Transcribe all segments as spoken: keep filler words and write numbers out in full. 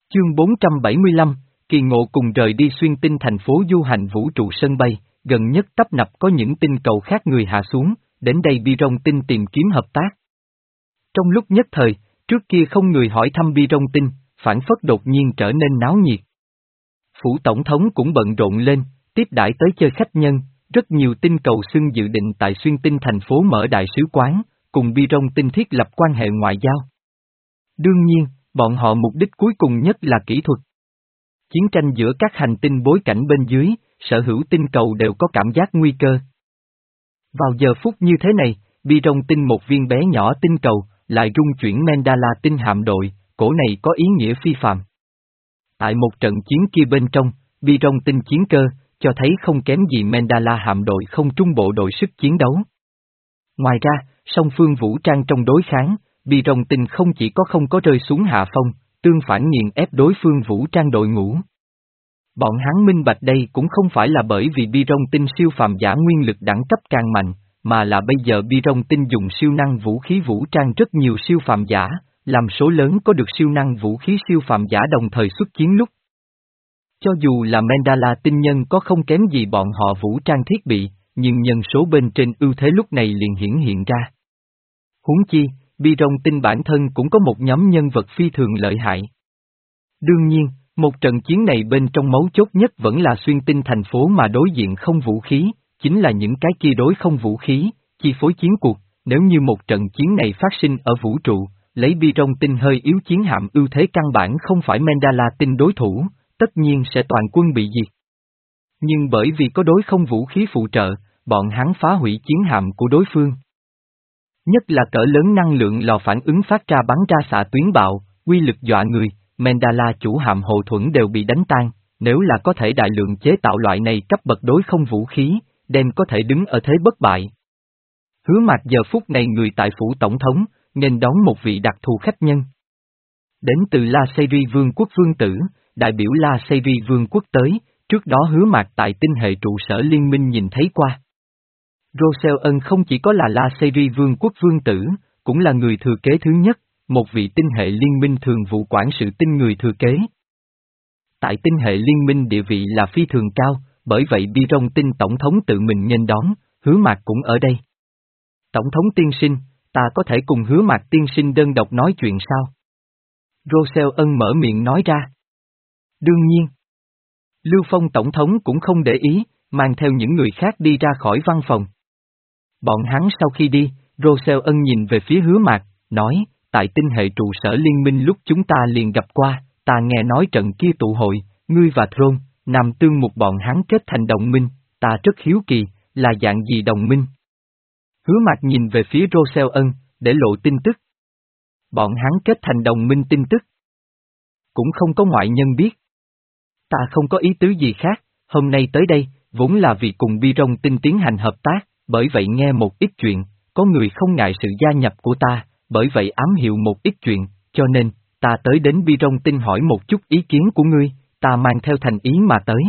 Chương bốn trăm bảy mươi lăm, Kỳ Ngộ cùng rời đi xuyên tinh thành phố du hành vũ trụ sân bay, gần nhất tấp nập có những tinh cầu khác người hạ xuống, đến đây Bi-rong tinh tìm kiếm hợp tác. Trong lúc nhất thời, trước kia không người hỏi thăm Bi-rong tinh, phản phất đột nhiên trở nên náo nhiệt. Phủ tổng thống cũng bận rộn lên, tiếp đãi tới chơi khách nhân, rất nhiều tinh cầu xưng dự định tại xuyên tinh thành phố mở đại sứ quán, cùng Bi-rong tinh thiết lập quan hệ ngoại giao. Đương nhiên, bọn họ mục đích cuối cùng nhất là kỹ thuật. Chiến tranh giữa các hành tinh bối cảnh bên dưới, sở hữu tinh cầu đều có cảm giác nguy cơ. Vào giờ phút như thế này, Bi-rong tinh một viên bé nhỏ tinh cầu, lại rung chuyển Mandala tinh hạm đội, cổ này có ý nghĩa phi phàm. Tại một trận chiến kia bên trong, Bi-rong tinh chiến cơ, cho thấy không kém gì Mandala hạm đội không trung bộ đội sức chiến đấu. Ngoài ra, song phương vũ trang trong đối kháng, Bi-rong tinh không chỉ có không có rơi xuống hạ phong, tương phản nghiền ép đối phương vũ trang đội ngũ. Bọn hắn minh bạch đây cũng không phải là bởi vì Bi-rong tinh siêu phàm giả nguyên lực đẳng cấp càng mạnh, mà là bây giờ Bi-rong tinh dùng siêu năng vũ khí vũ trang rất nhiều siêu phàm giả, làm số lớn có được siêu năng vũ khí siêu phàm giả đồng thời xuất chiến lúc. Cho dù là Mandala tinh nhân có không kém gì bọn họ vũ trang thiết bị, nhưng nhân số bên trên ưu thế lúc này liền hiển hiện ra. Huống chi, Bi-rong tinh bản thân cũng có một nhóm nhân vật phi thường lợi hại. Đương nhiên, một trận chiến này bên trong mấu chốt nhất vẫn là xuyên tinh thành phố mà đối diện không vũ khí, chính là những cái kia đối không vũ khí, chi phối chiến cuộc. Nếu như một trận chiến này phát sinh ở vũ trụ, lấy Bi-rong tinh hơi yếu chiến hạm ưu thế căn bản không phải Mandala tinh đối thủ, tất nhiên sẽ toàn quân bị diệt. Nhưng bởi vì có đối không vũ khí phụ trợ, bọn hắn phá hủy chiến hạm của đối phương. Nhất là cỡ lớn năng lượng lò phản ứng phát ra bắn ra xạ tuyến bạo, uy lực dọa người, Mandala chủ hạm hộ thuẫn đều bị đánh tan, nếu là có thể đại lượng chế tạo loại này cấp bậc đối không vũ khí, đem có thể đứng ở thế bất bại. Hứa Mạc giờ phút này người tại phủ tổng thống, nên đón một vị đặc thù khách nhân. Đến từ La Seyri Vương quốc vương tử, đại biểu La Seyri Vương quốc tới, trước đó Hứa Mạc tại tinh hệ trụ sở liên minh nhìn thấy qua. Rosel Ân không chỉ có là La Seyri Vương quốc vương tử, cũng là người thừa kế thứ nhất, một vị tinh hệ liên minh thường vụ quản sự tinh người thừa kế. Tại tinh hệ liên minh địa vị là phi thường cao, bởi vậy Bi-rong tinh tổng thống tự mình nghênh đón, Hứa Mạc cũng ở đây. Tổng thống tiên sinh, ta có thể cùng Hứa Mạc tiên sinh đơn độc nói chuyện sao? Rosel Ân mở miệng nói ra. Đương nhiên. Lưu Phong tổng thống cũng không để ý, mang theo những người khác đi ra khỏi văn phòng. Bọn hắn sau khi đi, Rosel Ân nhìn về phía Hứa Mạc, nói, tại tinh hệ trụ sở liên minh lúc chúng ta liền gặp qua, ta nghe nói trận kia tụ hội, ngươi và Throne, Nam Tương một bọn hắn kết thành đồng minh, ta rất hiếu kỳ, là dạng gì đồng minh? Hứa Mạc nhìn về phía Rosel Ân, để lộ tin tức. Bọn hắn kết thành đồng minh tin tức. Cũng không có ngoại nhân biết. Ta không có ý tứ gì khác, hôm nay tới đây, vốn là vì cùng Bi-rong tinh tiến hành hợp tác, bởi vậy nghe một ít chuyện, có người không ngại sự gia nhập của ta, bởi vậy ám hiệu một ít chuyện, cho nên, ta tới đến Bi-rong tinh hỏi một chút ý kiến của ngươi, ta mang theo thành ý mà tới.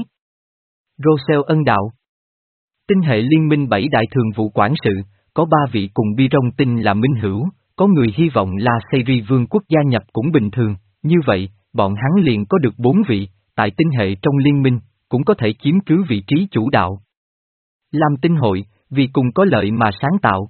Rosel Ân đạo. Tinh hệ liên minh bảy đại thường vụ quản sự, có ba vị cùng Bi-rong tinh là minh hữu, có người hy vọng La Seyri Vương quốc gia nhập cũng bình thường, như vậy, bọn hắn liền có được bốn vị, tại tinh hệ trong liên minh, cũng có thể chiếm cứ vị trí chủ đạo. Làm tinh hội, vì cùng có lợi mà sáng tạo.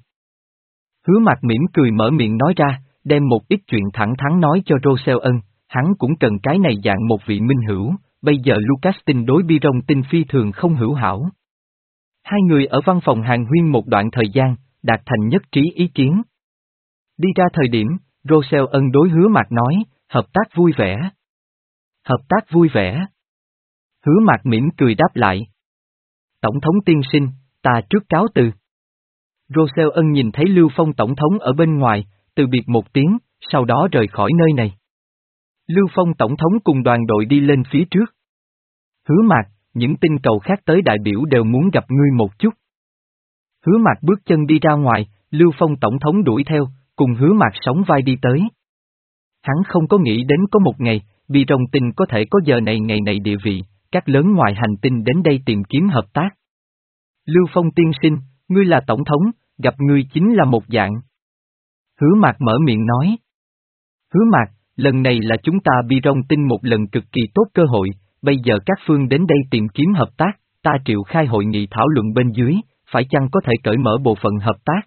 Hứa Mạc mỉm cười mở miệng nói ra, đem một ít chuyện thẳng thắn nói cho Rosel Ân, hắn cũng cần cái này dạng một vị minh hữu, bây giờ Lucas tinh đối Bi-rong tinh phi thường không hữu hảo. Hai người ở văn phòng hàng huyên một đoạn thời gian, đạt thành nhất trí ý kiến. Đi ra thời điểm, Rosel Ân đối Hứa Mạc nói, hợp tác vui vẻ. Hợp tác vui vẻ. Hứa Mạc mỉm cười đáp lại. Tổng thống tiên sinh, ta trước cáo từ. Rosel Ân nhìn thấy Lưu Phong tổng thống ở bên ngoài, từ biệt một tiếng, sau đó rời khỏi nơi này. Lưu Phong tổng thống cùng đoàn đội đi lên phía trước. Hứa Mạc, những tinh cầu khác tới đại biểu đều muốn gặp ngươi một chút. Hứa Mạc bước chân đi ra ngoài, Lưu Phong tổng thống đuổi theo, cùng Hứa Mạc sóng vai đi tới. Hắn không có nghĩ đến có một ngày, Bi-rong tinh có thể có giờ này ngày này địa vị, các lớn ngoài hành tinh đến đây tìm kiếm hợp tác. Lưu Phong tiên sinh, ngươi là tổng thống, gặp ngươi chính là một dạng. Hứa Mạc mở miệng nói. Hứa Mạc, lần này là chúng ta Bi Rong Tinh một lần cực kỳ tốt cơ hội, bây giờ các phương đến đây tìm kiếm hợp tác, ta triệu khai hội nghị thảo luận bên dưới, phải chăng có thể cởi mở bộ phận hợp tác.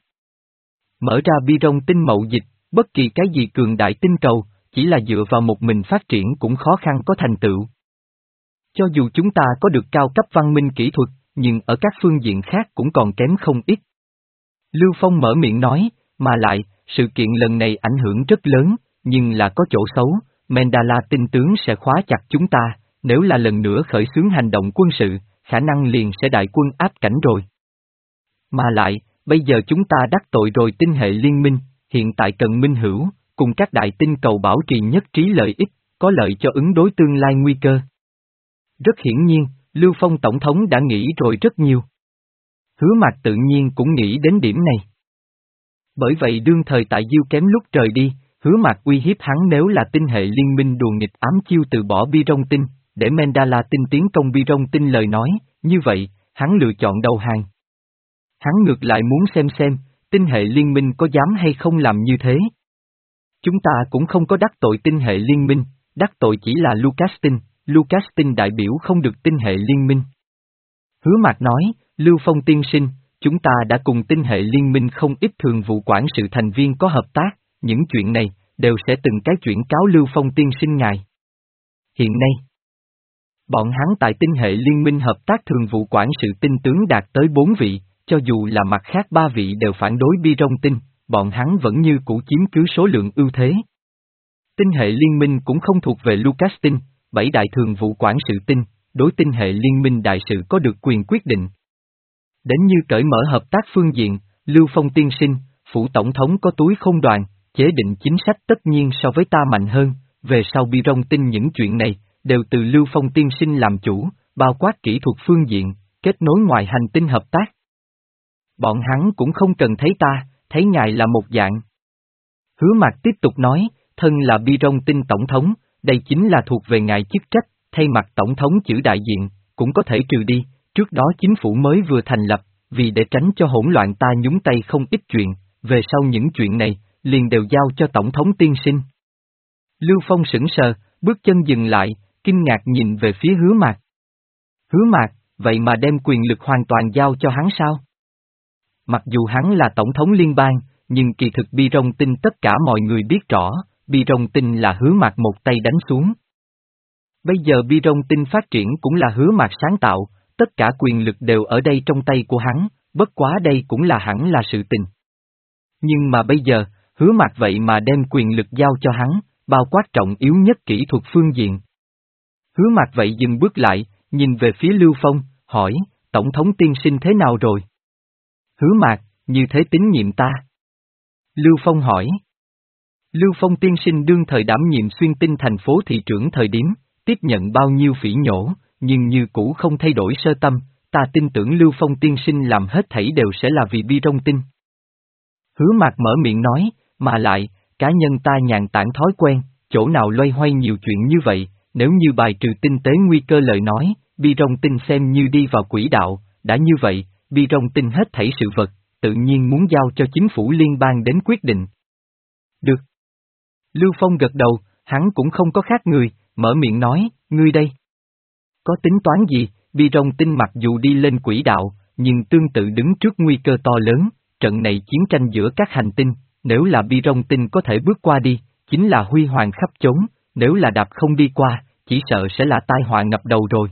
Mở ra Bi Rong Tinh mậu dịch, bất kỳ cái gì cường đại tinh cầu, chỉ là dựa vào một mình phát triển cũng khó khăn có thành tựu. Cho dù chúng ta có được cao cấp văn minh kỹ thuật, nhưng ở các phương diện khác cũng còn kém không ít. Lưu Phong mở miệng nói, mà lại, sự kiện lần này ảnh hưởng rất lớn, nhưng là có chỗ xấu, Mandala tinh tướng sẽ khóa chặt chúng ta, nếu là lần nữa khởi xướng hành động quân sự, khả năng liền sẽ đại quân áp cảnh rồi. Mà lại, bây giờ chúng ta đắc tội rồi tinh hệ liên minh, hiện tại cần minh hữu, cùng các đại tinh cầu bảo trì nhất trí lợi ích, có lợi cho ứng đối tương lai nguy cơ. Rất hiển nhiên, Lưu Phong Tổng thống đã nghĩ rồi rất nhiều. Hứa Mạc tự nhiên cũng nghĩ đến điểm này. Bởi vậy đương thời tại Diêu Kém lúc rời đi, Hứa Mạc uy hiếp hắn nếu là tinh hệ liên minh đùa nghịch ám chiêu từ bỏ Bi Rong Tinh, để Mandala tinh tiến công Bi Rong Tinh lời nói, như vậy, hắn lựa chọn đầu hàng. Hắn ngược lại muốn xem xem, tinh hệ liên minh có dám hay không làm như thế. Chúng ta cũng không có đắc tội tinh hệ liên minh, đắc tội chỉ là Lucastin, Lucastin đại biểu không được tinh hệ liên minh. Hứa Mạc nói, Lưu Phong tiên sinh, chúng ta đã cùng tinh hệ liên minh không ít thường vụ quản sự thành viên có hợp tác, những chuyện này, đều sẽ từng cái chuyển cáo Lưu Phong tiên sinh ngài. Hiện nay, bọn hắn tại tinh hệ liên minh hợp tác thường vụ quản sự tinh tướng đạt tới bốn vị, cho dù là mặt khác ba vị đều phản đối Bi Rong Tinh, bọn hắn vẫn như cũ chiếm cứ số lượng ưu thế. Tinh hệ liên minh cũng không thuộc về Lucastin, bảy đại thường vụ quản sự tinh, đối tinh hệ liên minh đại sự có được quyền quyết định. Đến như cởi mở hợp tác phương diện, Lưu Phong tiên sinh, phủ tổng thống có túi không đoàn, chế định chính sách tất nhiên so với ta mạnh hơn, về sau Bi Rong Tinh những chuyện này, đều từ Lưu Phong tiên sinh làm chủ, bao quát kỹ thuật phương diện, kết nối ngoài hành tinh hợp tác. Bọn hắn cũng không cần thấy ta, thấy ngài là một dạng. Hứa Mạc tiếp tục nói, thân là Bi Rong Tinh tổng thống, đây chính là thuộc về ngài chức trách, thay mặt tổng thống chữ đại diện, cũng có thể trừ đi, trước đó chính phủ mới vừa thành lập, vì để tránh cho hỗn loạn ta nhúng tay không ít chuyện, về sau những chuyện này, liền đều giao cho tổng thống tiên sinh. Lưu Phong sững sờ, bước chân dừng lại, kinh ngạc nhìn về phía Hứa Mạc. Hứa Mạc, vậy mà đem quyền lực hoàn toàn giao cho hắn sao? Mặc dù hắn là tổng thống liên bang, nhưng kỳ thực Bi Rong Tinh tất cả mọi người biết rõ, Bi Rong Tinh là Hứa Mạc một tay đánh xuống. Bây giờ Bi Rong Tinh phát triển cũng là Hứa Mạc sáng tạo, tất cả quyền lực đều ở đây trong tay của hắn, bất quá đây cũng là hẳn là sự tình. Nhưng mà bây giờ, Hứa Mạc vậy mà đem quyền lực giao cho hắn, bao quát trọng yếu nhất kỹ thuật phương diện. Hứa Mạc vậy dừng bước lại, nhìn về phía Lưu Phong, hỏi, tổng thống tiên sinh thế nào rồi? Hứa Mạc, như thế tín nhiệm ta. Lưu Phong hỏi. Lưu Phong tiên sinh đương thời đảm nhiệm xuyên tinh thành phố thị trưởng thời điểm, tiếp nhận bao nhiêu phỉ nhổ, nhưng như cũ không thay đổi sơ tâm, ta tin tưởng Lưu Phong tiên sinh làm hết thảy đều sẽ là vì Bi Rong Tinh. Hứa Mạc mở miệng nói, mà lại, cá nhân ta nhàn tản thói quen, chỗ nào loay hoay nhiều chuyện như vậy, nếu như bài trừ tinh tế nguy cơ lời nói, Bi Rong Tinh xem như đi vào quỹ đạo, đã như vậy, Bi Rong Tinh hết thảy sự vật, tự nhiên muốn giao cho chính phủ liên bang đến quyết định. Được. Lưu Phong gật đầu, hắn cũng không có khác người, mở miệng nói, ngươi đây. Có tính toán gì, Bi Rong Tinh mặc dù đi lên quỹ đạo, nhưng tương tự đứng trước nguy cơ to lớn, trận này chiến tranh giữa các hành tinh, nếu là Bi Rong Tinh có thể bước qua đi, chính là huy hoàng khắp chốn, nếu là đạp không đi qua, chỉ sợ sẽ là tai họa ngập đầu rồi.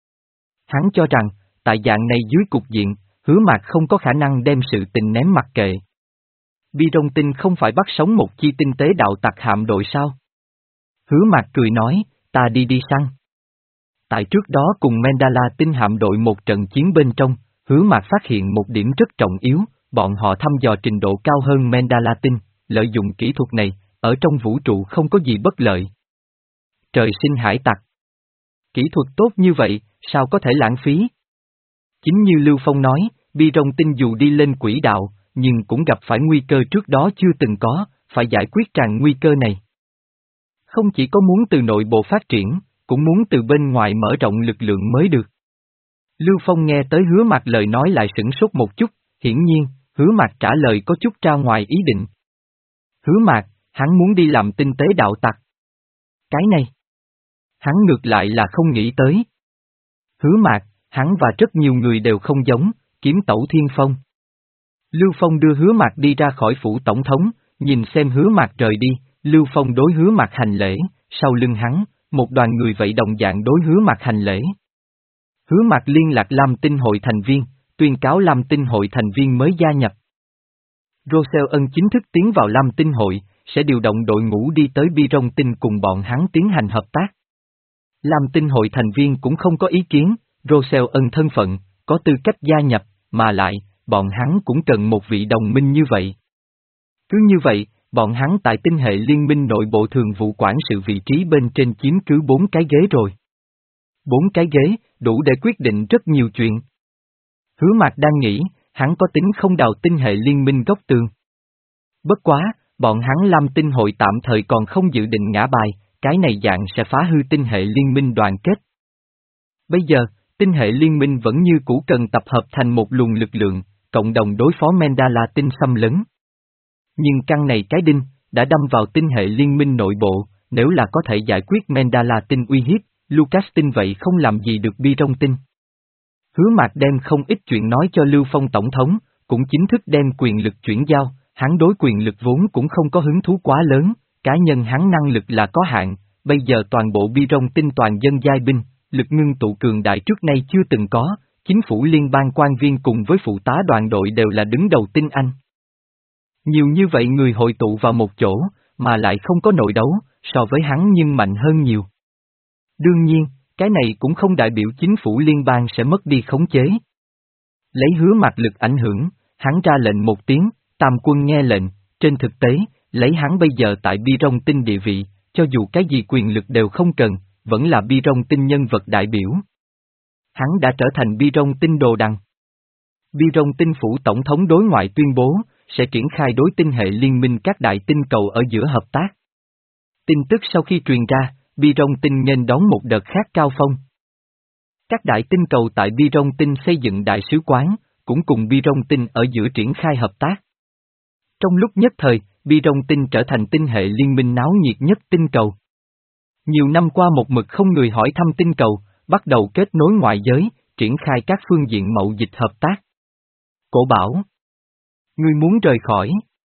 Hắn cho rằng, tại dạng này dưới cục diện, Hứa Mạc không có khả năng đem sự tình ném mặc kệ. Bi Rong Tinh không phải bắt sống một chi tinh tế đạo tặc hạm đội sao? Hứa Mạc cười nói, ta đi đi săn. Tại trước đó cùng Mandala tinh hạm đội một trận chiến bên trong, Hứa Mạc phát hiện một điểm rất trọng yếu, bọn họ thăm dò trình độ cao hơn Mandala tinh, lợi dụng kỹ thuật này, ở trong vũ trụ không có gì bất lợi. Trời sinh hải tặc. Kỹ thuật tốt như vậy, sao có thể lãng phí? Chính như Lưu Phong nói, Bi Rong Tinh dù đi lên quỹ đạo, nhưng cũng gặp phải nguy cơ trước đó chưa từng có, phải giải quyết tràn nguy cơ này. Không chỉ có muốn từ nội bộ phát triển, cũng muốn từ bên ngoài mở rộng lực lượng mới được. Lưu Phong nghe tới Hứa Mạc lời nói lại sửng sốt một chút, hiển nhiên, Hứa Mạc trả lời có chút ra ngoài ý định. Hứa Mạc, hắn muốn đi làm tinh tế đạo tặc. Cái này, hắn ngược lại là không nghĩ tới. Hứa Mạc, hắn và rất nhiều người đều không giống, kiếm tẩu thiên phong. Lưu Phong đưa Hứa Mạc đi ra khỏi phủ tổng thống, nhìn xem Hứa Mạc rời đi, Lưu Phong đối Hứa Mạc hành lễ, sau lưng hắn, một đoàn người vậy đồng dạng đối Hứa Mạc hành lễ. Hứa Mạc liên lạc Lam Tinh hội thành viên, tuyên cáo Lam Tinh hội thành viên mới gia nhập. Rossel Ân chính thức tiến vào Lam Tinh hội, sẽ điều động đội ngũ đi tới Bi Rong Tinh cùng bọn hắn tiến hành hợp tác. Lam Tinh hội thành viên cũng không có ý kiến, Rossel Ân thân phận, có tư cách gia nhập, mà lại, bọn hắn cũng cần một vị đồng minh như vậy. Cứ như vậy, bọn hắn tại tinh hệ liên minh nội bộ thường vụ quản sự vị trí bên trên chiếm cứ bốn cái ghế rồi. Bốn cái ghế, đủ để quyết định rất nhiều chuyện. Hứa Mạc đang nghĩ, hắn có tính không đào tinh hệ liên minh góc tường. Bất quá, bọn hắn Lam Tinh hội tạm thời còn không dự định ngã bài, cái này dạng sẽ phá hư tinh hệ liên minh đoàn kết. Bây giờ, tinh hệ liên minh vẫn như cũ cần tập hợp thành một luồng lực lượng, cộng đồng đối phó Mandala tinh xâm lấn. Nhưng căn này cái đinh, đã đâm vào tinh hệ liên minh nội bộ, nếu là có thể giải quyết Mandala tinh uy hiếp, Lucas tinh vậy không làm gì được Bi Rong tinh. Hứa Mạc đem không ít chuyện nói cho Lưu Phong tổng thống, cũng chính thức đem quyền lực chuyển giao, hắn đối quyền lực vốn cũng không có hứng thú quá lớn, cá nhân hắn năng lực là có hạn, bây giờ toàn bộ Bi Rong tinh toàn dân giai binh, lực ngưng tụ cường đại trước nay chưa từng có, chính phủ liên bang quan viên cùng với phụ tá đoàn đội đều là đứng đầu tinh anh. Nhiều như vậy người hội tụ vào một chỗ, mà lại không có nội đấu, so với hắn nhưng mạnh hơn nhiều. Đương nhiên, cái này cũng không đại biểu chính phủ liên bang sẽ mất đi khống chế. Lấy Hứa Mạc lực ảnh hưởng, hắn ra lệnh một tiếng, tam quân nghe lệnh, trên thực tế, lấy hắn bây giờ tại Bi Rong tinh địa vị, cho dù cái gì quyền lực đều không cần, vẫn là Bi Rong tinh nhân vật đại biểu. Hắn đã trở thành Bi Rong tinh đồ đằng. Bi Rong tinh phủ tổng thống đối ngoại tuyên bố, sẽ triển khai đối tinh hệ liên minh các đại tinh cầu ở giữa hợp tác. Tin tức sau khi truyền ra, Bi Rong tinh nghênh đón một đợt khác cao phong. Các đại tinh cầu tại Bi Rong tinh xây dựng đại sứ quán, cũng cùng Bi Rong tinh ở giữa triển khai hợp tác. Trong lúc nhất thời, Bi Rong tinh trở thành tinh hệ liên minh náo nhiệt nhất tinh cầu. Nhiều năm qua một mực không người hỏi thăm tinh cầu, bắt đầu kết nối ngoại giới, triển khai các phương diện mậu dịch hợp tác. Cổ Bảo, ngươi muốn rời khỏi?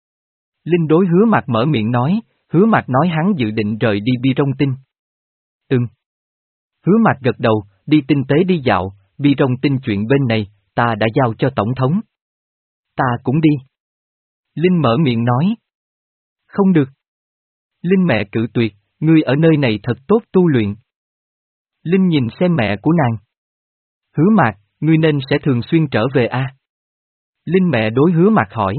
Linh đối Hứa Mạc mở miệng nói, Hứa Mạc nói hắn dự định rời đi Bi Rong tinh. Ừm. Hứa Mạc gật đầu, đi tinh tế đi dạo, Bi Rong tinh chuyện bên này, ta đã giao cho tổng thống. Ta cũng đi. Linh mở miệng nói. Không được. Linh mẹ cự tuyệt, ngươi ở nơi này thật tốt tu luyện. Linh nhìn xem mẹ của nàng. Hứa Mạc, ngươi nên sẽ thường xuyên trở về a. À? Linh mẹ đối Hứa Mạc hỏi.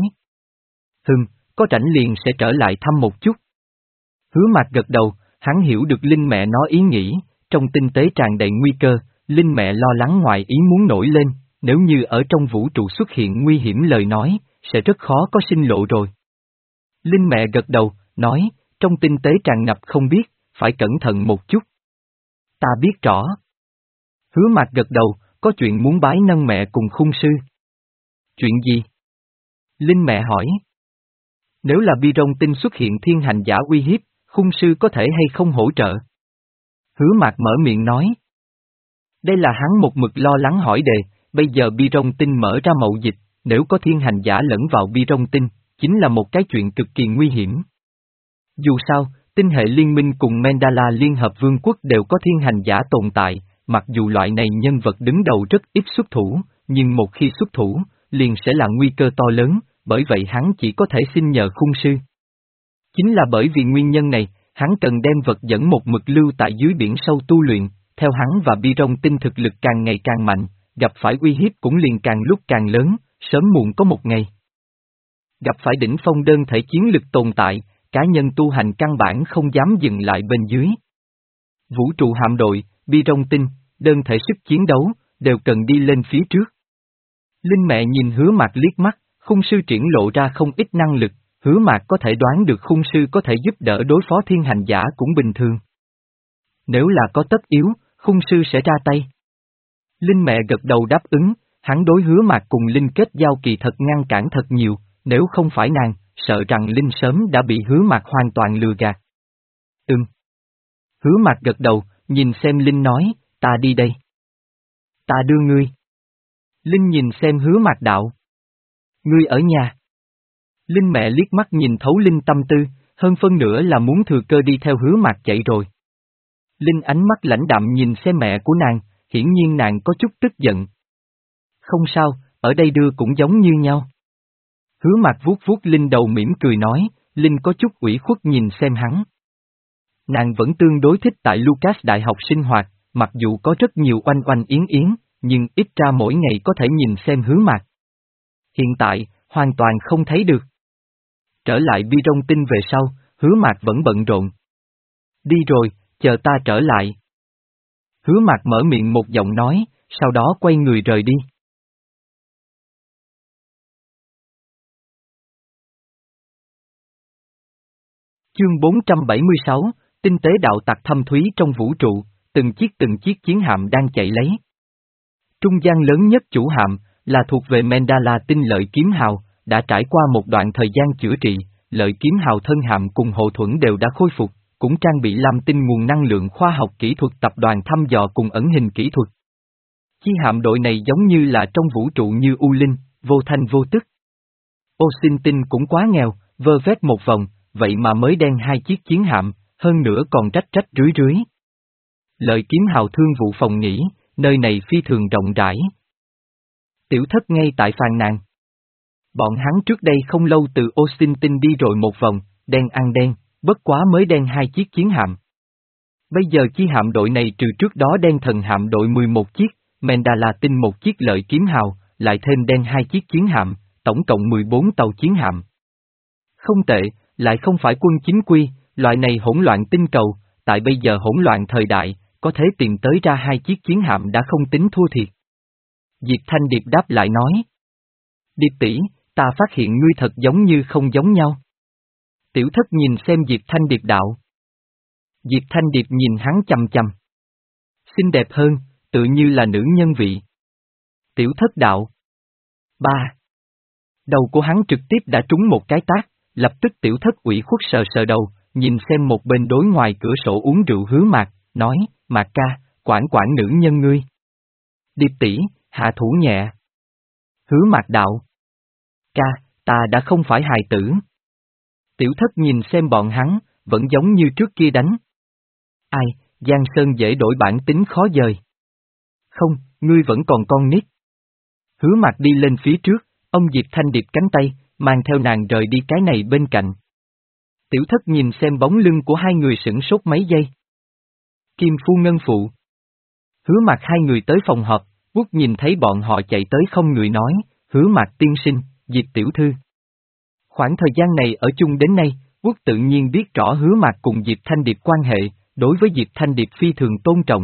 Hừm, có rảnh liền sẽ trở lại thăm một chút. Hứa Mạc gật đầu, hắn hiểu được Linh mẹ nói ý nghĩ, trong tinh tế tràn đầy nguy cơ, Linh mẹ lo lắng ngoài ý muốn nổi lên, nếu như ở trong vũ trụ xuất hiện nguy hiểm lời nói, sẽ rất khó có sinh lộ rồi. Linh mẹ gật đầu, nói, trong tinh tế tràn ngập không biết, phải cẩn thận một chút. Ta biết rõ. Hứa Mạc gật đầu, có chuyện muốn bái nâng mẹ cùng khung sư. Chuyện gì? Linh mẹ hỏi. Nếu là Bi Rong tinh xuất hiện thiên hành giả uy hiếp, khung sư có thể hay không hỗ trợ? Hứa Mạc mở miệng nói. Đây là hắn một mực lo lắng hỏi đề, bây giờ Bi Rong tinh mở ra mậu dịch, nếu có thiên hành giả lẫn vào Bi Rong tinh, chính là một cái chuyện cực kỳ nguy hiểm. Dù sao, tinh hệ liên minh cùng Mandala Liên Hợp Vương quốc đều có thiên hành giả tồn tại, mặc dù loại này nhân vật đứng đầu rất ít xuất thủ, nhưng một khi xuất thủ, liền sẽ là nguy cơ to lớn, bởi vậy hắn chỉ có thể xin nhờ khung sư. Chính là bởi vì nguyên nhân này, hắn cần đem vật dẫn một mực lưu tại dưới biển sâu tu luyện, theo hắn và Bi Rong tinh thực lực càng ngày càng mạnh, gặp phải uy hiếp cũng liền càng lúc càng lớn, sớm muộn có một ngày. Gặp phải đỉnh phong đơn thể chiến lực tồn tại, cá nhân tu hành căn bản không dám dừng lại bên dưới. Vũ trụ hạm đội, Bi Rong tinh, đơn thể sức chiến đấu, đều cần đi lên phía trước. Linh mẹ nhìn Hứa Mạc liếc mắt, khung sư triển lộ ra không ít năng lực, Hứa Mạc có thể đoán được khung sư có thể giúp đỡ đối phó thiên hành giả cũng bình thường. Nếu là có tất yếu, khung sư sẽ ra tay. Linh mẹ gật đầu đáp ứng, hắn đối Hứa Mạc cùng Linh kết giao kỳ thật ngăn cản thật nhiều, nếu không phải nàng, sợ rằng Linh sớm đã bị Hứa Mạc hoàn toàn lừa gạt. Ừm. Hứa Mạc gật đầu, nhìn xem Linh nói, ta đi đây. Ta đưa ngươi. Linh nhìn xem Hứa Mạc đạo. Ngươi ở nhà. Linh mẹ liếc mắt nhìn thấu Linh tâm tư, hơn phân nữa là muốn thừa cơ đi theo Hứa Mạc chạy rồi. Linh ánh mắt lãnh đạm nhìn xem mẹ của nàng, hiển nhiên nàng có chút tức giận. Không sao, ở đây đưa cũng giống như nhau. Hứa Mạc vuốt vuốt Linh đầu mỉm cười nói, Linh có chút ủy khuất nhìn xem hắn. Nàng vẫn tương đối thích tại Lucas Đại học sinh hoạt, mặc dù có rất nhiều oanh oanh yến yến, nhưng ít ra mỗi ngày có thể nhìn xem Hứa Mạc. Hiện tại, hoàn toàn không thấy được. Trở lại Bi Rong Tinh về sau, Hứa Mạc vẫn bận rộn. Đi rồi, chờ ta trở lại. Hứa Mạc mở miệng một giọng nói, sau đó quay người rời đi. Chương bốn trăm bảy mươi sáu, tinh tế đạo tặc thâm thúy trong vũ trụ, từng chiếc từng chiếc chiến hạm đang chạy lấy. Trung gian lớn nhất chủ hạm, là thuộc về Mandala tinh lợi kiếm hào, đã trải qua một đoạn thời gian chữa trị, lợi kiếm hào thân hạm cùng hộ thuẫn đều đã khôi phục, cũng trang bị Lam Tinh nguồn năng lượng khoa học kỹ thuật tập đoàn thăm dò cùng ẩn hình kỹ thuật. Chi hạm đội này giống như là trong vũ trụ như U Linh, vô thanh vô tức. Ô Xin Tinh cũng quá nghèo, vơ vét một vòng, vậy mà mới đen hai chiếc chiến hạm, hơn nữa còn rách rách rưới rưới. Lợi kiếm hào thương vụ phòng nghỉ, nơi này phi thường rộng rãi. Tiểu Thất ngay tại phàn nàn. Bọn hắn trước đây không lâu từ Ô Xin Tinh đi rồi một vòng, đen ăn đen, bất quá mới đen hai chiếc chiến hạm. Bây giờ chi hạm đội này trừ trước đó đen thần hạm đội mười một chiếc, Mandala Tinh một chiếc lợi kiếm hào, lại thêm đen hai chiếc chiến hạm, tổng cộng mười bốn tàu chiến hạm. Không tệ, lại không phải quân chính quy, loại này hỗn loạn tinh cầu, tại bây giờ hỗn loạn thời đại, có thể tìm tới ra hai chiếc chiến hạm đã không tính thua thiệt. Diệp Thanh Điệp đáp lại nói. Điệp tỷ, ta phát hiện ngươi thật giống như không giống nhau. Tiểu Thất nhìn xem Diệp Thanh Điệp đạo. Diệp Thanh Điệp nhìn hắn chằm chằm. Xinh đẹp hơn, tự như là nữ nhân vị. Tiểu Thất đạo. Ba. Đầu của hắn trực tiếp đã trúng một cái tát, lập tức Tiểu Thất ủy khuất sờ sờ đầu, nhìn xem một bên đối ngoài cửa sổ uống rượu Hứa Mạc, nói, Mạc ca, quản quản nữ nhân ngươi. Điệp tỷ, hạ thủ nhẹ. Hứa Mạc đạo. Ca, ta đã không phải hài tử. Tiểu Thất nhìn xem bọn hắn, vẫn giống như trước kia đánh. Ai, Giang Sơn dễ đổi bản tính khó dời. Không, ngươi vẫn còn con nít. Hứa Mạc đi lên phía trước, ông Diệp Thanh Điệp cánh tay, mang theo nàng rời đi cái này bên cạnh. Tiểu Thất nhìn xem bóng lưng của hai người sửng sốt mấy giây. Kim Phu Ngân Phụ. Hứa Mạc hai người tới phòng họp, Quốc nhìn thấy bọn họ chạy tới không người nói, Hứa Mạc tiên sinh, Diệp tiểu thư. Khoảng thời gian này ở chung đến nay, Quốc tự nhiên biết rõ Hứa Mạc cùng Diệp Thanh Điệp quan hệ, đối với Diệp Thanh Điệp phi thường tôn trọng.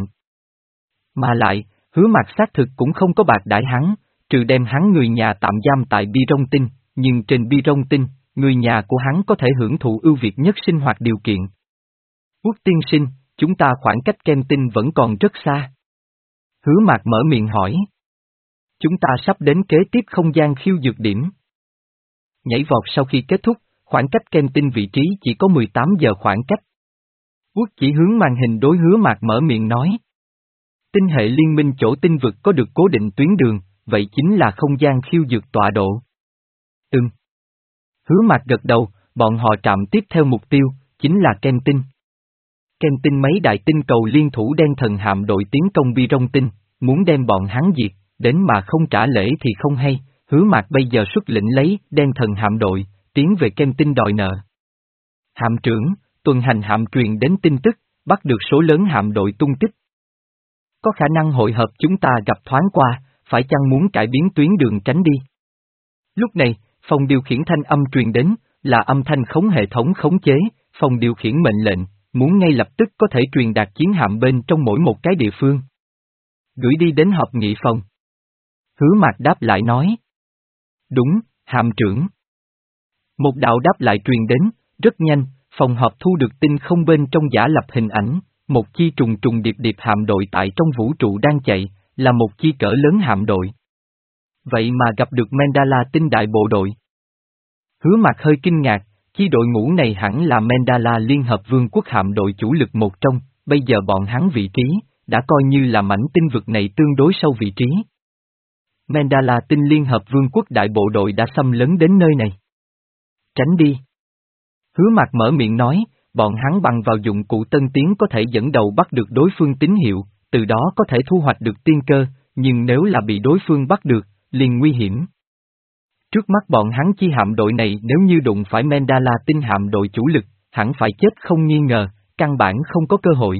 Mà lại, Hứa Mạc xác thực cũng không có bạc đãi hắn, trừ đem hắn người nhà tạm giam tại Bi Rong Tinh, nhưng trên Bi Rong Tinh, người nhà của hắn có thể hưởng thụ ưu việt nhất sinh hoạt điều kiện. Quốc tiên sinh, chúng ta khoảng cách Kem Tinh vẫn còn rất xa. Hứa Mạc mở miệng hỏi. Chúng ta sắp đến kế tiếp không gian khiêu dược điểm. Nhảy vọt sau khi kết thúc, khoảng cách Kem Tinh vị trí chỉ có mười tám giờ khoảng cách. Quốc chỉ hướng màn hình đối Hứa Mạc mở miệng nói. Tinh hệ liên minh chỗ tinh vực có được cố định tuyến đường, vậy chính là không gian khiêu dược tọa độ. Ừm. Hứa Mạc gật đầu, bọn họ trạm tiếp theo mục tiêu, chính là Kem Tinh. Kem Tinh mấy đại tinh cầu liên thủ đen thần hạm đội tiến công Bi Rong Tinh, muốn đem bọn hắn diệt, đến mà không trả lễ thì không hay, Hứa Mạc bây giờ xuất lĩnh lấy đen thần hạm đội, tiến về Kem Tinh đòi nợ. Hạm trưởng, tuần hành hạm truyền đến tin tức, bắt được số lớn hạm đội tung tích. Có khả năng hội hợp chúng ta gặp thoáng qua, phải chăng muốn cải biến tuyến đường tránh đi? Lúc này, phòng điều khiển thanh âm truyền đến, là âm thanh khống hệ thống khống chế, phòng điều khiển mệnh lệnh, muốn ngay lập tức có thể truyền đạt chiến hạm bên trong mỗi một cái địa phương. Gửi đi đến họp nghị phòng. Hứa Mạc đáp lại nói. Đúng, hạm trưởng. Một đạo đáp lại truyền đến, rất nhanh, phòng họp thu được tin không bên trong giả lập hình ảnh, một chi trùng trùng điệp điệp hạm đội tại trong vũ trụ đang chạy, là một chi cỡ lớn hạm đội. Vậy mà gặp được Mandala tinh đại bộ đội. Hứa Mạc hơi kinh ngạc, chi đội ngũ này hẳn là Mandala Liên Hợp Vương quốc hạm đội chủ lực một trong, bây giờ bọn hắn vị trí, đã coi như là mảnh tinh vực này tương đối sâu vị trí. Mandala tinh Liên Hợp Vương quốc đại bộ đội đã xâm lấn đến nơi này. Tránh đi. Hứa Mạc mở miệng nói, bọn hắn bằng vào dụng cụ tân tiến có thể dẫn đầu bắt được đối phương tín hiệu, từ đó có thể thu hoạch được tiên cơ, nhưng nếu là bị đối phương bắt được, liền nguy hiểm. Trước mắt bọn hắn chi hạm đội này nếu như đụng phải Mandala tinh hạm đội chủ lực, hẳn phải chết không nghi ngờ, căn bản không có cơ hội.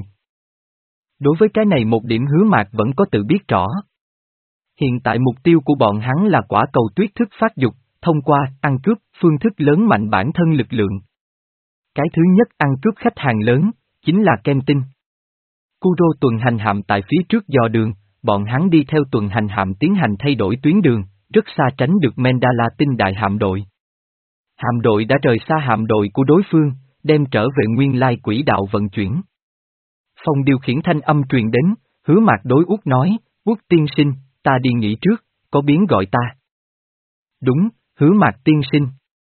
Đối với cái này một điểm Hứa Mạc vẫn có tự biết rõ. Hiện tại mục tiêu của bọn hắn là quả cầu tuyết thức phát dục, thông qua ăn cướp phương thức lớn mạnh bản thân lực lượng. Cái thứ nhất ăn cướp khách hàng lớn, chính là Kem Tinh. Kuro tuần hành hạm tại phía trước dò đường, bọn hắn đi theo tuần hành hạm tiến hành thay đổi tuyến đường, rất xa tránh được Mandala tinh đại hạm đội. Hạm đội đã rời xa hạm đội của đối phương, đem trở về nguyên lai quỹ đạo vận chuyển. Phòng điều khiển thanh âm truyền đến, Hứa Mạc đối Út nói, Út tiên sinh, ta đi nghỉ trước, có biến gọi ta. Đúng, Hứa Mạc tiên sinh.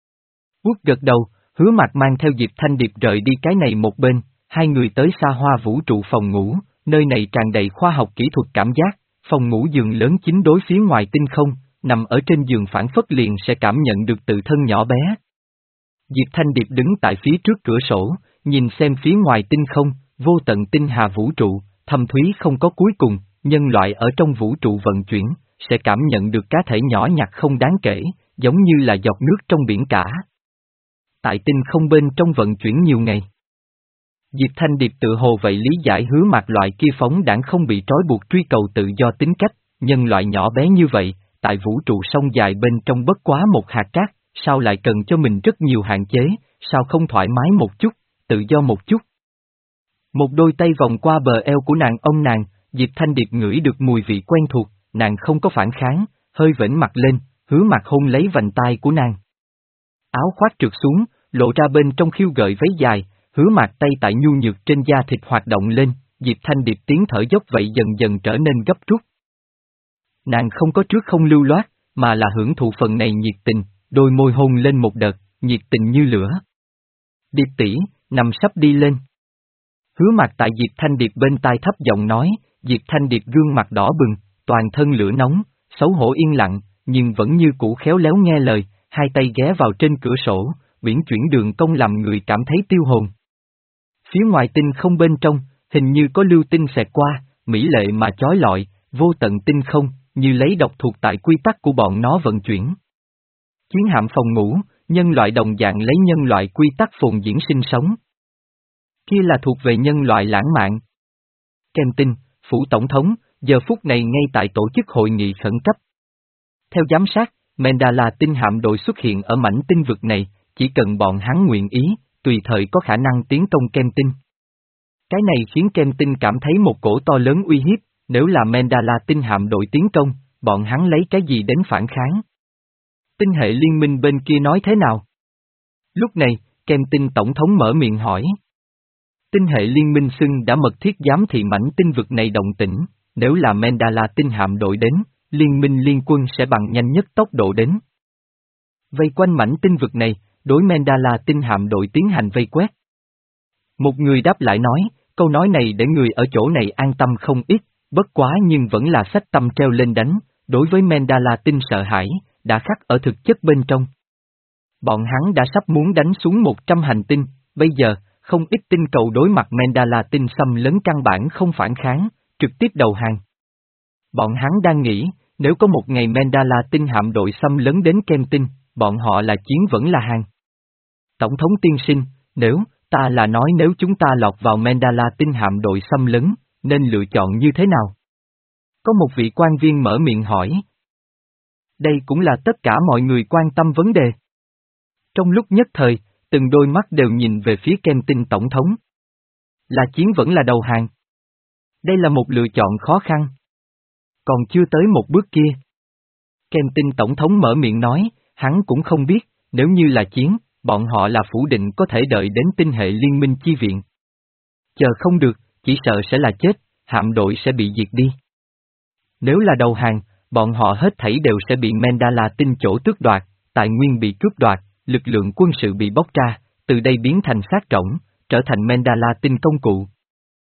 Út gật đầu, Hứa Mạc mang theo Diệp Thanh Điệp rời đi cái này một bên, hai người tới xa hoa vũ trụ phòng ngủ, nơi này tràn đầy khoa học kỹ thuật cảm giác, phòng ngủ giường lớn chính đối phía ngoài tinh không, nằm ở trên giường phản phất liền sẽ cảm nhận được tự thân nhỏ bé. Diệp Thanh Điệp đứng tại phía trước cửa sổ, nhìn xem phía ngoài tinh không, vô tận tinh hà vũ trụ, thâm thúy không có cuối cùng, nhân loại ở trong vũ trụ vận chuyển, sẽ cảm nhận được cá thể nhỏ nhặt không đáng kể, giống như là giọt nước trong biển cả. Tại tinh không bên trong vận chuyển nhiều ngày. Diệp Thanh Điệp tự hồ vậy lý giải Hứa Mạc loại kia phóng đãng không bị trói buộc truy cầu tự do tính cách, nhân loại nhỏ bé như vậy, tại vũ trụ sông dài bên trong bất quá một hạt cát, sao lại cần cho mình rất nhiều hạn chế, sao không thoải mái một chút, tự do một chút. Một đôi tay vòng qua bờ eo của nàng ông nàng, Diệp Thanh Điệp ngửi được mùi vị quen thuộc, nàng không có phản kháng, hơi vểnh mặt lên, Hứa Mạc hôn lấy vành tai của nàng. Áo khoác trượt xuống, lộ ra bên trong khiêu gợi váy dài, Hứa Mạc tay tại nhu nhược trên da thịt hoạt động lên, Diệp Thanh Điệp tiếng thở dốc vậy dần dần trở nên gấp rút. Nàng không có trước không lưu loát, mà là hưởng thụ phần này nhiệt tình, đôi môi hôn lên một đợt, nhiệt tình như lửa. Điệp tỷ, nằm sắp đi lên. Hứa Mạc tại Diệp Thanh Điệp bên tai thấp giọng nói, Diệp Thanh Điệp gương mặt đỏ bừng, toàn thân lửa nóng, xấu hổ yên lặng, nhưng vẫn như cũ khéo léo nghe lời, hai tay ghé vào trên cửa sổ, uyển chuyển đường cong làm người cảm thấy tiêu hồn. Phía ngoài tinh không bên trong, hình như có lưu tinh xẹt qua, mỹ lệ mà chói lọi, vô tận tinh không, như lấy độc thuộc tại quy tắc của bọn nó vận chuyển. Chiến hạm phòng ngủ, nhân loại đồng dạng lấy nhân loại quy tắc phồn diễn sinh sống. Kia là thuộc về nhân loại lãng mạn. Kem Tinh, phủ tổng thống, giờ phút này ngay tại tổ chức hội nghị khẩn cấp. Theo giám sát, Mandala tinh hạm đội xuất hiện ở mảnh tinh vực này, chỉ cần bọn hắn nguyện ý, tùy thời có khả năng tiến công Kem Tinh. Cái này khiến Kem Tinh cảm thấy một cổ to lớn uy hiếp, nếu là Mandala tinh hạm đội tiến công, bọn hắn lấy cái gì đến phản kháng? Tinh hệ liên minh bên kia nói thế nào? Lúc này, Kem Tinh tổng thống mở miệng hỏi. Tinh hệ liên minh xưng đã mật thiết giám thị mảnh tinh vực này động tĩnh, nếu là Mandala tinh hạm đội đến, liên minh liên quân sẽ bằng nhanh nhất tốc độ đến. Vây quanh mảnh tinh vực này, đối Mandala tinh hạm đội tiến hành vây quét. Một người đáp lại nói, câu nói này để người ở chỗ này an tâm không ít, bất quá nhưng vẫn là sách tâm treo lên đánh, đối với Mandala tinh sợ hãi, đã khắc ở thực chất bên trong. Bọn hắn đã sắp muốn đánh xuống một trăm hành tinh, bây giờ, không ít tinh cầu đối mặt Mandala tinh xâm lấn căn bản không phản kháng, trực tiếp đầu hàng. Bọn hắn đang nghĩ, nếu có một ngày Mandala tinh hạm đội xâm lấn đến Kem Tinh, bọn họ là chiến vẫn là hàng. Tổng thống tiên sinh, nếu, ta là nói nếu chúng ta lọt vào Mandala tinh hạm đội xâm lấn, nên lựa chọn như thế nào? Có một vị quan viên mở miệng hỏi. Đây cũng là tất cả mọi người quan tâm vấn đề. Trong lúc nhất thời, từng đôi mắt đều nhìn về phía Kem Tinh tổng thống. Là chiến vẫn là đầu hàng. Đây là một lựa chọn khó khăn. Còn chưa tới một bước kia. Kem Tinh tổng thống mở miệng nói, hắn cũng không biết, nếu như là chiến, bọn họ là phủ định có thể đợi đến tinh hệ liên minh chi viện. Chờ không được, chỉ sợ sẽ là chết, hạm đội sẽ bị diệt đi. Nếu là đầu hàng, bọn họ hết thảy đều sẽ bị Mandala tinh chỗ tước đoạt, tài nguyên bị cướp đoạt, lực lượng quân sự bị bóc ra, từ đây biến thành xác rỗng, trở thành Mandala tinh công cụ.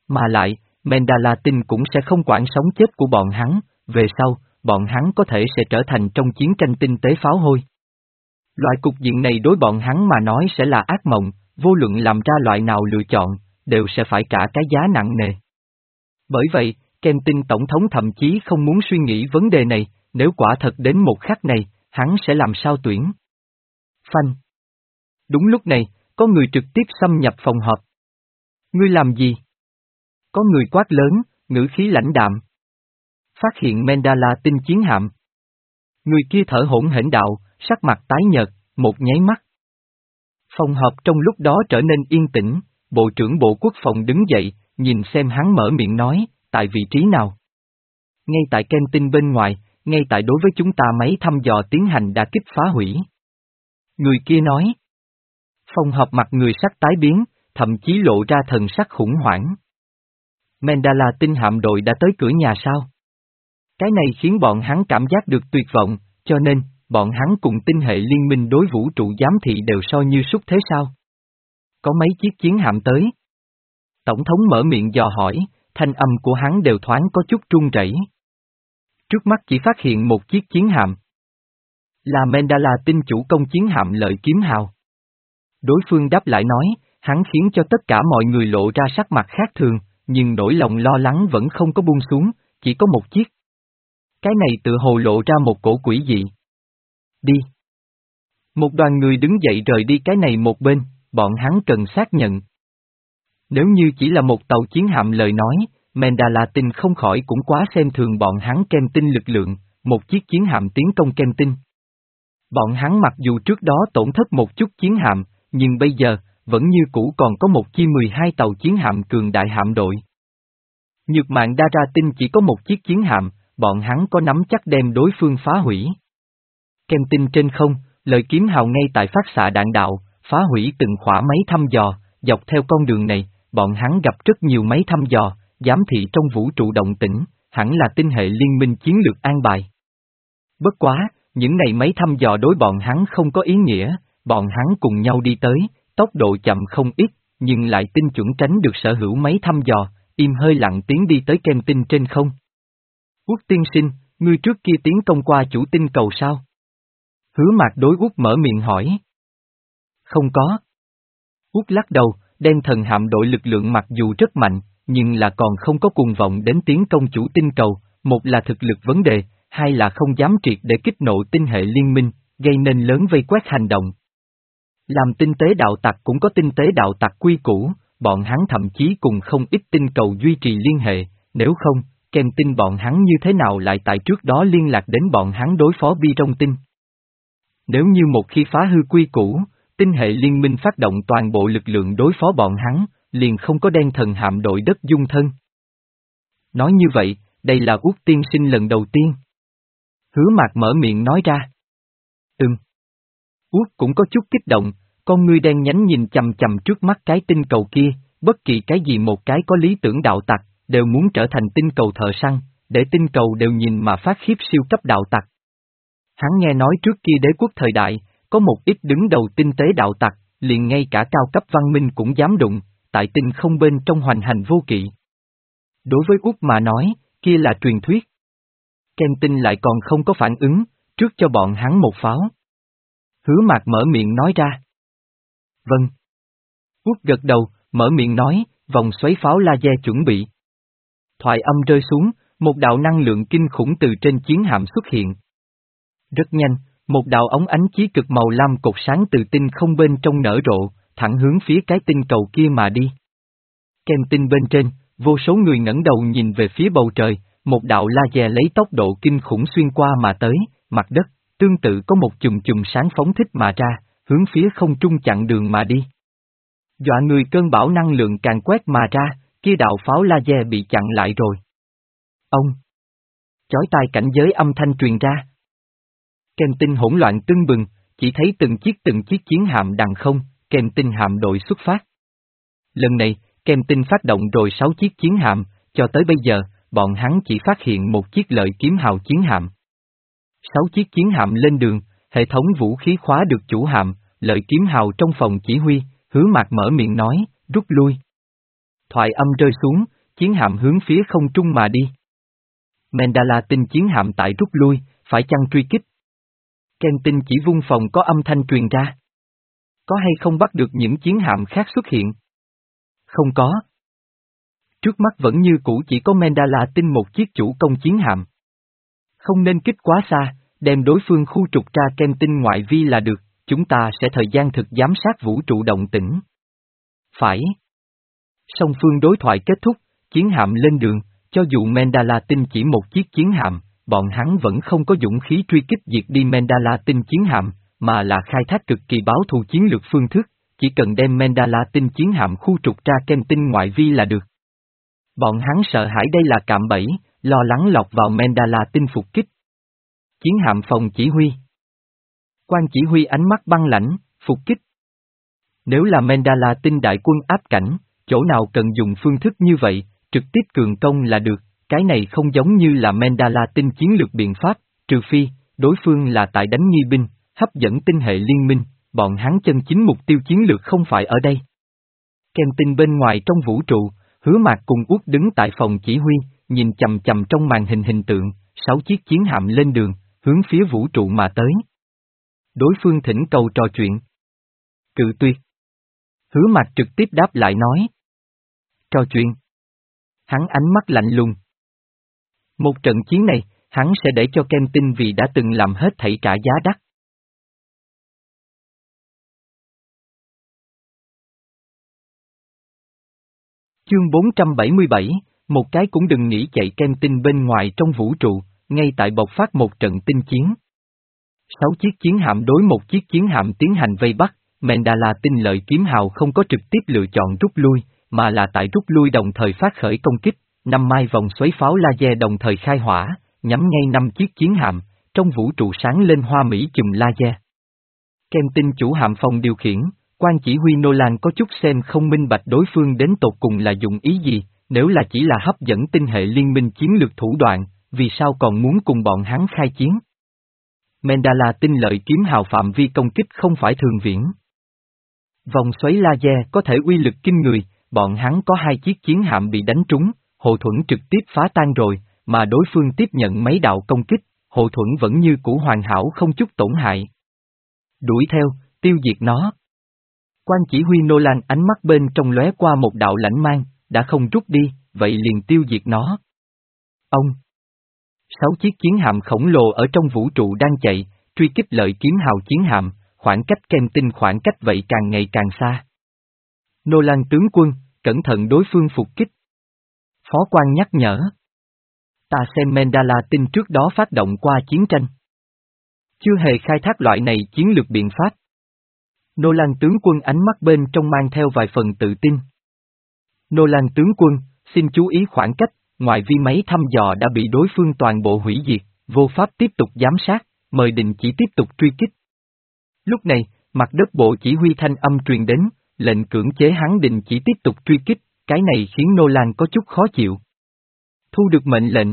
Mà lại, Mandala-tin cũng sẽ không quản sống chết của bọn hắn, về sau, bọn hắn có thể sẽ trở thành trong chiến tranh tinh tế pháo hôi. Loại cục diện này đối bọn hắn mà nói sẽ là ác mộng, vô luận làm ra loại nào lựa chọn, đều sẽ phải trả cái giá nặng nề. Bởi vậy, Kem tin Tổng thống thậm chí không muốn suy nghĩ vấn đề này, nếu quả thật đến một khắc này, hắn sẽ làm sao tuyển. Phanh. Đúng lúc này, có người trực tiếp xâm nhập phòng họp. Ngươi làm gì? Có người quát lớn, ngữ khí lãnh đạm. Phát hiện Mandala tinh chiến hạm. Người kia thở hổn hển đạo, sắc mặt tái nhợt, một nháy mắt. Phòng họp trong lúc đó trở nên yên tĩnh, Bộ trưởng Bộ Quốc phòng đứng dậy, nhìn xem hắn mở miệng nói, tại vị trí nào? Ngay tại Kem tin bên ngoài, ngay tại đối với chúng ta máy thăm dò tiến hành đả kích phá hủy. Người kia nói. Phòng họp mặt người sắc tái biến, thậm chí lộ ra thần sắc khủng hoảng. Mandala tinh hạm đội đã tới cửa nhà sao? Cái này khiến bọn hắn cảm giác được tuyệt vọng, cho nên, bọn hắn cùng tinh hệ liên minh đối vũ trụ giám thị đều so như súc thế sao? Có mấy chiếc chiến hạm tới? Tổng thống mở miệng dò hỏi, thanh âm của hắn đều thoáng có chút run rẩy. Trước mắt chỉ phát hiện một chiếc chiến hạm. Là Mandala tinh chủ công chiến hạm Lợi Kiếm Hào. Đối phương đáp lại nói, hắn khiến cho tất cả mọi người lộ ra sắc mặt khác thường, nhưng nỗi lòng lo lắng vẫn không có buông xuống, chỉ có một chiếc. Cái này tự hồ lộ ra một cổ quỷ dị. Đi. Một đoàn người đứng dậy rời đi cái này một bên, bọn hắn cần xác nhận. Nếu như chỉ là một tàu chiến hạm lời nói, Mandala tinh không khỏi cũng quá xem thường bọn hắn Kem tin lực lượng, một chiếc chiến hạm tiến công Kem tin. Bọn hắn mặc dù trước đó tổn thất một chút chiến hạm, nhưng bây giờ, vẫn như cũ còn có một chi mười hai tàu chiến hạm cường đại hạm đội. Nhược mạng Đa Ra Tinh chỉ có một chiếc chiến hạm, bọn hắn có nắm chắc đem đối phương phá hủy. Kem tin trên không, Lợi Kiếm Hào ngay tại phát xạ đạn đạo, phá hủy từng khỏa máy thăm dò, dọc theo con đường này, bọn hắn gặp rất nhiều máy thăm dò, giám thị trong vũ trụ động tĩnh, hẳn là tinh hệ liên minh chiến lược an bài. Bất quá, những này máy thăm dò đối bọn hắn không có ý nghĩa, bọn hắn cùng nhau đi tới, tốc độ chậm không ít, nhưng lại tinh chuẩn tránh được sở hữu máy thăm dò, im hơi lặng tiến đi tới Kem tin trên không. Quốc tiên sinh, ngươi trước kia tiến công qua chủ tinh cầu sao? Hứa Mạc đối Quốc mở miệng hỏi. Không có. Quốc lắc đầu, đen thần hạm đội lực lượng mặc dù rất mạnh, nhưng là còn không có cuồng vọng đến tiến công chủ tinh cầu, một là thực lực vấn đề, hai là không dám triệt để kích nộ tinh hệ liên minh, gây nên lớn vây quét hành động. Làm tinh tế đạo tặc cũng có tinh tế đạo tặc quy củ, bọn hắn thậm chí cùng không ít tinh cầu duy trì liên hệ, nếu không, Kem tin bọn hắn như thế nào lại tại trước đó liên lạc đến bọn hắn đối phó Bi Trong Tinh. Nếu như một khi phá hư quy củ, tinh hệ liên minh phát động toàn bộ lực lượng đối phó bọn hắn, liền không có đen thần hạm đội đất dung thân. Nói như vậy, đây là Út tiên sinh lần đầu tiên. Hứa Mạc mở miệng nói ra. Ừm. Út cũng có chút kích động, con ngươi đen nhánh nhìn chằm chằm trước mắt cái tinh cầu kia, bất kỳ cái gì một cái có lý tưởng đạo tặc, đều muốn trở thành tinh cầu thợ săn, để tinh cầu đều nhìn mà phát khiếp siêu cấp đạo tặc. Hắn nghe nói trước kia đế quốc thời đại, có một ít đứng đầu tinh tế đạo tặc, liền ngay cả cao cấp văn minh cũng dám đụng, tại tinh không bên trong hoành hành vô kỵ. Đối với Út mà nói, kia là truyền thuyết. Kem tin lại còn không có phản ứng, trước cho bọn hắn một pháo. Hứa Mạc mở miệng nói ra. Vâng. Út gật đầu, mở miệng nói, vòng xoáy pháo laser chuẩn bị. Thoại âm rơi xuống, một đạo năng lượng kinh khủng từ trên chiến hạm xuất hiện. Rất nhanh, một đạo ống ánh chí cực màu lam cột sáng từ tinh không bên trong nở rộ, thẳng hướng phía cái tinh cầu kia mà đi. Kem tinh bên trên, vô số người ngẩng đầu nhìn về phía bầu trời, một đạo laser lấy tốc độ kinh khủng xuyên qua mà tới, mặt đất, tương tự có một chùm chùm sáng phóng thích mà ra, hướng phía không trung chặn đường mà đi. Dọa người cơn bão năng lượng càng quét mà ra, kia đạo pháo laser bị chặn lại rồi. Ông! Chói tai cảnh giới âm thanh truyền ra. Kem tinh hỗn loạn tưng bừng, chỉ thấy từng chiếc từng chiếc chiến hạm đằng không, Kem tinh hạm đội xuất phát. Lần này, Kem tinh phát động rồi sáu chiếc chiến hạm, cho tới bây giờ, bọn hắn chỉ phát hiện một chiếc Lợi Kiếm Hào chiến hạm. Sáu chiếc chiến hạm lên đường, hệ thống vũ khí khóa được chủ hạm, Lợi Kiếm Hào trong phòng chỉ huy, Hứa Mạc mở miệng nói, rút lui. Thoại âm rơi xuống, chiến hạm hướng phía không trung mà đi. Mandala tinh chiến hạm tại rút lui, phải chăng truy kích? Ken tinh chỉ vung phòng có âm thanh truyền ra. Có hay không bắt được những chiến hạm khác xuất hiện? Không có. Trước mắt vẫn như cũ chỉ có Mandala tinh một chiếc chủ công chiến hạm. Không nên kích quá xa, đem đối phương khu trục ra Ken tinh ngoại vi là được, chúng ta sẽ thời gian thực giám sát vũ trụ động tĩnh. Phải. Song phương đối thoại kết thúc, chiến hạm lên đường, cho dù Mandala tinh chỉ một chiếc chiến hạm, bọn hắn vẫn không có dũng khí truy kích diệt đi Mandala tinh chiến hạm, mà là khai thác cực kỳ báo thù chiến lược phương thức, chỉ cần đem Mandala tinh chiến hạm khu trục ra Ken tinh ngoại vi là được. Bọn hắn sợ hãi đây là cạm bẫy, lo lắng lọt vào Mandala tinh phục kích. Chiến hạm phòng chỉ huy. Quan chỉ huy ánh mắt băng lãnh, phục kích. Nếu là Mandala tinh đại quân áp cảnh, chỗ nào cần dùng phương thức như vậy, trực tiếp cường công là được, cái này không giống như là Mandala tinh chiến lược biện pháp, trừ phi, đối phương là tại đánh nghi binh, hấp dẫn tinh hệ liên minh, bọn hắn chân chính mục tiêu chiến lược không phải ở đây. Ken tinh bên ngoài trong vũ trụ, Hứa Mạc cùng Uất đứng tại phòng chỉ huy, nhìn chầm chầm trong màn hình hình tượng, sáu chiếc chiến hạm lên đường, hướng phía vũ trụ mà tới. Đối phương thỉnh cầu trò chuyện. Cự tuyệt. Hứa Mạc trực tiếp đáp lại nói. Trò chuyện. Hắn ánh mắt lạnh lùng. Một trận chiến này, hắn sẽ để cho Ken tinh vì đã từng làm hết thảy trả giá đắt. Chương bốn trăm bảy mươi bảy, một cái cũng đừng nghĩ chạy Ken tinh bên ngoài trong vũ trụ, ngay tại bộc phát một trận tinh chiến. Sáu chiếc chiến hạm đối một chiếc chiến hạm tiến hành vây bắt, Mandala tinh lợi kiếm hào không có trực tiếp lựa chọn rút lui, mà là tại rút lui đồng thời phát khởi công kích, năm mai vòng xoáy pháo laser đồng thời khai hỏa, nhắm ngay năm chiếc chiến hạm, trong vũ trụ sáng lên hoa mỹ chùm laser. Ken tinh chủ hạm phòng điều khiển, quan chỉ huy Nolan có chút xem không minh bạch đối phương đến tột cùng là dụng ý gì, nếu là chỉ là hấp dẫn tinh hệ liên minh chiến lược thủ đoạn, vì sao còn muốn cùng bọn hắn khai chiến? Mandala tinh lợi kiếm hào phạm vi công kích không phải thường viễn. Vòng xoáy laser có thể uy lực kinh người, bọn hắn có hai chiếc chiến hạm bị đánh trúng, hộ thuẫn trực tiếp phá tan rồi, mà đối phương tiếp nhận mấy đạo công kích, hộ thuẫn vẫn như cũ hoàn hảo không chút tổn hại. Đuổi theo, tiêu diệt nó. Quan chỉ huy Nolan ánh mắt bên trong lóe qua một đạo lãnh mang, đã không rút đi, vậy liền tiêu diệt nó. Ông. Sáu chiếc chiến hạm khổng lồ ở trong vũ trụ đang chạy, truy kích lợi kiếm hào chiến hạm, khoảng cách Ken tinh khoảng cách vậy càng ngày càng xa. Nolan tướng quân, cẩn thận đối phương phục kích. Phó quan nhắc nhở. Ta xem Mandala tinh trước đó phát động qua chiến tranh. Chưa hề khai thác loại này chiến lược biện pháp. Nolan tướng quân ánh mắt bên trong mang theo vài phần tự tin. Nolan tướng quân, xin chú ý khoảng cách, ngoại vi máy thăm dò đã bị đối phương toàn bộ hủy diệt, vô pháp tiếp tục giám sát, mời đình chỉ tiếp tục truy kích. Lúc này, mặt đất bộ chỉ huy thanh âm truyền đến, lệnh cưỡng chế hắn đình chỉ tiếp tục truy kích, cái này khiến Nolan có chút khó chịu. Thu được mệnh lệnh.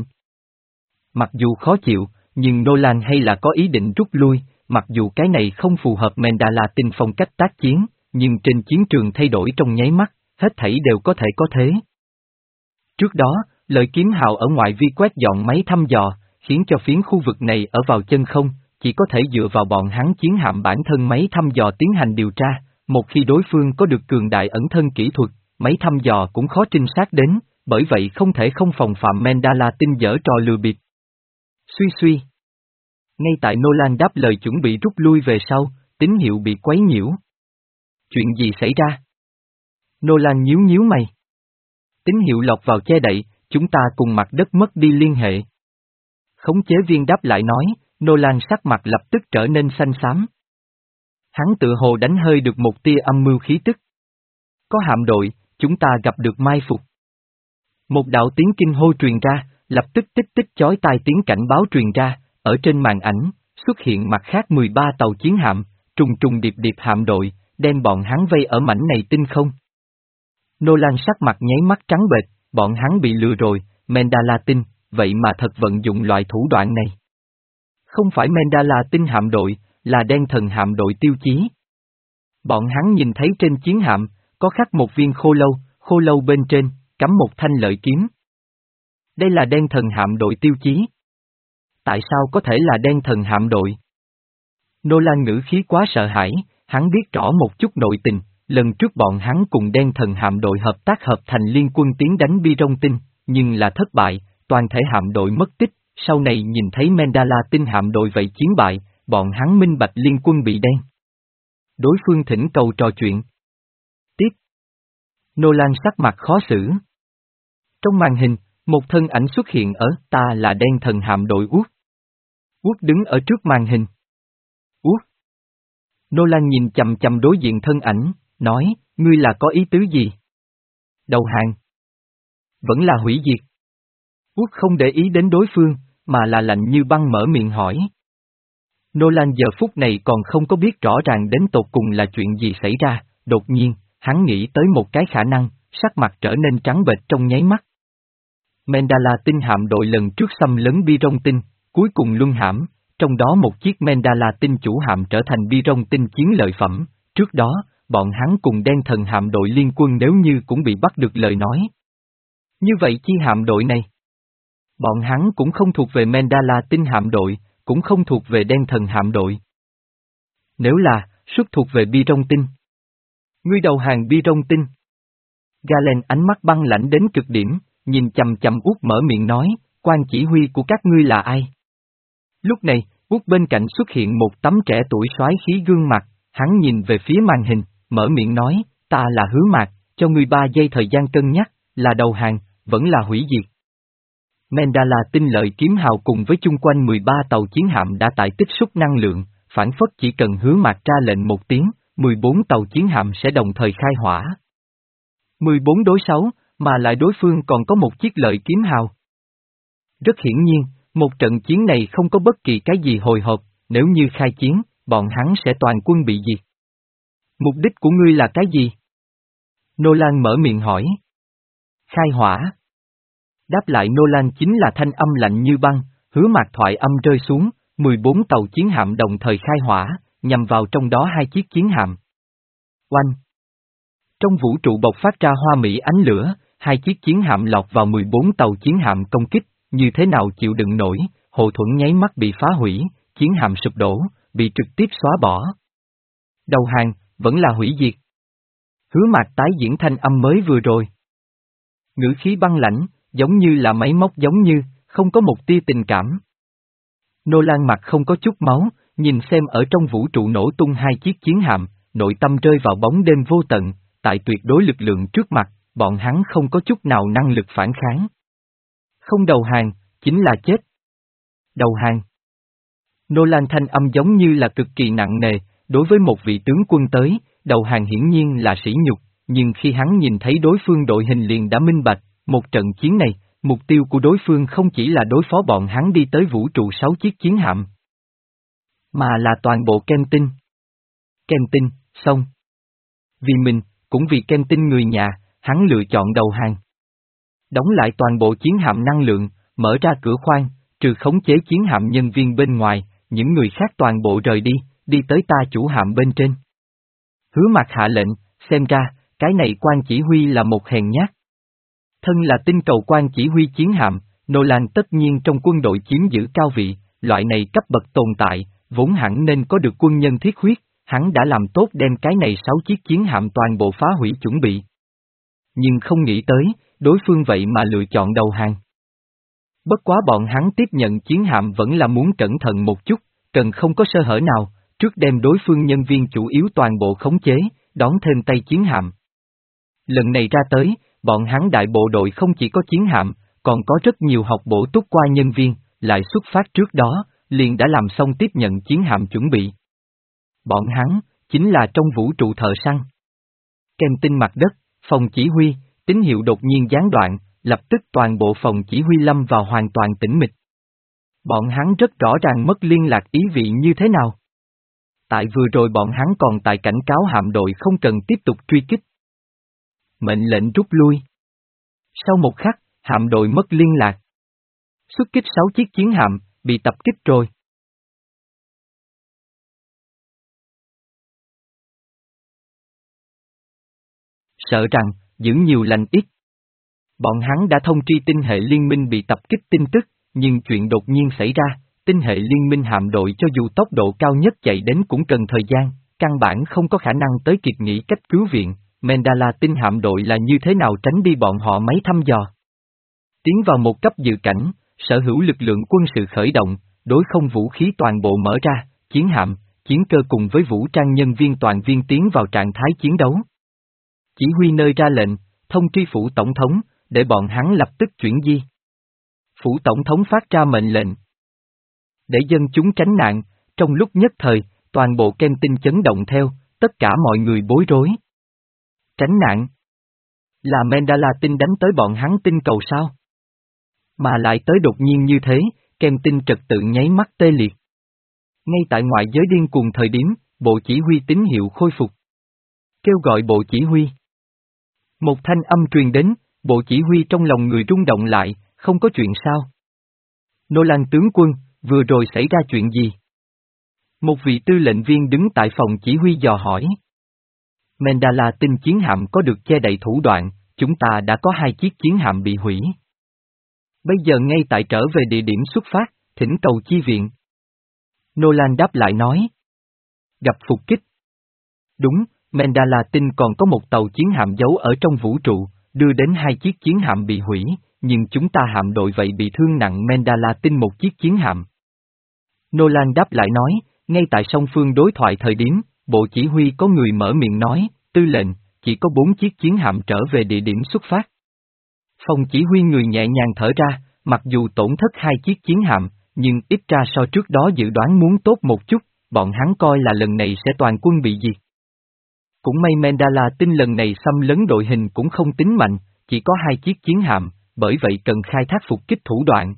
Mặc dù khó chịu, nhưng Nolan hay là có ý định rút lui, mặc dù cái này không phù hợp Mandala tinh phong cách tác chiến, nhưng trên chiến trường thay đổi trong nháy mắt, hết thảy đều có thể có thế. Trước đó, lợi kiếm hào ở ngoại vi quét dọn máy thăm dò, khiến cho phiến khu vực này ở vào chân không, chỉ có thể dựa vào bọn hắn chiến hạm bản thân máy thăm dò tiến hành điều tra, một khi đối phương có được cường đại ẩn thân kỹ thuật, máy thăm dò cũng khó trinh sát đến, bởi vậy không thể không phòng phạm Mandala tinh giở trò lừa bịp. Suy suy. Ngay tại Nolan đáp lời chuẩn bị rút lui về sau, tín hiệu bị quấy nhiễu. Chuyện gì xảy ra? Nolan nhíu nhíu mày. Tín hiệu lọt vào che đậy, chúng ta cùng mặt đất mất đi liên hệ. Khống chế viên đáp lại nói, Nolan sắc mặt lập tức trở nên xanh xám. Hắn tự hồ đánh hơi được một tia âm mưu khí tức. Có hạm đội, chúng ta gặp được mai phục. Một đạo tiếng kinh hô truyền ra, lập tức tích tích chói tai tiếng cảnh báo truyền ra, ở trên màn ảnh, xuất hiện mặt khác mười ba tàu chiến hạm, trùng trùng điệp điệp hạm đội, đem bọn hắn vây ở mảnh này tinh không. Nolan sắc mặt nháy mắt trắng bệch, bọn hắn bị lừa rồi, Mandala tinh, vậy mà thật vận dụng loại thủ đoạn này. Không phải Mandala tinh hạm đội, là đen thần hạm đội tiêu chí. Bọn hắn nhìn thấy trên chiến hạm, có khắc một viên khô lâu, khô lâu bên trên, cắm một thanh lợi kiếm. Đây là đen thần hạm đội tiêu chí. Tại sao có thể là đen thần hạm đội? Nolan ngữ khí quá sợ hãi, hắn biết rõ một chút nội tình, lần trước bọn hắn cùng đen thần hạm đội hợp tác hợp thành liên quân tiến đánh Bi Rong Tinh, nhưng là thất bại, toàn thể hạm đội mất tích, sau này nhìn thấy Mandala tinh hạm đội vậy chiến bại, bọn hắn minh bạch liên quân bị đen. Đối phương thỉnh cầu trò chuyện. Tiếp. Nolan sắc mặt khó xử. Trong màn hình, một thân ảnh xuất hiện ở ta là đen thần hạm đội Út. Út đứng ở trước màn hình. Út. Nolan nhìn chầm chầm đối diện thân ảnh, nói, ngươi là có ý tứ gì? Đầu hàng. Vẫn là hủy diệt. Út không để ý đến đối phương, mà là lạnh như băng mở miệng hỏi. Nolan giờ phút này còn không có biết rõ ràng đến tột cùng là chuyện gì xảy ra, đột nhiên, hắn nghĩ tới một cái khả năng, sắc mặt trở nên trắng bệch trong nháy mắt. Mandala tinh hạm đội lần trước xâm lấn Bi Rong Tinh, cuối cùng luân hãm, trong đó một chiếc Mandala tinh chủ hạm trở thành Bi Rong Tinh chiến lợi phẩm, trước đó, bọn hắn cùng đen thần hạm đội liên quân nếu như cũng bị bắt được lời nói. Như vậy chi hạm đội này? Bọn hắn cũng không thuộc về Mandala tinh hạm đội, cũng không thuộc về đen thần hạm đội. Nếu là, xuất thuộc về Bi Rong Tinh. Ngươi đầu hàng Bi Rong Tinh. Galen ánh mắt băng lãnh đến cực điểm, nhìn chầm chầm Út mở miệng nói, quan chỉ huy của các ngươi là ai? Lúc này, Út bên cạnh xuất hiện một tấm trẻ tuổi soái khí gương mặt, hắn nhìn về phía màn hình, mở miệng nói, ta là Hứa Mạc, cho ngươi ba giây thời gian cân nhắc, là đầu hàng, vẫn là hủy diệt. Mandala tinh lợi kiếm hào cùng với chung quanh mười ba tàu chiến hạm đã tải tích xúc năng lượng, phản phất chỉ cần Hứa Mạc ra lệnh một tiếng, mười bốn tàu chiến hạm sẽ đồng thời khai hỏa. mười bốn đối sáu, mà lại đối phương còn có một chiếc lợi kiếm hào. Rất hiển nhiên, một trận chiến này không có bất kỳ cái gì hồi hộp, nếu như khai chiến, bọn hắn sẽ toàn quân bị diệt. Mục đích của ngươi là cái gì? Nolan mở miệng hỏi. Khai hỏa. Đáp lại Nolan chính là thanh âm lạnh như băng, Hứa Mạc thoại âm rơi xuống, mười bốn tàu chiến hạm đồng thời khai hỏa, nhằm vào trong đó hai chiếc chiến hạm. Oanh! Trong vũ trụ bộc phát ra hoa mỹ ánh lửa, hai chiếc chiến hạm lọt vào mười bốn tàu chiến hạm công kích, như thế nào chịu đựng nổi, hộ thuẫn nháy mắt bị phá hủy, chiến hạm sụp đổ, bị trực tiếp xóa bỏ. Đầu hàng, vẫn là hủy diệt. Hứa Mạc tái diễn thanh âm mới vừa rồi. Ngữ khí băng lãnh, giống như là máy móc giống như, không có một tia tình cảm. Nolan mặt không có chút máu, nhìn xem ở trong vũ trụ nổ tung hai chiếc chiến hạm, nội tâm rơi vào bóng đêm vô tận, tại tuyệt đối lực lượng trước mặt, bọn hắn không có chút nào năng lực phản kháng. Không đầu hàng, chính là chết. Đầu hàng. Nolan thanh âm giống như là cực kỳ nặng nề, đối với một vị tướng quân tới, đầu hàng hiển nhiên là sỉ nhục, nhưng khi hắn nhìn thấy đối phương đội hình liền đã minh bạch, một trận chiến này, mục tiêu của đối phương không chỉ là đối phó bọn hắn đi tới vũ trụ sáu chiếc chiến hạm, mà là toàn bộ Kem Tinh. Kem Tinh, xong. Vì mình, cũng vì Kem Tinh người nhà, hắn lựa chọn đầu hàng. Đóng lại toàn bộ chiến hạm năng lượng, mở ra cửa khoang, trừ khống chế chiến hạm nhân viên bên ngoài, những người khác toàn bộ rời đi, đi tới ta chủ hạm bên trên. Hứa Mạc hạ lệnh, xem ra, cái này quan chỉ huy là một hèn nhát. Thân là tinh cầu quan chỉ huy chiến hạm, Nolan tất nhiên trong quân đội chiếm giữ cao vị, loại này cấp bậc tồn tại, vốn hẳn nên có được quân nhân thiết huyết, hắn đã làm tốt đem cái này sáu chiếc chiến hạm toàn bộ phá hủy chuẩn bị. Nhưng không nghĩ tới, đối phương vậy mà lựa chọn đầu hàng. Bất quá bọn hắn tiếp nhận chiến hạm vẫn là muốn cẩn thận một chút, cần không có sơ hở nào, trước đem đối phương nhân viên chủ yếu toàn bộ khống chế, đón thêm tay chiến hạm. Lần này ra tới, bọn hắn đại bộ đội không chỉ có chiến hạm, còn có rất nhiều học bổ túc qua nhân viên, lại xuất phát trước đó, liền đã làm xong tiếp nhận chiến hạm chuẩn bị. Bọn hắn, chính là trong vũ trụ thợ săn. Kem Tinh mặt đất, phòng chỉ huy, tín hiệu đột nhiên gián đoạn, lập tức toàn bộ phòng chỉ huy lâm vào hoàn toàn tĩnh mịch. Bọn hắn rất rõ ràng mất liên lạc ý vị như thế nào. Tại vừa rồi bọn hắn còn tại cảnh cáo hạm đội không cần tiếp tục truy kích. Mệnh lệnh rút lui. Sau một khắc, hạm đội mất liên lạc. Xuất kích sáu chiếc chiến hạm, bị tập kích rồi. Sợ rằng, giữ nhiều lành ít. Bọn hắn đã thông tri tinh hệ liên minh bị tập kích tin tức, nhưng chuyện đột nhiên xảy ra, tinh hệ liên minh hạm đội cho dù tốc độ cao nhất chạy đến cũng cần thời gian, căn bản không có khả năng tới kịp nghĩ cách cứu viện, Mandala tinh hạm đội là như thế nào tránh đi bọn họ máy thăm dò. Tiến vào một cấp dự cảnh, sở hữu lực lượng quân sự khởi động, đối không vũ khí toàn bộ mở ra, chiến hạm, chiến cơ cùng với vũ trang nhân viên toàn viên tiến vào trạng thái chiến đấu. Chỉ huy nơi ra lệnh, thông tri phủ tổng thống, để bọn hắn lập tức chuyển di. Phủ tổng thống phát ra mệnh lệnh. Để dân chúng tránh nạn, trong lúc nhất thời, toàn bộ kem tinh chấn động theo, tất cả mọi người bối rối. Tránh nạn? Là Mandala tinh đánh tới bọn hắn tinh cầu sao? Mà lại tới đột nhiên như thế, kem tinh trật tự nháy mắt tê liệt. Ngay tại ngoại giới điên cuồng thời điểm, bộ chỉ huy tín hiệu khôi phục. Kêu gọi bộ chỉ huy. Một thanh âm truyền đến, bộ chỉ huy trong lòng người rung động lại, không có chuyện sao? Nolan tướng quân, vừa rồi xảy ra chuyện gì? Một vị tư lệnh viên đứng tại phòng chỉ huy dò hỏi. Mandala tinh chiến hạm có được che đậy thủ đoạn, chúng ta đã có hai chiếc chiến hạm bị hủy. Bây giờ ngay tại trở về địa điểm xuất phát, thỉnh cầu chi viện. Nolan đáp lại nói. Gặp phục kích. Đúng, Mandala tinh còn có một tàu chiến hạm giấu ở trong vũ trụ, đưa đến hai chiếc chiến hạm bị hủy, nhưng chúng ta hạm đội vậy bị thương nặng Mandala tinh một chiếc chiến hạm. Nolan đáp lại nói, ngay tại song phương đối thoại thời điểm, bộ chỉ huy có người mở miệng nói, tư lệnh, chỉ có bốn chiếc chiến hạm trở về địa điểm xuất phát. Phòng chỉ huy người nhẹ nhàng thở ra, mặc dù tổn thất hai chiếc chiến hạm, nhưng ít ra so trước đó dự đoán muốn tốt một chút, bọn hắn coi là lần này sẽ toàn quân bị diệt. Cũng may Mandala tinh lần này xâm lấn đội hình cũng không tính mạnh, chỉ có hai chiếc chiến hạm, bởi vậy cần khai thác phục kích thủ đoạn.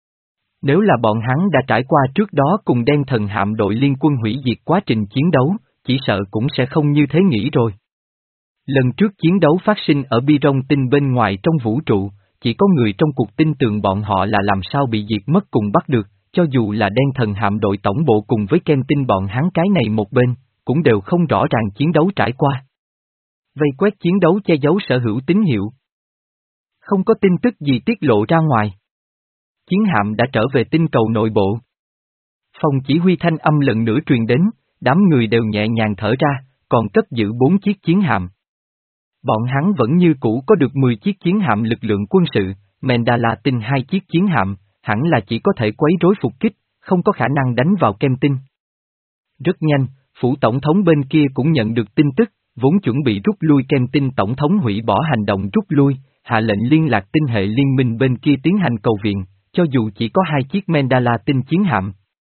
Nếu là bọn hắn đã trải qua trước đó cùng đen thần hạm đội liên quân hủy diệt quá trình chiến đấu, chỉ sợ cũng sẽ không như thế nghĩ rồi. Lần trước chiến đấu phát sinh ở Bi Rong tinh bên ngoài trong vũ trụ, chỉ có người trong cuộc tin tưởng bọn họ là làm sao bị diệt mất cùng bắt được, cho dù là đen thần hạm đội tổng bộ cùng với kem tinh bọn hắn cái này một bên, cũng đều không rõ ràng chiến đấu trải qua. Vây quét chiến đấu che giấu sở hữu tín hiệu. Không có tin tức gì tiết lộ ra ngoài. Chiến hạm đã trở về tinh cầu nội bộ. Phòng chỉ huy thanh âm lần nữa truyền đến, đám người đều nhẹ nhàng thở ra, còn cất giữ bốn chiếc chiến hạm. Bọn hắn vẫn như cũ có được mười chiếc chiến hạm lực lượng quân sự, Mandala tinh hai chiếc chiến hạm, hẳn là chỉ có thể quấy rối phục kích, không có khả năng đánh vào kem tinh. Rất nhanh, phủ tổng thống bên kia cũng nhận được tin tức, vốn chuẩn bị rút lui kem tinh tổng thống hủy bỏ hành động rút lui, hạ lệnh liên lạc tinh hệ liên minh bên kia tiến hành cầu viện, cho dù chỉ có hai chiếc Mandala tinh chiến hạm.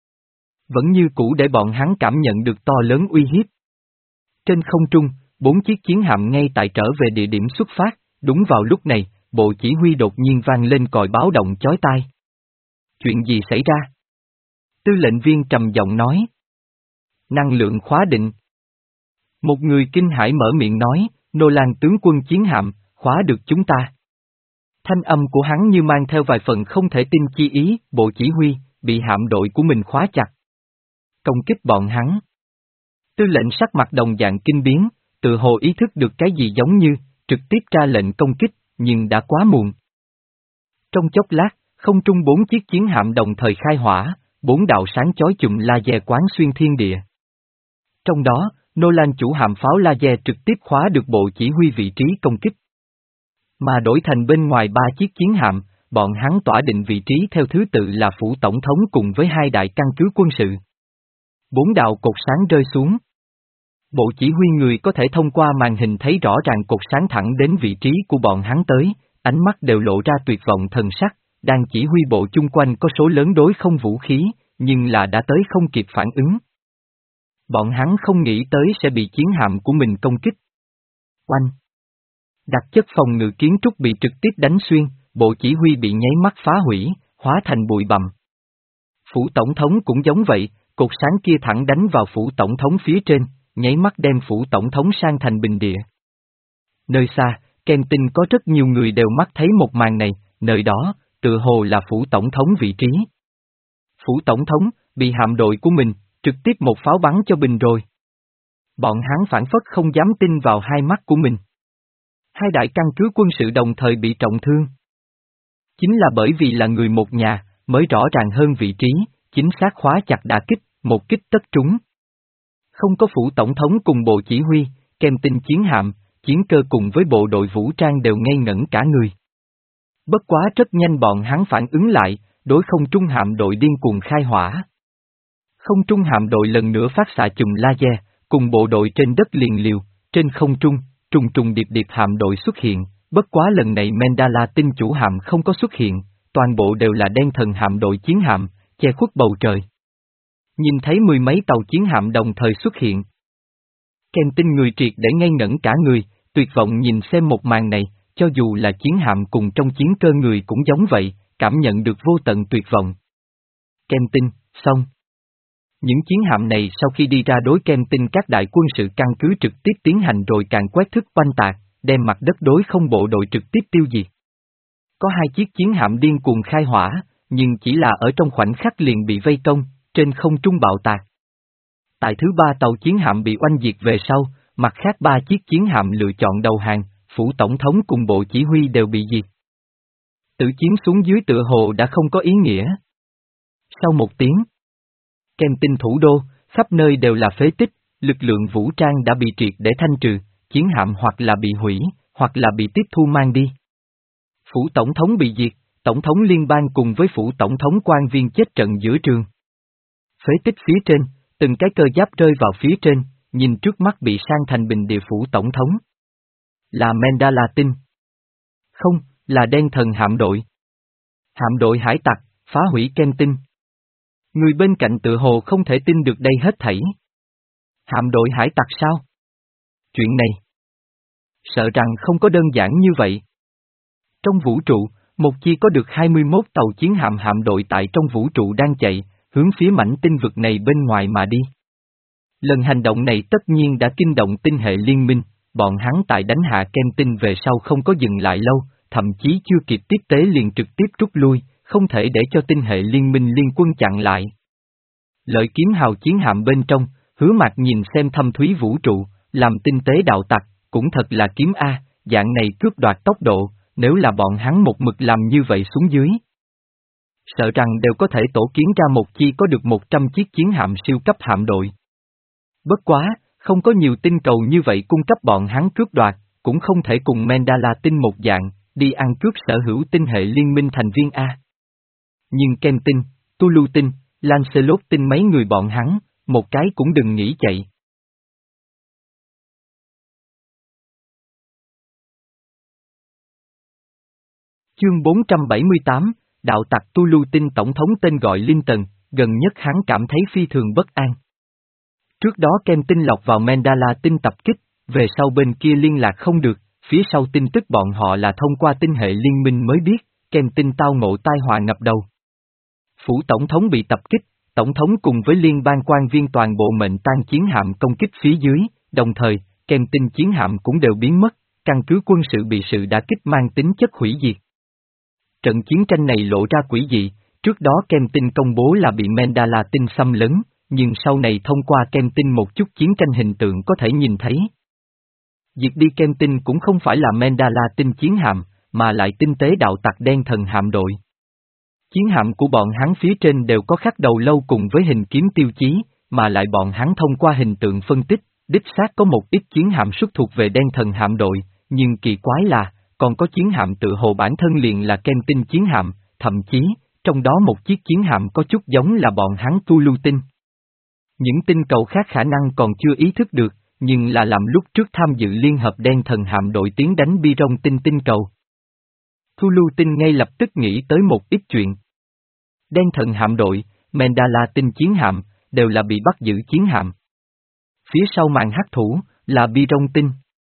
Vẫn như cũ để bọn hắn cảm nhận được to lớn uy hiếp. Trên không trung, bốn chiếc chiến hạm ngay tại trở về địa điểm xuất phát, đúng vào lúc này, bộ chỉ huy đột nhiên vang lên còi báo động chói tai. Chuyện gì xảy ra? Tư lệnh viên trầm giọng nói. Năng lượng khóa định. Một người kinh hãi mở miệng nói, Nolan tướng quân chiến hạm, khóa được chúng ta. Thanh âm của hắn như mang theo vài phần không thể tin chi ý, bộ chỉ huy, bị hạm đội của mình khóa chặt. Công kích bọn hắn. Tư lệnh sắc mặt đồng dạng kinh biến, tự hồ ý thức được cái gì giống như, trực tiếp ra lệnh công kích, nhưng đã quá muộn. Trong chốc lát, không trung bốn chiếc chiến hạm đồng thời khai hỏa, bốn đạo sáng chói chùm laser quán xuyên thiên địa. Trong đó, Nolan chủ hạm pháo laser trực tiếp khóa được bộ chỉ huy vị trí công kích. Mà đổi thành bên ngoài ba chiếc chiến hạm, bọn hắn tỏa định vị trí theo thứ tự là phủ tổng thống cùng với hai đại căn cứ quân sự. Bốn đạo cột sáng rơi xuống. Bộ chỉ huy người có thể thông qua màn hình thấy rõ ràng cột sáng thẳng đến vị trí của bọn hắn tới, ánh mắt đều lộ ra tuyệt vọng thần sắc, đang chỉ huy bộ chung quanh có số lớn đối không vũ khí, nhưng là đã tới không kịp phản ứng. Bọn hắn không nghĩ tới sẽ bị chiến hạm của mình công kích. Oanh! Đặc chất phòng ngự kiến trúc bị trực tiếp đánh xuyên, bộ chỉ huy bị nháy mắt phá hủy, hóa thành bụi bặm. Phủ tổng thống cũng giống vậy, cột sáng kia thẳng đánh vào phủ tổng thống phía trên, nháy mắt đem phủ tổng thống sang thành bình địa. Nơi xa, Kem Tinh có rất nhiều người đều mắt thấy một màn này, nơi đó, tự hồ là phủ tổng thống vị trí. Phủ tổng thống, bị hạm đội của mình, trực tiếp một pháo bắn cho bình rồi. Bọn hắn phản phất không dám tin vào hai mắt của mình. Hai đại căn cứ quân sự đồng thời bị trọng thương. Chính là bởi vì là người một nhà, mới rõ ràng hơn vị trí, chính xác khóa chặt đả kích, một kích tất trúng. Không có phủ tổng thống cùng bộ chỉ huy, kèm tinh chiến hạm, chiến cơ cùng với bộ đội vũ trang đều ngây ngẩn cả người. Bất quá rất nhanh bọn hắn phản ứng lại, đối không trung hạm đội điên cuồng khai hỏa. Không trung hạm đội lần nữa phát xạ chùm laser, cùng bộ đội trên đất liền liều, trên không trung, trùng trùng điệp điệp hạm đội xuất hiện, bất quá lần này Mandala tinh chủ hạm không có xuất hiện, toàn bộ đều là đen thần hạm đội chiến hạm, che khuất bầu trời. Nhìn thấy mười mấy tàu chiến hạm đồng thời xuất hiện. Ken tinh người triệt để ngây ngẩn cả người, tuyệt vọng nhìn xem một màn này, cho dù là chiến hạm cùng trong chiến cơ người cũng giống vậy, cảm nhận được vô tận tuyệt vọng. Ken tinh, xong. Những chiến hạm này sau khi đi ra đối Ken tinh các đại quân sự căn cứ trực tiếp tiến hành rồi càng quét thức oanh tạc, đem mặt đất đối không bộ đội trực tiếp tiêu diệt. Có hai chiếc chiến hạm điên cuồng khai hỏa, nhưng chỉ là ở trong khoảnh khắc liền bị vây công, trên không trung bạo tạc. Tại thứ ba tàu chiến hạm bị oanh diệt về sau, mặt khác ba chiếc chiến hạm lựa chọn đầu hàng, phủ tổng thống cùng bộ chỉ huy đều bị diệt. Tử chiến xuống dưới tựa hồ đã không có ý nghĩa. Sau một tiếng, Ken tinh thủ đô, khắp nơi đều là phế tích, lực lượng vũ trang đã bị triệt để thanh trừ, chiến hạm hoặc là bị hủy, hoặc là bị tiếp thu mang đi. Phủ tổng thống bị diệt, tổng thống liên bang cùng với phủ tổng thống quan viên chết trận giữa trường. Phế tích phía trên, từng cái cơ giáp rơi vào phía trên, nhìn trước mắt bị sang thành bình địa phủ tổng thống. Là Mandala tinh. Không, là đen thần hạm đội. Hạm đội hải tặc, phá hủy Ken tinh. Người bên cạnh tự hồ không thể tin được đây hết thảy. Hạm đội hải tặc sao? Chuyện này, sợ rằng không có đơn giản như vậy. Trong vũ trụ, một chi có được hai mươi mốt tàu chiến hạm hạm đội tại trong vũ trụ đang chạy, hướng phía mảnh tinh vực này bên ngoài mà đi. Lần hành động này tất nhiên đã kinh động tinh hệ liên minh, bọn hắn tại đánh hạ Ken tinh về sau không có dừng lại lâu, thậm chí chưa kịp tiếp tế liền trực tiếp rút lui, không thể để cho tinh hệ liên minh liên quân chặn lại. Lợi kiếm hào chiến hạm bên trong, Hứa Mạc nhìn xem thâm thúy vũ trụ, làm tinh tế đạo tặc, cũng thật là kiếm A, dạng này cướp đoạt tốc độ, nếu là bọn hắn một mực làm như vậy xuống dưới. Sợ rằng đều có thể tổ kiến ra một chi có được một trăm chiếc chiến hạm siêu cấp hạm đội. Bất quá, không có nhiều tinh cầu như vậy cung cấp bọn hắn cướp đoạt, cũng không thể cùng Mandala tinh một dạng, đi ăn cướp sở hữu tinh hệ liên minh thành viên A. Nhưng Ken tinh, Tulu tinh, Lancelot tinh mấy người bọn hắn, một cái cũng đừng nghĩ chạy. Chương bốn trăm bảy mươi tám, đạo tặc Tulu tinh tổng thống tên gọi Linton, gần nhất hắn cảm thấy phi thường bất an. Trước đó Ken tinh lọc vào Mandala tinh tập kích, về sau bên kia liên lạc không được, phía sau tin tức bọn họ là thông qua tinh hệ liên minh mới biết, Ken tinh tao ngộ tai họa ngập đầu. Phủ tổng thống bị tập kích, tổng thống cùng với liên bang quan viên toàn bộ mệnh tan chiến hạm công kích phía dưới, đồng thời, Ken tinh chiến hạm cũng đều biến mất, căn cứ quân sự bị sự đả kích mang tính chất hủy diệt. Trận chiến tranh này lộ ra quỷ dị, trước đó Ken tinh công bố là bị Mandala tinh xâm lấn, nhưng sau này thông qua Ken tinh một chút chiến tranh hình tượng có thể nhìn thấy. Diệt đi Ken tinh cũng không phải là Mandala tinh chiến hạm, mà lại tinh tế đạo tặc đen thần hạm đội. Chiến hạm của bọn hắn phía trên đều có khắc đầu lâu cùng với hình kiếm tiêu chí, mà lại bọn hắn thông qua hình tượng phân tích, đích xác có một ít chiến hạm xuất thuộc về đen thần hạm đội, nhưng kỳ quái là, còn có chiến hạm tự hồ bản thân liền là Ken tinh chiến hạm, thậm chí, trong đó một chiếc chiến hạm có chút giống là bọn hắn Tulu tinh. Những tinh cầu khác khả năng còn chưa ý thức được, nhưng là làm lúc trước tham dự liên hợp đen thần hạm đội tiến đánh Biron tinh tinh cầu. Tulu tinh ngay lập tức nghĩ tới một ít chuyện. Đen thần hạm đội, Mandala tinh chiến hạm, đều là bị bắt giữ chiến hạm. Phía sau màn hắc thủ, là Biron tinh.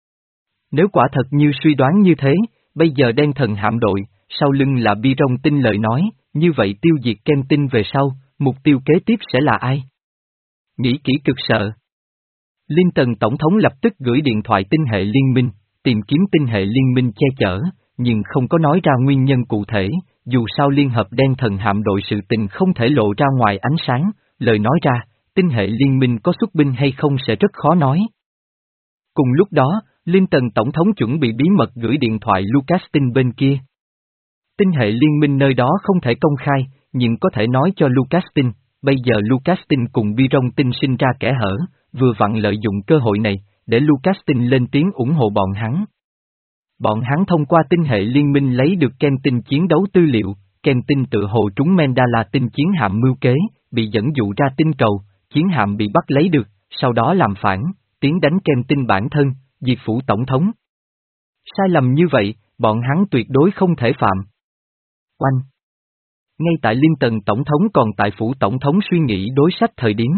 Nếu quả thật như suy đoán như thế, bây giờ đen thần hạm đội, sau lưng là Biron tinh lời nói, như vậy tiêu diệt Ken tinh về sau, mục tiêu kế tiếp sẽ là ai? Nghĩ kỹ cực sợ. Linton tổng thống lập tức gửi điện thoại tinh hệ liên minh, tìm kiếm tinh hệ liên minh che chở, nhưng không có nói ra nguyên nhân cụ thể, dù sao liên hợp đen thần hạm đội sự tình không thể lộ ra ngoài ánh sáng, lời nói ra, tinh hệ liên minh có xuất binh hay không sẽ rất khó nói. Cùng lúc đó, Linton tổng thống chuẩn bị bí mật gửi điện thoại Lucastin bên kia. Tinh hệ liên minh nơi đó không thể công khai, nhưng có thể nói cho Lucastin, bây giờ Lucastin cùng Byron tinh sinh ra kẽ hở, vừa vặn lợi dụng cơ hội này, để Lucastin lên tiếng ủng hộ bọn hắn. Bọn hắn thông qua tinh hệ liên minh lấy được Kentin chiến đấu tư liệu, Kentin tự hồ trúng Mandala tinh chiến hạm mưu kế, bị dẫn dụ ra tinh cầu, chiến hạm bị bắt lấy được, sau đó làm phản, tiến đánh Kentin bản thân, diệt phủ tổng thống. Sai lầm như vậy, bọn hắn tuyệt đối không thể phạm. Oanh! Ngay tại Linton tổng thống còn tại phủ tổng thống suy nghĩ đối sách thời điểm.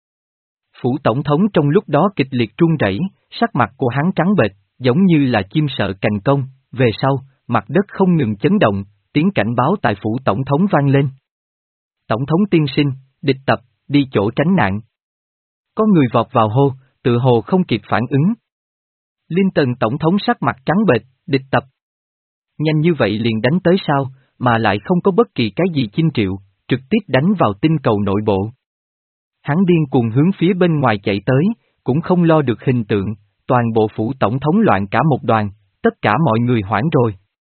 Phủ tổng thống trong lúc đó kịch liệt run rẩy, sắc mặt của hắn trắng bệch, giống như là chim sợ cành công, về sau, mặt đất không ngừng chấn động, tiếng cảnh báo tại phủ tổng thống vang lên. Tổng thống tiên sinh, địch tập, đi chỗ tránh nạn. Có người vọt vào hô, tự hồ không kịp phản ứng. Linton tổng thống sắc mặt trắng bệch, địch tập. Nhanh như vậy liền đánh tới sao, mà lại không có bất kỳ cái gì chinh triệu, trực tiếp đánh vào tinh cầu nội bộ. Hắn điên cuồng hướng phía bên ngoài chạy tới, cũng không lo được hình tượng, toàn bộ phủ tổng thống loạn cả một đoàn, tất cả mọi người hoảng rồi.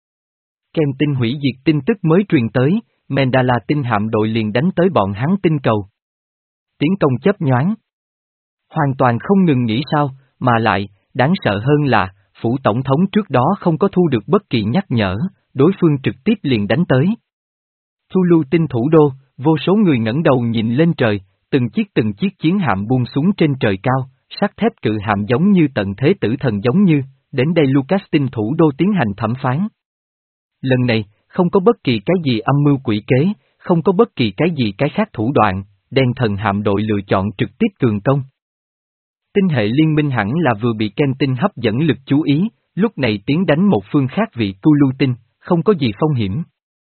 Kentin hủy diệt tin tức mới truyền tới, Mandala tinh hạm đội liền đánh tới bọn hắn tinh cầu. Tiến công chớp nhoáng. Hoàn toàn không ngừng nghĩ sao, mà lại, đáng sợ hơn là, phủ tổng thống trước đó không có thu được bất kỳ nhắc nhở, đối phương trực tiếp liền đánh tới. Thulu tinh thủ đô, vô số người ngẩng đầu nhìn lên trời, từng chiếc từng chiếc chiến hạm buông xuống trên trời cao, sắt thép cự hạm giống như tận thế tử thần giống như, đến đây Lucastin thủ đô tiến hành thẩm phán. Lần này, không có bất kỳ cái gì âm mưu quỷ kế, không có bất kỳ cái gì cái khác thủ đoạn, đen thần hạm đội lựa chọn trực tiếp cường công. Tinh hệ liên minh hẳn là vừa bị Kentin hấp dẫn lực chú ý, lúc này tiến đánh một phương khác vị Tulu tinh, không có gì phong hiểm.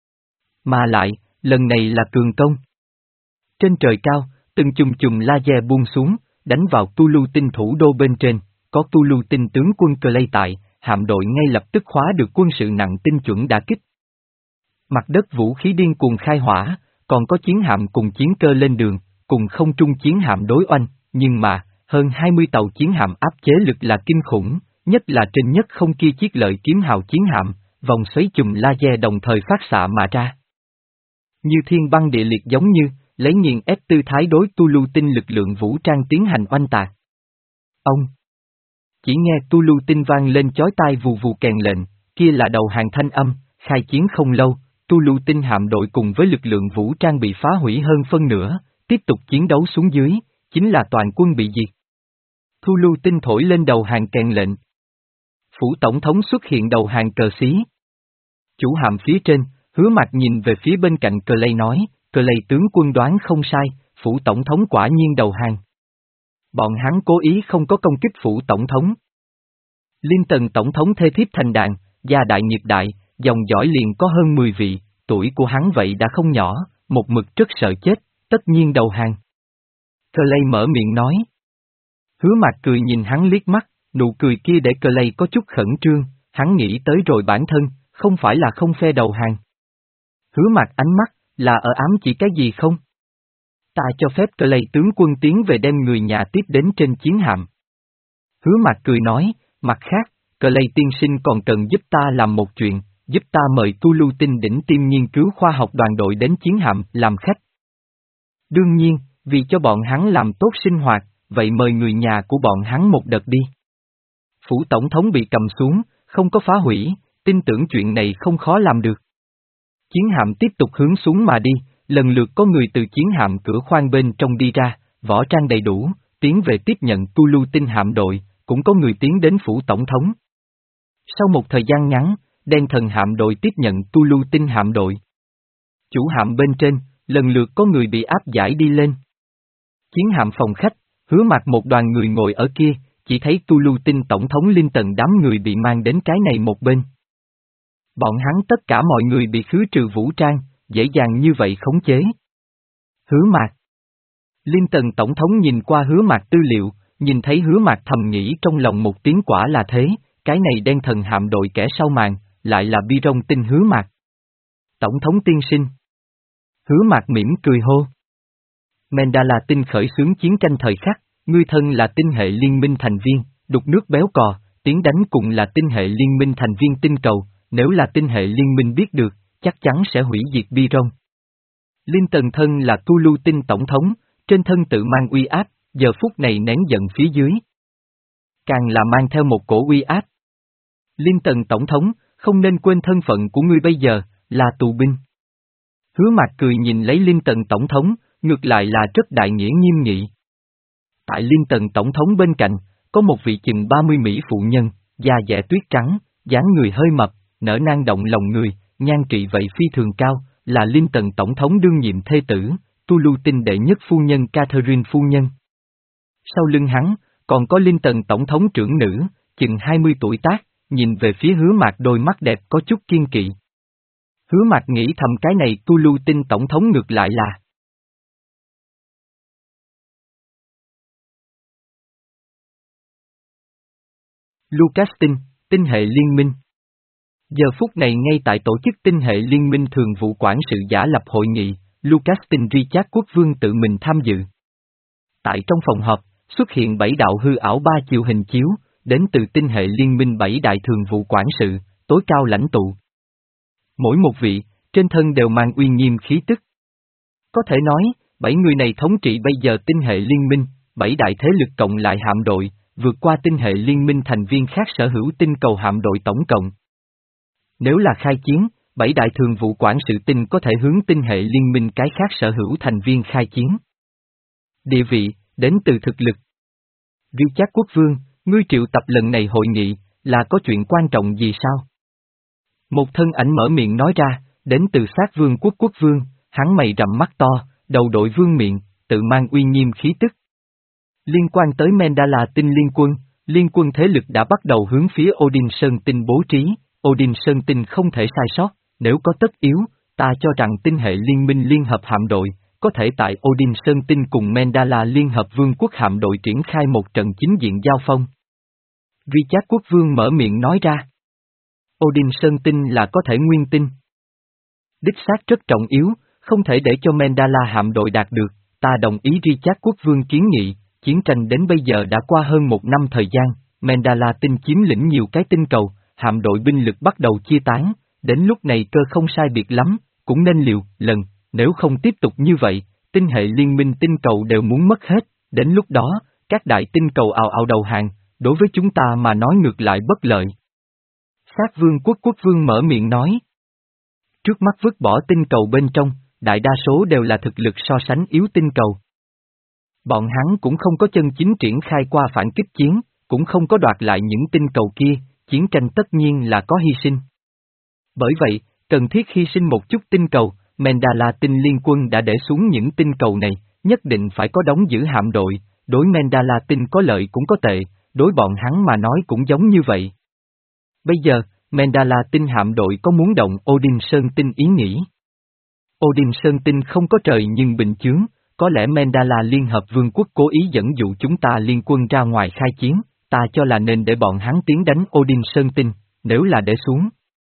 Mà lại, lần này là cường công. Trên trời cao, từng chùm chùm laser buông xuống, đánh vào Tulu tinh thủ đô bên trên, có Tulu tinh tướng quân Clay tại, hạm đội ngay lập tức khóa được quân sự nặng tinh chuẩn đả kích. Mặt đất vũ khí điên cuồng khai hỏa, còn có chiến hạm cùng chiến cơ lên đường, cùng không trung chiến hạm đối oanh, nhưng mà, hơn hai mươi tàu chiến hạm áp chế lực là kinh khủng, nhất là trên nhất không kia chiếc lợi kiếm hào chiến hạm, vòng xoáy chùm laser đồng thời phát xạ mà ra. Như thiên băng địa liệt giống như, lấy nghiền ép tư thái đối Tulu tinh lực lượng vũ trang tiến hành oanh tạc. Ông! Chỉ nghe Tulu tinh vang lên chói tai vù vù kèn lệnh, kia là đầu hàng thanh âm, khai chiến không lâu, Tulu tinh hạm đội cùng với lực lượng vũ trang bị phá hủy hơn phân nửa, tiếp tục chiến đấu xuống dưới, chính là toàn quân bị diệt. Tulu tinh thổi lên đầu hàng kèn lệnh. Phủ tổng thống xuất hiện đầu hàng cờ xí. Chủ hạm phía trên, Hứa Mạc nhìn về phía bên cạnh Clay nói, Clay tướng quân đoán không sai, phủ tổng thống quả nhiên đầu hàng. Bọn hắn cố ý không có công kích phủ tổng thống. Linton tổng thống thê thiếp thành đàn, gia đại nghiệp đại, dòng dõi liền có hơn mười vị, tuổi của hắn vậy đã không nhỏ, một mực rất sợ chết, tất nhiên đầu hàng. Clay mở miệng nói. Hứa Mạc cười nhìn hắn liếc mắt, nụ cười kia để Clay có chút khẩn trương, hắn nghĩ tới rồi bản thân, không phải là không phe đầu hàng. Hứa Mạc ánh mắt, là ở ám chỉ cái gì không? Ta cho phép Clay tướng quân tiến về đem người nhà tiếp đến trên chiến hạm. Hứa Mạc cười nói, mặt khác, Clay tiên sinh còn cần giúp ta làm một chuyện, giúp ta mời Tulu tinh đỉnh tiêm nghiên cứu khoa học đoàn đội đến chiến hạm làm khách. Đương nhiên, vì cho bọn hắn làm tốt sinh hoạt, vậy mời người nhà của bọn hắn một đợt đi. Phủ tổng thống bị cầm xuống, không có phá hủy, tin tưởng chuyện này không khó làm được. Chiến hạm tiếp tục hướng xuống mà đi, lần lượt có người từ chiến hạm cửa khoang bên trong đi ra, võ trang đầy đủ, tiến về tiếp nhận Tulu tinh hạm đội, cũng có người tiến đến phủ tổng thống. Sau một thời gian ngắn, đen thần hạm đội tiếp nhận Tulu tinh hạm đội. Chủ hạm bên trên, lần lượt có người bị áp giải đi lên. Chiến hạm phòng khách, Hứa Mạc một đoàn người ngồi ở kia, chỉ thấy Tulu tinh tổng thống Linton đám người bị mang đến cái này một bên. Bọn hắn tất cả mọi người bị khứ trừ vũ trang, dễ dàng như vậy khống chế. Hứa Mạc. Linton tổng thống nhìn qua Hứa Mạc tư liệu, nhìn thấy Hứa Mạc thầm nghĩ trong lòng một tiếng quả là thế, cái này đen thần hạm đội kẻ sau màn, lại là Byron tinh Hứa Mạc. Tổng thống tiên sinh. Hứa Mạc mỉm cười hô. Mandala tinh khởi xướng chiến tranh thời khắc, ngươi thân là tinh hệ liên minh thành viên, đục nước béo cò, tiến đánh cùng là tinh hệ liên minh thành viên tinh cầu, nếu là tinh hệ liên minh biết được, chắc chắn sẽ hủy diệt Biron. Linh Tần thân là Tu Lu Tinh tổng thống, trên thân tự mang uy áp, giờ phút này nén giận phía dưới. Càng là mang theo một cổ uy áp. Linh Tần tổng thống, không nên quên thân phận của ngươi bây giờ, là tù binh. Hứa Mạc cười nhìn lấy Linh Tần tổng thống, ngược lại là rất đại nghĩa nghiêm nghị. Tại Linh Tần tổng thống bên cạnh, có một vị chừng ba mươi mỹ phụ nhân, da dẻ tuyết trắng, dáng người hơi mập, nở nang động lòng người, nhan trị vậy phi thường cao, là Linh Tần tổng thống đương nhiệm thê tử, Tu Lu Tinh đệ nhất phu nhân Catherine phu nhân. Sau lưng hắn, còn có Linh Tần tổng thống trưởng nữ, chừng hai mươi tuổi tác, nhìn về phía Hứa Mạc đôi mắt đẹp có chút kiên kỵ. Hứa Mạc nghĩ thầm cái này Tu Lu Tinh tổng thống ngược lại là. Lucastin, tinh hệ liên minh. Giờ phút này ngay tại tổ chức tinh hệ liên minh thường vụ quản sự giả lập hội nghị, Lucastin Richard quốc vương tự mình tham dự. Tại trong phòng họp, xuất hiện bảy đạo hư ảo ba chiều hình chiếu, đến từ tinh hệ liên minh bảy đại thường vụ quản sự, tối cao lãnh tụ. Mỗi một vị, trên thân đều mang uy nghiêm khí tức. Có thể nói, bảy người này thống trị bây giờ tinh hệ liên minh, bảy đại thế lực cộng lại hạm đội, vượt qua tinh hệ liên minh thành viên khác sở hữu tinh cầu hạm đội tổng cộng. Nếu là khai chiến, bảy đại thường vụ quản sự tinh có thể hướng tinh hệ liên minh cái khác sở hữu thành viên khai chiến. Địa vị, đến từ thực lực. Richard quốc vương, ngươi triệu tập lần này hội nghị, là có chuyện quan trọng gì sao? Một thân ảnh mở miệng nói ra, đến từ sát vương quốc quốc vương, hắn mày rậm mắt to, đầu đội vương miệng, tự mang uy nghiêm khí tức. Liên quan tới Mandala tinh liên quân, liên quân thế lực đã bắt đầu hướng phía Odin Sơn tinh bố trí, Odin Sơn tinh không thể sai sót, nếu có tất yếu, ta cho rằng tinh hệ liên minh liên hợp hạm đội, có thể tại Odin Sơn tinh cùng Mandala liên hợp vương quốc hạm đội triển khai một trận chính diện giao phong. Richard quốc vương mở miệng nói ra. Odin Sơn tinh là có thể nguyên tinh. Đích xác rất trọng yếu, không thể để cho Mandala hạm đội đạt được, ta đồng ý Richard quốc vương kiến nghị, chiến tranh đến bây giờ đã qua hơn một năm thời gian, Mandala tinh chiếm lĩnh nhiều cái tinh cầu, hạm đội binh lực bắt đầu chia tán, đến lúc này cơ không sai biệt lắm, cũng nên liều, lần, nếu không tiếp tục như vậy, tinh hệ liên minh tinh cầu đều muốn mất hết, đến lúc đó, các đại tinh cầu ào ào đầu hàng, đối với chúng ta mà nói ngược lại bất lợi. Sát vương quốc quốc vương mở miệng nói. Trước mắt vứt bỏ tinh cầu bên trong, đại đa số đều là thực lực so sánh yếu tinh cầu. Bọn hắn cũng không có chân chính triển khai qua phản kích chiến, cũng không có đoạt lại những tinh cầu kia, chiến tranh tất nhiên là có hy sinh. Bởi vậy, cần thiết hy sinh một chút tinh cầu, Mandala tinh liên quân đã để xuống những tinh cầu này, nhất định phải có đóng giữ hạm đội, đối Mandala tinh có lợi cũng có tệ, đối bọn hắn mà nói cũng giống như vậy. Bây giờ, Mandala tinh hạm đội có muốn động Odin Sơn tinh ý nghĩ. Odin Sơn tinh không có trời nhưng bình chướng, có lẽ Mandala Liên Hợp Vương quốc cố ý dẫn dụ chúng ta liên quân ra ngoài khai chiến, ta cho là nên để bọn hắn tiến đánh Odin Sơn tinh, nếu là để xuống.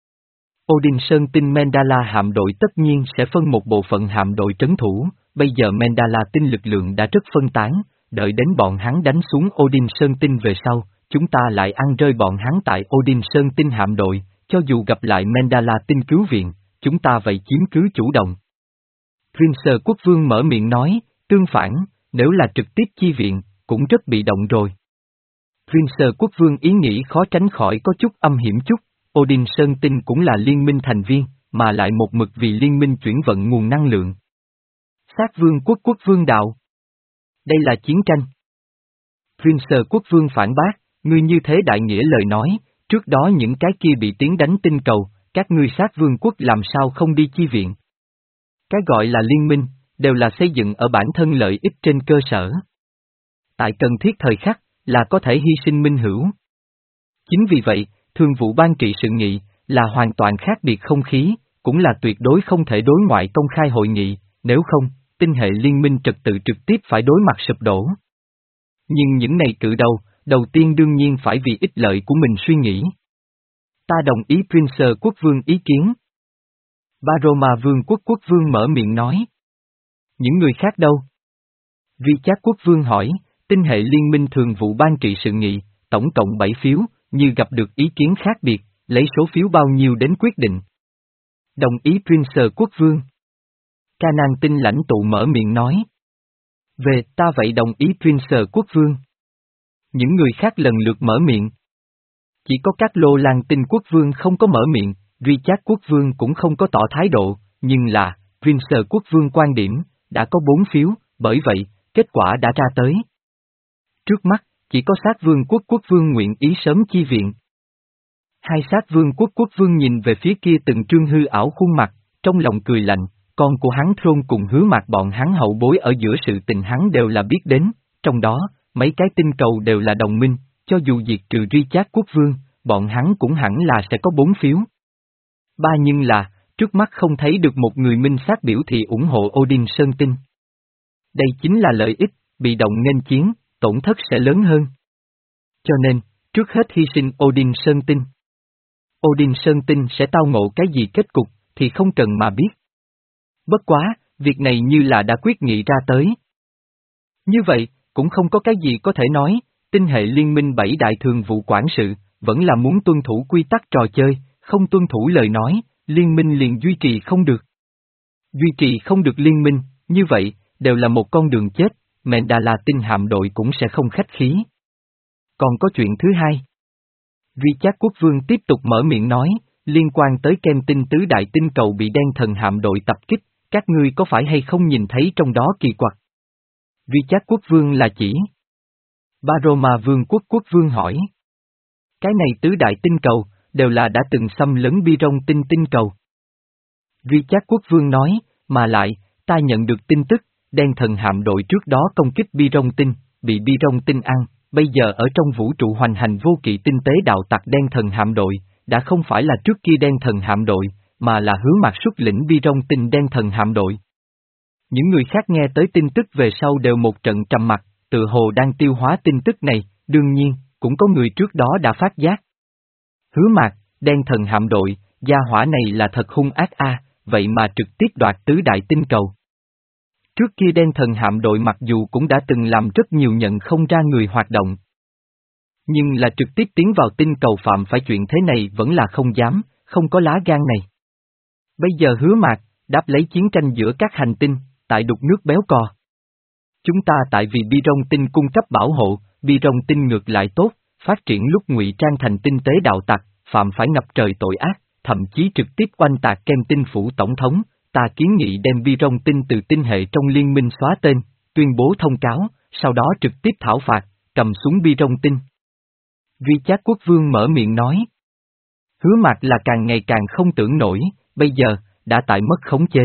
Odin Sơn tinh Mandala hạm đội tất nhiên sẽ phân một bộ phận hạm đội trấn thủ, bây giờ Mandala tinh lực lượng đã rất phân tán, đợi đến bọn hắn đánh xuống Odin Sơn tinh về sau, chúng ta lại ăn rơi bọn hắn tại Odin Sơn tinh hạm đội, cho dù gặp lại Mandala tinh cứu viện, chúng ta vậy chiếm cứ chủ động. Prince quốc vương mở miệng nói, tương phản, nếu là trực tiếp chi viện, cũng rất bị động rồi. Prince quốc vương ý nghĩ khó tránh khỏi có chút âm hiểm chút, Odin Sơn tinh cũng là liên minh thành viên, mà lại một mực vì liên minh chuyển vận nguồn năng lượng. Sát vương quốc quốc vương đạo. Đây là chiến tranh. Prince quốc vương phản bác, ngươi như thế đại nghĩa lời nói, trước đó những cái kia bị tiến đánh tinh cầu, các ngươi sát vương quốc làm sao không đi chi viện. Cái gọi là liên minh, đều là xây dựng ở bản thân lợi ích trên cơ sở. Tại cần thiết thời khắc, là có thể hy sinh minh hữu. Chính vì vậy, thường vụ ban trị sự nghị, là hoàn toàn khác biệt không khí, cũng là tuyệt đối không thể đối ngoại công khai hội nghị, nếu không, tinh hệ liên minh trật tự trực tiếp phải đối mặt sụp đổ. Nhưng những này cự đầu, đầu tiên đương nhiên phải vì ích lợi của mình suy nghĩ. Ta đồng ý Prince quốc vương ý kiến. Baroma vương quốc quốc vương mở miệng nói. Những người khác đâu? Richard quốc vương hỏi, tinh hệ liên minh thường vụ ban trị sự nghị, tổng cộng bảy phiếu, như gặp được ý kiến khác biệt, lấy số phiếu bao nhiêu đến quyết định. Đồng ý Prince quốc vương. Canaan tinh lãnh tụ mở miệng nói. Về, ta vậy đồng ý Prince quốc vương. Những người khác lần lượt mở miệng. Chỉ có các Lô Lan tinh quốc vương không có mở miệng, Richard quốc vương cũng không có tỏ thái độ, nhưng là, Prince quốc vương quan điểm, đã có bốn phiếu, bởi vậy, kết quả đã ra tới. Trước mắt, chỉ có sát vương quốc quốc vương nguyện ý sớm chi viện. Hai sát vương quốc quốc vương nhìn về phía kia từng trương hư ảo khuôn mặt, trong lòng cười lạnh, con của hắn Thron cùng Hứa Mạc bọn hắn hậu bối ở giữa sự tình hắn đều là biết đến, trong đó, mấy cái tinh cầu đều là đồng minh, cho dù diệt trừ Richard quốc vương, bọn hắn cũng hẳn là sẽ có bốn phiếu. Ba nhưng là, trước mắt không thấy được một người minh xác biểu thị ủng hộ Odin Sơn Tinh. Đây chính là lợi ích, bị động nghênh chiến, tổn thất sẽ lớn hơn. Cho nên, trước hết hy sinh Odin Sơn Tinh. Odin Sơn Tinh sẽ tao ngộ cái gì kết cục, thì không cần mà biết. Bất quá, việc này như là đã quyết nghị ra tới. Như vậy, cũng không có cái gì có thể nói, tinh hệ liên minh bảy đại thường vụ quản sự, vẫn là muốn tuân thủ quy tắc trò chơi, không tuân thủ lời nói, liên minh liền duy trì không được. Duy trì không được liên minh, như vậy, đều là một con đường chết, Mandala tinh hạm đội cũng sẽ không khách khí. Còn có chuyện thứ hai. Richard quốc vương tiếp tục mở miệng nói, liên quan tới kem tinh tứ đại tinh cầu bị đen thần hạm đội tập kích, các ngươi có phải hay không nhìn thấy trong đó kỳ quặc? Richard quốc vương là chỉ. Baroma vương quốc quốc vương hỏi. Cái này tứ đại tinh cầu, đều là đã từng xâm lấn bi rong tinh tinh cầu. Richard quốc vương nói, mà lại, ta nhận được tin tức, đen thần hạm đội trước đó công kích bi rong tinh, bị bi rong tinh ăn, bây giờ ở trong vũ trụ hoành hành vô kỵ tinh tế đạo tặc đen thần hạm đội, đã không phải là trước kia đen thần hạm đội, mà là Hứa Mạc xuất lĩnh bi rong tinh đen thần hạm đội. Những người khác nghe tới tin tức về sau đều một trận trầm mặc, tự hồ đang tiêu hóa tin tức này, đương nhiên, cũng có người trước đó đã phát giác. Hứa Mạc, đen thần hạm đội, gia hỏa này là thật hung ác a, vậy mà trực tiếp đoạt tứ đại tinh cầu. Trước kia đen thần hạm đội mặc dù cũng đã từng làm rất nhiều nhận không ra người hoạt động. Nhưng là trực tiếp tiến vào tinh cầu phạm phải chuyện thế này vẫn là không dám, không có lá gan này. Bây giờ Hứa Mạc, đáp lấy chiến tranh giữa các hành tinh, tại đục nước béo cò. Chúng ta tại vì bi rong tinh cung cấp bảo hộ, bi rong tinh ngược lại tốt, phát triển lúc ngụy trang thành tinh tế đạo tặc, phạm phải ngập trời tội ác, thậm chí trực tiếp oanh tạc kem tinh phủ tổng thống, ta kiến nghị đem bi rong tinh từ tinh hệ trong liên minh xóa tên, tuyên bố thông cáo, sau đó trực tiếp thảo phạt, cầm xuống bi rong tinh. Richard quốc vương mở miệng nói. Hứa Mạc là càng ngày càng không tưởng nổi, bây giờ, đã tại mất khống chế.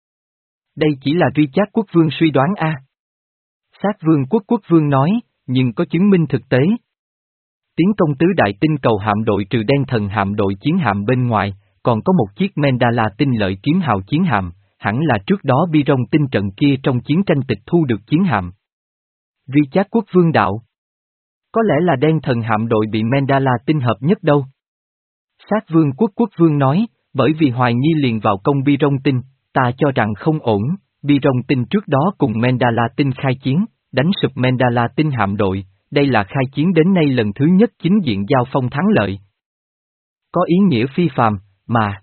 Đây chỉ là Richard quốc vương suy đoán a. Sát vương quốc quốc vương nói, nhưng có chứng minh thực tế. Tiến công tứ đại tinh cầu hạm đội trừ đen thần hạm đội chiến hạm bên ngoài, còn có một chiếc Mandala tinh lợi kiếm hào chiến hạm, hẳn là trước đó bi rong tinh trận kia trong chiến tranh tịch thu được chiến hạm. Richard quốc vương đạo. Có lẽ là đen thần hạm đội bị Mandala tinh hợp nhất đâu. Sát vương quốc quốc vương nói, bởi vì hoài nghi liền vào công bi rong tinh, ta cho rằng không ổn, bi rong tinh trước đó cùng Mandala tinh khai chiến, đánh sụp Mandala tinh hạm đội, đây là khai chiến đến nay lần thứ nhất chính diện giao phong thắng lợi. Có ý nghĩa phi phàm, mà.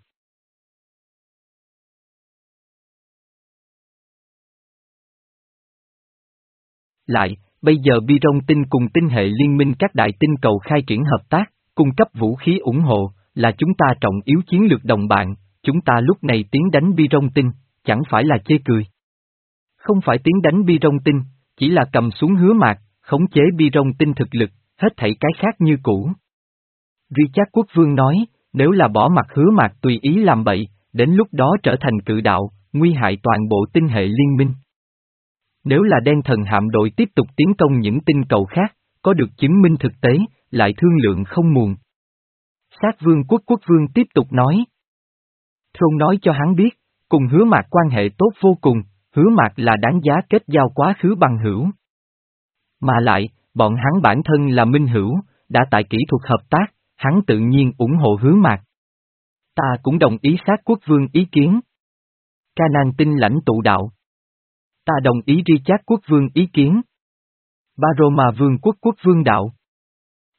Lại, bây giờ bi rong tinh cùng tinh hệ liên minh các đại tinh cầu khai triển hợp tác, cung cấp vũ khí ủng hộ, là chúng ta trọng yếu chiến lược đồng bạn, chúng ta lúc này tiến đánh bi rong tinh, chẳng phải là chê cười. Không phải tiến đánh bi rong tinh, chỉ là cầm xuống Hứa Mạc, khống chế bi rong tinh thực lực, hết thảy cái khác như cũ. Richard quốc vương nói, nếu là bỏ mặc Hứa Mạc tùy ý làm bậy, đến lúc đó trở thành cự đạo, nguy hại toàn bộ tinh hệ liên minh. Nếu là đen thần hạm đội tiếp tục tiến công những tinh cầu khác, có được chứng minh thực tế, lại thương lượng không muộn. Sát vương quốc quốc vương tiếp tục nói. Thron nói cho hắn biết, cùng Hứa Mạc quan hệ tốt vô cùng, Hứa Mạc là đáng giá kết giao quá khứ bằng hữu. Mà lại, bọn hắn bản thân là minh hữu, đã tại kỹ thuật hợp tác, hắn tự nhiên ủng hộ Hứa Mạc. Ta cũng đồng ý sát quốc vương ý kiến. Canaan tinh lãnh tụ đạo. Ta đồng ý Richard quốc vương ý kiến. Baroma vương quốc quốc vương đạo.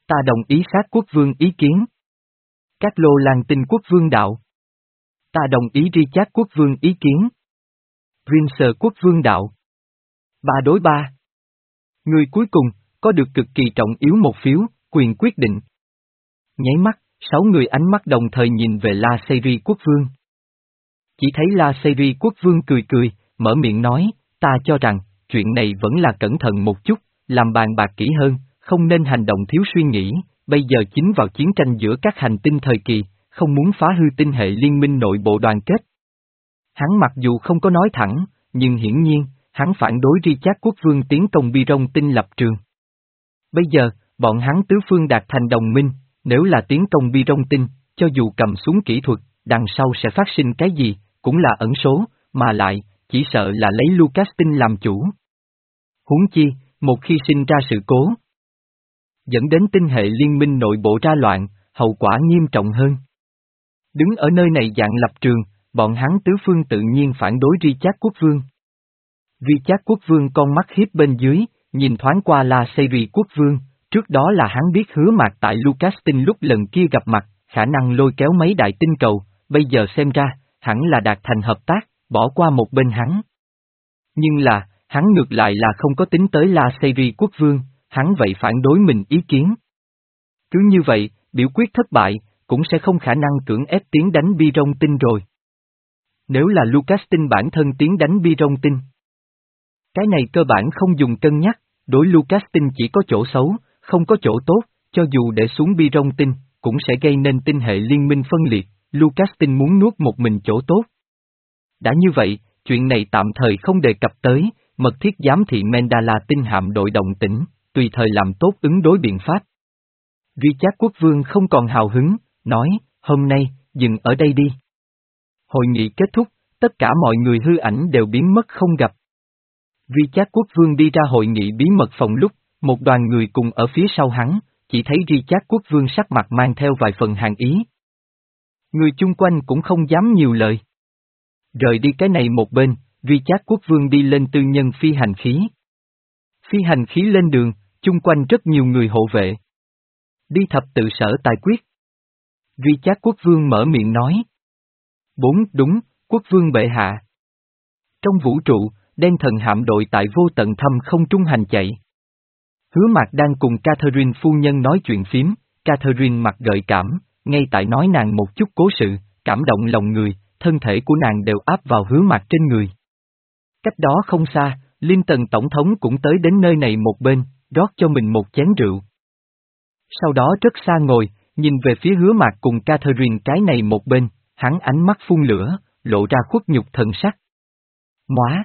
Ta đồng ý sát quốc vương ý kiến. Các Lô Lan Tinh quốc vương đạo. Ta đồng ý Richard quốc vương ý kiến. Prince quốc vương đạo. Ba đối ba. Người cuối cùng, có được cực kỳ trọng yếu một phiếu, quyền quyết định. Nháy mắt, sáu người ánh mắt đồng thời nhìn về La Seyri quốc vương. Chỉ thấy La Seyri quốc vương cười cười, mở miệng nói, ta cho rằng, chuyện này vẫn là cẩn thận một chút, làm bàn bạc kỹ hơn, không nên hành động thiếu suy nghĩ, bây giờ chính vào chiến tranh giữa các hành tinh thời kỳ, không muốn phá hư tinh hệ liên minh nội bộ đoàn kết. Hắn mặc dù không có nói thẳng, nhưng hiển nhiên, hắn phản đối Richard quốc vương tiến công Biron tinh lập trường. Bây giờ, bọn hắn tứ phương đạt thành đồng minh, nếu là tiến công Biron tinh, cho dù cầm xuống kỹ thuật, đằng sau sẽ phát sinh cái gì, cũng là ẩn số, mà lại, chỉ sợ là lấy Lucas tinh làm chủ. Huống chi, một khi sinh ra sự cố, dẫn đến tinh hệ liên minh nội bộ ra loạn, hậu quả nghiêm trọng hơn. Đứng ở nơi này dạng lập trường, bọn hắn tứ phương tự nhiên phản đối Richard quốc vương. Richard quốc vương con mắt hiếp bên dưới, nhìn thoáng qua La Seyri quốc vương, trước đó là hắn biết Hứa Mạc tại Lucas tinh lúc lần kia gặp mặt, khả năng lôi kéo mấy đại tinh cầu, bây giờ xem ra, hẳn là đạt thành hợp tác, bỏ qua một bên hắn. Nhưng là, hắn ngược lại là không có tính tới La Seyri quốc vương, hắn vậy phản đối mình ý kiến. Cứ như vậy, biểu quyết thất bại, cũng sẽ không khả năng cưỡng ép tiến đánh Biron tinh rồi. Nếu là Lucas tinh bản thân tiến đánh Biron tinh, cái này cơ bản không dùng cân nhắc, đối Lucas tinh chỉ có chỗ xấu, không có chỗ tốt, cho dù để xuống Biron tinh, cũng sẽ gây nên tinh hệ liên minh phân liệt, Lucas tinh muốn nuốt một mình chỗ tốt. Đã như vậy, chuyện này tạm thời không đề cập tới, mật thiết giám thị Mandala tinh hạm đội động tĩnh, tùy thời làm tốt ứng đối biện pháp. Richard quốc vương không còn hào hứng, nói, hôm nay, dừng ở đây đi. Hội nghị kết thúc, tất cả mọi người hư ảnh đều biến mất không gặp. Richard quốc vương đi ra hội nghị bí mật phòng lúc, một đoàn người cùng ở phía sau hắn, chỉ thấy Richard quốc vương sắc mặt mang theo vài phần hàn ý. Người chung quanh cũng không dám nhiều lời. Rời đi cái này một bên, Richard quốc vương đi lên tư nhân phi hành khí. Phi hành khí lên đường, chung quanh rất nhiều người hộ vệ. Đi thập tự sở tài quyết. Richard quốc vương mở miệng nói. Bốn, đúng, quốc vương bệ hạ. Trong vũ trụ, đen thần hạm đội tại vô tận thâm không trung hành chạy. Hứa Mạc đang cùng Catherine phu nhân nói chuyện phím, Catherine mặt gợi cảm, ngay tại nói nàng một chút cố sự, cảm động lòng người, thân thể của nàng đều áp vào Hứa Mạc trên người. Cách đó không xa, Linton tổng thống cũng tới đến nơi này một bên, rót cho mình một chén rượu. Sau đó rất xa ngồi, nhìn về phía Hứa Mạc cùng Catherine cái này một bên, hắn ánh mắt phun lửa, lộ ra khuất nhục thần sắc. Móa!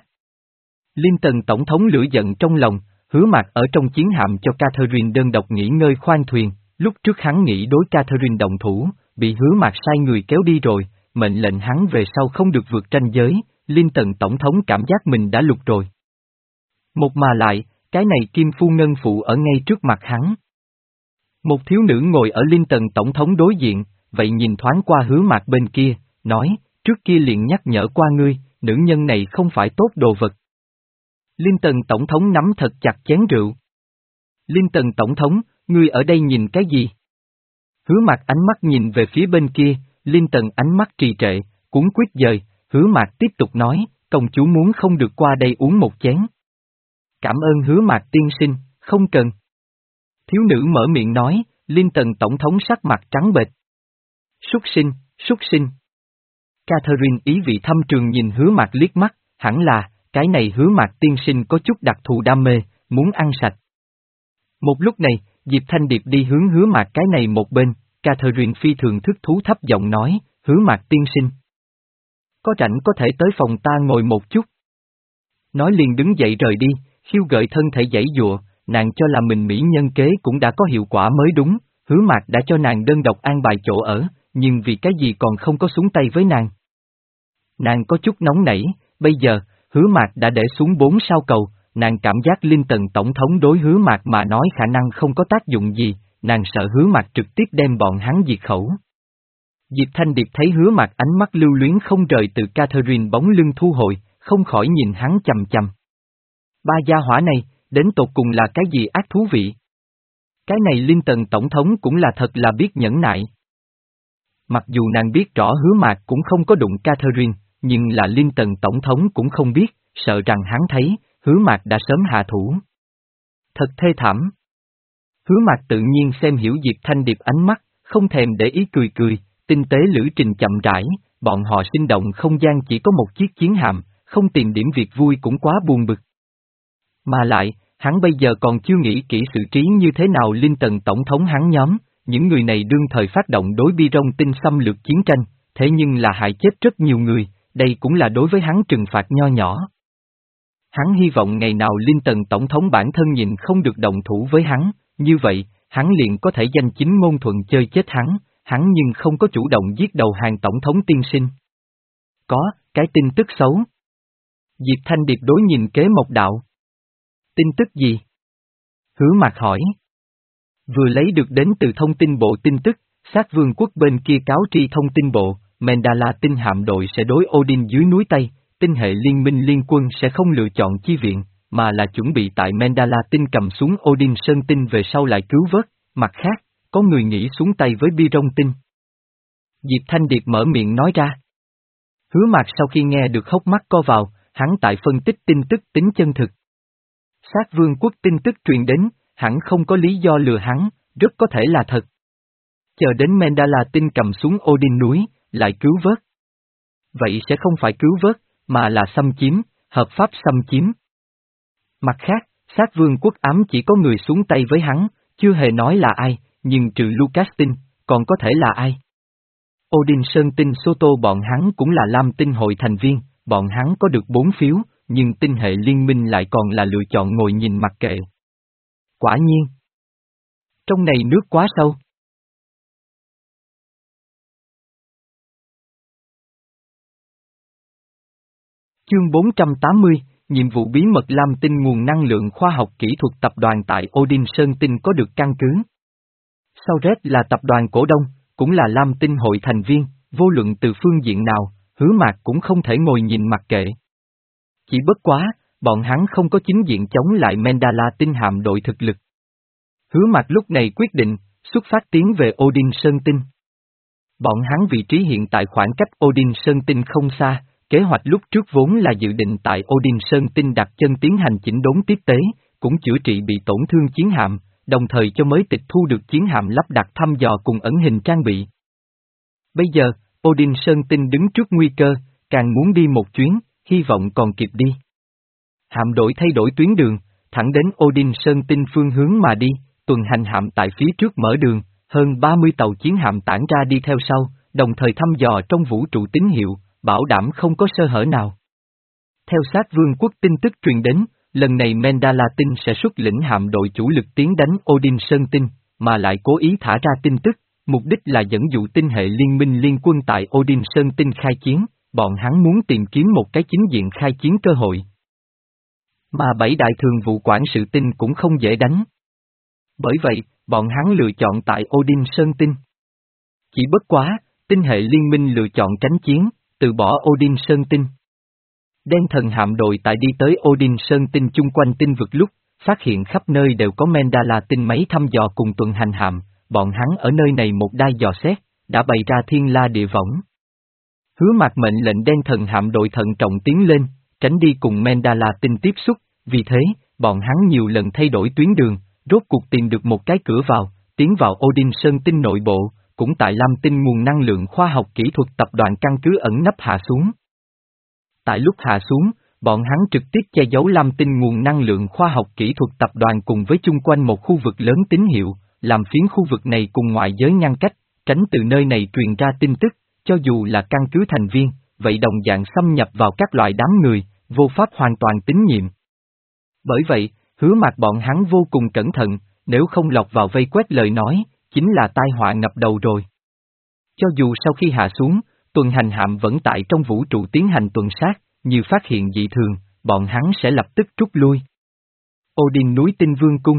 Linton tổng thống lửa giận trong lòng, Hứa Mạc ở trong chiến hạm cho Catherine đơn độc nghỉ ngơi khoan thuyền, lúc trước hắn nghĩ đối Catherine động thủ, bị Hứa Mạc sai người kéo đi rồi, mệnh lệnh hắn về sau không được vượt ranh giới, Linton tổng thống cảm giác mình đã lục rồi. Một mà lại, cái này Kim Phu Ngân Phụ ở ngay trước mặt hắn. Một thiếu nữ ngồi ở Linton tổng thống đối diện, vậy nhìn thoáng qua Hứa Mạc bên kia, nói, trước kia liền nhắc nhở qua ngươi, nữ nhân này không phải tốt đồ vật. Linton tổng thống nắm thật chặt chén rượu. Linton tổng thống, ngươi ở đây nhìn cái gì? Hứa Mạc ánh mắt nhìn về phía bên kia, Linton ánh mắt trì trệ, cuốn quyết dời, Hứa Mạc tiếp tục nói, công chúa muốn không được qua đây uống một chén. Cảm ơn Hứa Mạc tiên sinh, không cần. Thiếu nữ mở miệng nói, Linton tổng thống sắc mặt trắng bệch. Súc sinh, súc sinh. Catherine ý vị thâm trường nhìn Hứa Mạc liếc mắt, hẳn là, cái này Hứa Mạc tiên sinh có chút đặc thù đam mê, muốn ăn sạch. Một lúc này, Diệp Thanh Điệp đi hướng Hứa Mạc cái này một bên, Catherine phi thường thức thú thấp giọng nói, Hứa Mạc tiên sinh. Có rảnh có thể tới phòng ta ngồi một chút. Nói liền đứng dậy rời đi, khiêu gợi thân thể giãy dụa, nàng cho là mình mỹ nhân kế cũng đã có hiệu quả mới đúng, Hứa Mạc đã cho nàng đơn độc an bài chỗ ở, nhưng vì cái gì còn không có xuống tay với nàng. Nàng có chút nóng nảy, bây giờ, Hứa Mạc đã để xuống bốn sao cầu, nàng cảm giác Linton tổng thống đối Hứa Mạc mà nói khả năng không có tác dụng gì, nàng sợ Hứa Mạc trực tiếp đem bọn hắn diệt khẩu. Diệp Thanh Điệp thấy Hứa Mạc ánh mắt lưu luyến không rời từ Catherine bóng lưng thu hồi, không khỏi nhìn hắn chằm chằm. Ba gia hỏa này, đến tột cùng là cái gì ác thú vị? Cái này Linh Tần Tổng thống cũng là thật là biết nhẫn nại. Mặc dù nàng biết rõ Hứa Mạc cũng không có đụng Catherine, nhưng là Linh Tần Tổng thống cũng không biết, sợ rằng hắn thấy, Hứa Mạc đã sớm hạ thủ. Thật thê thảm. Hứa Mạc tự nhiên xem hiểu Diệp Thanh Điệp ánh mắt, không thèm để ý cười cười, tinh tế lữ trình chậm rãi, bọn họ sinh động không gian chỉ có một chiếc chiến hạm, không tìm điểm việc vui cũng quá buồn bực. Mà lại, hắn bây giờ còn chưa nghĩ kỹ sự trí như thế nào Linh Tần Tổng thống hắn nhóm, những người này đương thời phát động đối bi rong tinh xâm lược chiến tranh, thế nhưng là hại chết rất nhiều người, đây cũng là đối với hắn trừng phạt nho nhỏ. Hắn hy vọng ngày nào Linh Tần Tổng thống bản thân nhìn không được động thủ với hắn, như vậy, hắn liền có thể danh chính ngôn thuận chơi chết hắn, hắn nhưng không có chủ động giết đầu hàng Tổng thống tiên sinh. Có, cái tin tức xấu. Diệp Thanh Điệp đối nhìn Kế Mộc đạo. Tin tức gì? Hứa Mạc hỏi. Vừa lấy được đến từ thông tin bộ tin tức, sát vương quốc bên kia cáo tri thông tin bộ, Mandala tinh hạm đội sẽ đối Odin dưới núi Tây, tinh hệ liên minh liên quân sẽ không lựa chọn chi viện, mà là chuẩn bị tại Mandala tinh cầm xuống Odin Sơn tinh về sau lại cứu vớt, mặt khác, có người nghĩ xuống tay với Bi-rong tinh. Diệp Thanh Điệp mở miệng nói ra. Hứa Mạc sau khi nghe được hốc mắt co vào, hắn tại phân tích tin tức tính chân thực. Sát vương quốc tin tức truyền đến, hẳn không có lý do lừa hắn, rất có thể là thật. Chờ đến Mandala tinh cầm xuống Odin núi, lại cứu vớt. Vậy sẽ không phải cứu vớt, mà là xâm chiếm, hợp pháp xâm chiếm. Mặt khác, sát vương quốc ám chỉ có người xuống tay với hắn, chưa hề nói là ai, nhưng trừ Lucas tinh, còn có thể là ai? Odin Sơn tinh Soto bọn hắn cũng là Lam tinh hội thành viên, bọn hắn có được bốn phiếu, nhưng tinh hệ liên minh lại còn là lựa chọn ngồi nhìn mặc kệ. Quả nhiên. Trong này nước quá sâu. Chương bốn trăm tám mươi, nhiệm vụ bí mật Lam tinh nguồn năng lượng khoa học kỹ thuật tập đoàn tại Odin Sơn tinh có được căn cứ. Sauret là tập đoàn cổ đông, cũng là Lam tinh hội thành viên, vô luận từ phương diện nào, Hứa Mạc cũng không thể ngồi nhìn mặc kệ. Chỉ bất quá, bọn hắn không có chính diện chống lại Mandala tinh hạm đội thực lực. Hứa Mạc lúc này quyết định, xuất phát tiến về Odin Sơn tinh. Bọn hắn vị trí hiện tại khoảng cách Odin Sơn tinh không xa, kế hoạch lúc trước vốn là dự định tại Odin Sơn tinh đặt chân tiến hành chỉnh đốn tiếp tế, cũng chữa trị bị tổn thương chiến hạm, đồng thời cho mới tịch thu được chiến hạm lắp đặt thăm dò cùng ẩn hình trang bị. Bây giờ, Odin Sơn tinh đứng trước nguy cơ, càng muốn đi một chuyến, hy vọng còn kịp đi. Hạm đội thay đổi tuyến đường, thẳng đến Odin Sơn tinh phương hướng mà đi, tuần hành hạm tại phía trước mở đường, hơn ba mươi tàu chiến hạm tản ra đi theo sau, đồng thời thăm dò trong vũ trụ tín hiệu, bảo đảm không có sơ hở nào. Theo sát vương quốc tin tức truyền đến, lần này Mandala tinh sẽ xuất lĩnh hạm đội chủ lực tiến đánh Odin Sơn tinh, mà lại cố ý thả ra tin tức, mục đích là dẫn dụ tinh hệ liên minh liên quân tại Odin Sơn tinh khai chiến, bọn hắn muốn tìm kiếm một cái chính diện khai chiến cơ hội. Mà bảy đại thường vụ quản sự tinh cũng không dễ đánh. Bởi vậy, bọn hắn lựa chọn tại Odin Sơn tinh. Chỉ bất quá, tinh hệ liên minh lựa chọn tránh chiến, từ bỏ Odin Sơn tinh. Đen thần hạm đội tại đi tới Odin Sơn tinh chung quanh tinh vực lúc, phát hiện khắp nơi đều có Mandala tinh máy thăm dò cùng tuần hành hạm, bọn hắn ở nơi này một đai dò xét, đã bày ra thiên la địa võng. Hứa Mạc mệnh lệnh đen thần hạm đội thận trọng tiến lên, tránh đi cùng Mandala tinh tiếp xúc, vì thế, bọn hắn nhiều lần thay đổi tuyến đường, rốt cuộc tìm được một cái cửa vào, tiến vào Odin Sơn tinh nội bộ, cũng tại Lam tinh nguồn năng lượng khoa học kỹ thuật tập đoàn căn cứ ẩn nấp hạ xuống. Tại lúc hạ xuống, bọn hắn trực tiếp che giấu Lam tinh nguồn năng lượng khoa học kỹ thuật tập đoàn cùng với chung quanh một khu vực lớn tín hiệu, làm phiến khu vực này cùng ngoại giới ngăn cách, tránh từ nơi này truyền ra tin tức, cho dù là căn cứ thành viên, vậy đồng dạng xâm nhập vào các loại đám người, vô pháp hoàn toàn tín nhiệm. Bởi vậy, Hứa Mạc bọn hắn vô cùng cẩn thận, nếu không lọt vào vây quét lời nói, chính là tai họa ngập đầu rồi. Cho dù sau khi hạ xuống, tuần hành hạm vẫn tại trong vũ trụ tiến hành tuần sát, như phát hiện dị thường, bọn hắn sẽ lập tức rút lui. Odin núi Tinh Vương cung.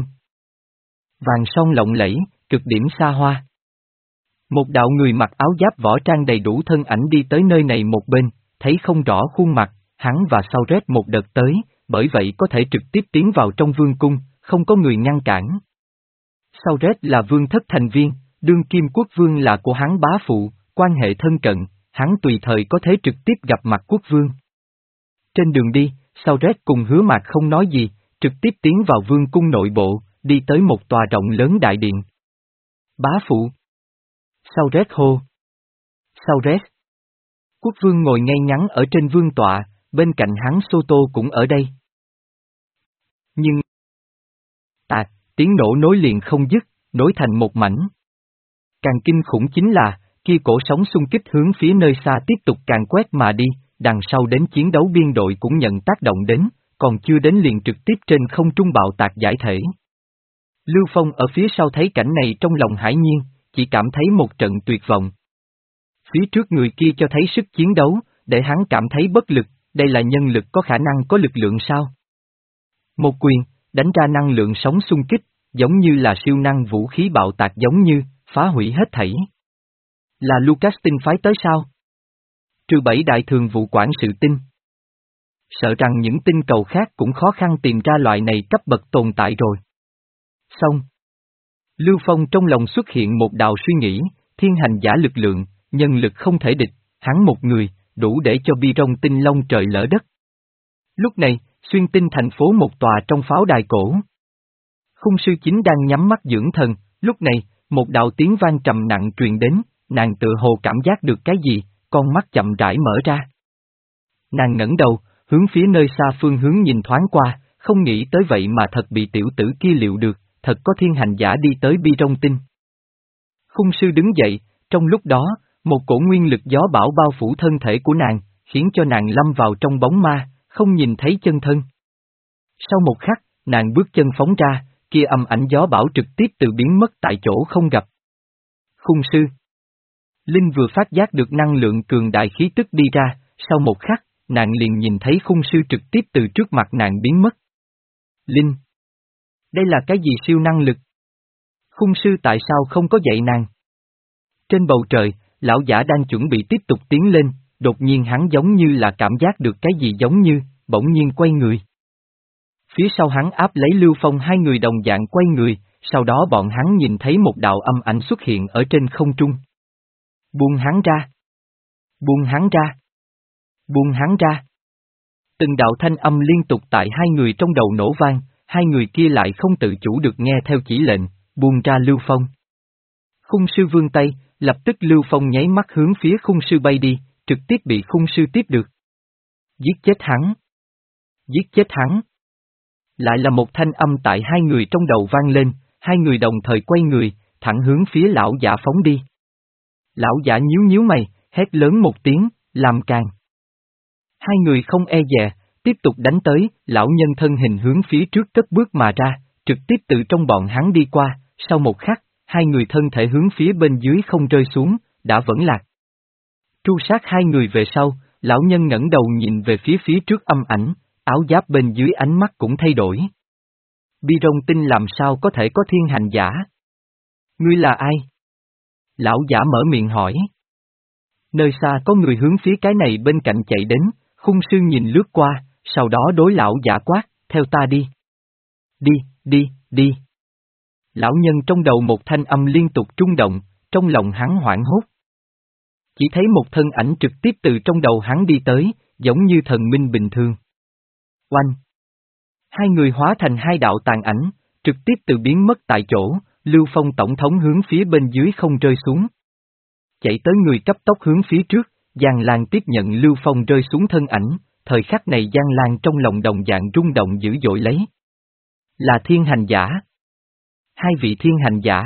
Vàng son lộng lẫy, cực điểm xa hoa. Một đạo người mặc áo giáp võ trang đầy đủ thân ảnh đi tới nơi này một bên, thấy không rõ khuôn mặt, hắn và Sauret một đợt tới, bởi vậy có thể trực tiếp tiến vào trong vương cung, không có người ngăn cản. Sau Red là vương thất thành viên, đương kim quốc vương là của hắn bá phụ, quan hệ thân cận, hắn tùy thời có thể trực tiếp gặp mặt quốc vương. Trên đường đi, Sau Red cùng Hứa Mạc không nói gì, trực tiếp tiến vào vương cung nội bộ, đi tới một tòa rộng lớn đại điện. Bá phụ. Sau Red hô. Sau Red. Quốc vương ngồi ngay ngắn ở trên vương tọa, bên cạnh hắn Soto cũng ở đây. Nhưng... À, tiếng nổ nối liền không dứt, nối thành một mảnh. Càng kinh khủng chính là, kia cổ sóng xung kích hướng phía nơi xa tiếp tục càng quét mà đi, đằng sau đến chiến đấu biên đội cũng nhận tác động đến, còn chưa đến liền trực tiếp trên không trung bạo tạc giải thể. Lưu Phong ở phía sau thấy cảnh này trong lòng hải nhiên, chỉ cảm thấy một trận tuyệt vọng. Phía trước người kia cho thấy sức chiến đấu, để hắn cảm thấy bất lực, đây là nhân lực có khả năng có lực lượng sao? Một quyền, đánh ra năng lượng sóng xung kích, giống như là siêu năng vũ khí bạo tạc giống như, phá hủy hết thảy. Là Lucas Tinh phái tới sao? Trừ bảy đại thường vụ quản sự tinh. Sợ rằng những tinh cầu khác cũng khó khăn tìm ra loại này cấp bậc tồn tại rồi. Xong. Lưu Phong trong lòng xuất hiện một đạo suy nghĩ, thiên hành giả lực lượng, nhân lực không thể địch, hắn một người, đủ để cho bi rong tinh long trời lỡ đất. Lúc này, xuyên tinh thành phố một tòa trong pháo đài cổ. Khung sư chính đang nhắm mắt dưỡng thần, lúc này, một đạo tiếng vang trầm nặng truyền đến, nàng tự hồ cảm giác được cái gì, con mắt chậm rãi mở ra. Nàng ngẩng đầu, hướng phía nơi xa phương hướng nhìn thoáng qua, không nghĩ tới vậy mà thật bị tiểu tử kia liệu được, thật có thiên hành giả đi tới bi rong tinh. Khung sư đứng dậy, trong lúc đó, một cổ nguyên lực gió bão bao phủ thân thể của nàng, khiến cho nàng lâm vào trong bóng ma, không nhìn thấy chân thân. Sau một khắc, nàng bước chân phóng ra, kia âm ảnh gió bão trực tiếp từ biến mất tại chỗ không gặp. Khung sư. Linh vừa phát giác được năng lượng cường đại khí tức đi ra, sau một khắc, nàng liền nhìn thấy khung sư trực tiếp từ trước mặt nàng biến mất. Linh. Đây là cái gì siêu năng lực? Khung sư tại sao không có dạy nàng? Trên bầu trời, lão giả đang chuẩn bị tiếp tục tiến lên, đột nhiên hắn giống như là cảm giác được cái gì giống như, bỗng nhiên quay người. Phía sau hắn áp lấy Lưu Phong hai người đồng dạng quay người, sau đó bọn hắn nhìn thấy một đạo âm ảnh xuất hiện ở trên không trung. Buông hắn ra. Buông hắn ra. Buông hắn ra. Từng đạo thanh âm liên tục tại hai người trong đầu nổ vang, hai người kia lại không tự chủ được nghe theo chỉ lệnh, buông ra Lưu Phong. Khung sư vươn tay, lập tức Lưu Phong nháy mắt hướng phía khung sư bay đi, trực tiếp bị khung sư tiếp được. Giết chết hắn. Giết chết hắn. Lại là một thanh âm tại hai người trong đầu vang lên, hai người đồng thời quay người, thẳng hướng phía lão giả phóng đi. Lão giả nhíu nhíu mày, hét lớn một tiếng, làm càng. Hai người không e dè, tiếp tục đánh tới, lão nhân thân hình hướng phía trước cất bước mà ra, trực tiếp từ trong bọn hắn đi qua, sau một khắc, hai người thân thể hướng phía bên dưới không rơi xuống, đã vẫn lạc. Tru sát hai người về sau, lão nhân ngẩng đầu nhìn về phía phía trước âm ảnh, áo giáp bên dưới ánh mắt cũng thay đổi. Bi rong tinh làm sao có thể có thiên hành giả? Ngươi là ai? Lão giả mở miệng hỏi. Nơi xa có người hướng phía cái này bên cạnh chạy đến, khung sư nhìn lướt qua, sau đó đối lão giả quát, theo ta đi. Đi, đi, đi. Lão nhân trong đầu một thanh âm liên tục trung động, trong lòng hắn hoảng hốt. Chỉ thấy một thân ảnh trực tiếp từ trong đầu hắn đi tới, giống như thần minh bình thường. Oanh! Hai người hóa thành hai đạo tàn ảnh, trực tiếp từ biến mất tại chỗ, Lưu Phong tổng thống hướng phía bên dưới không rơi xuống. Chạy tới người cấp tốc hướng phía trước, Giang Lan tiếp nhận Lưu Phong rơi xuống thân ảnh, thời khắc này Giang Lan trong lòng đồng dạng rung động dữ dội lấy. Là thiên hành giả. Hai vị thiên hành giả.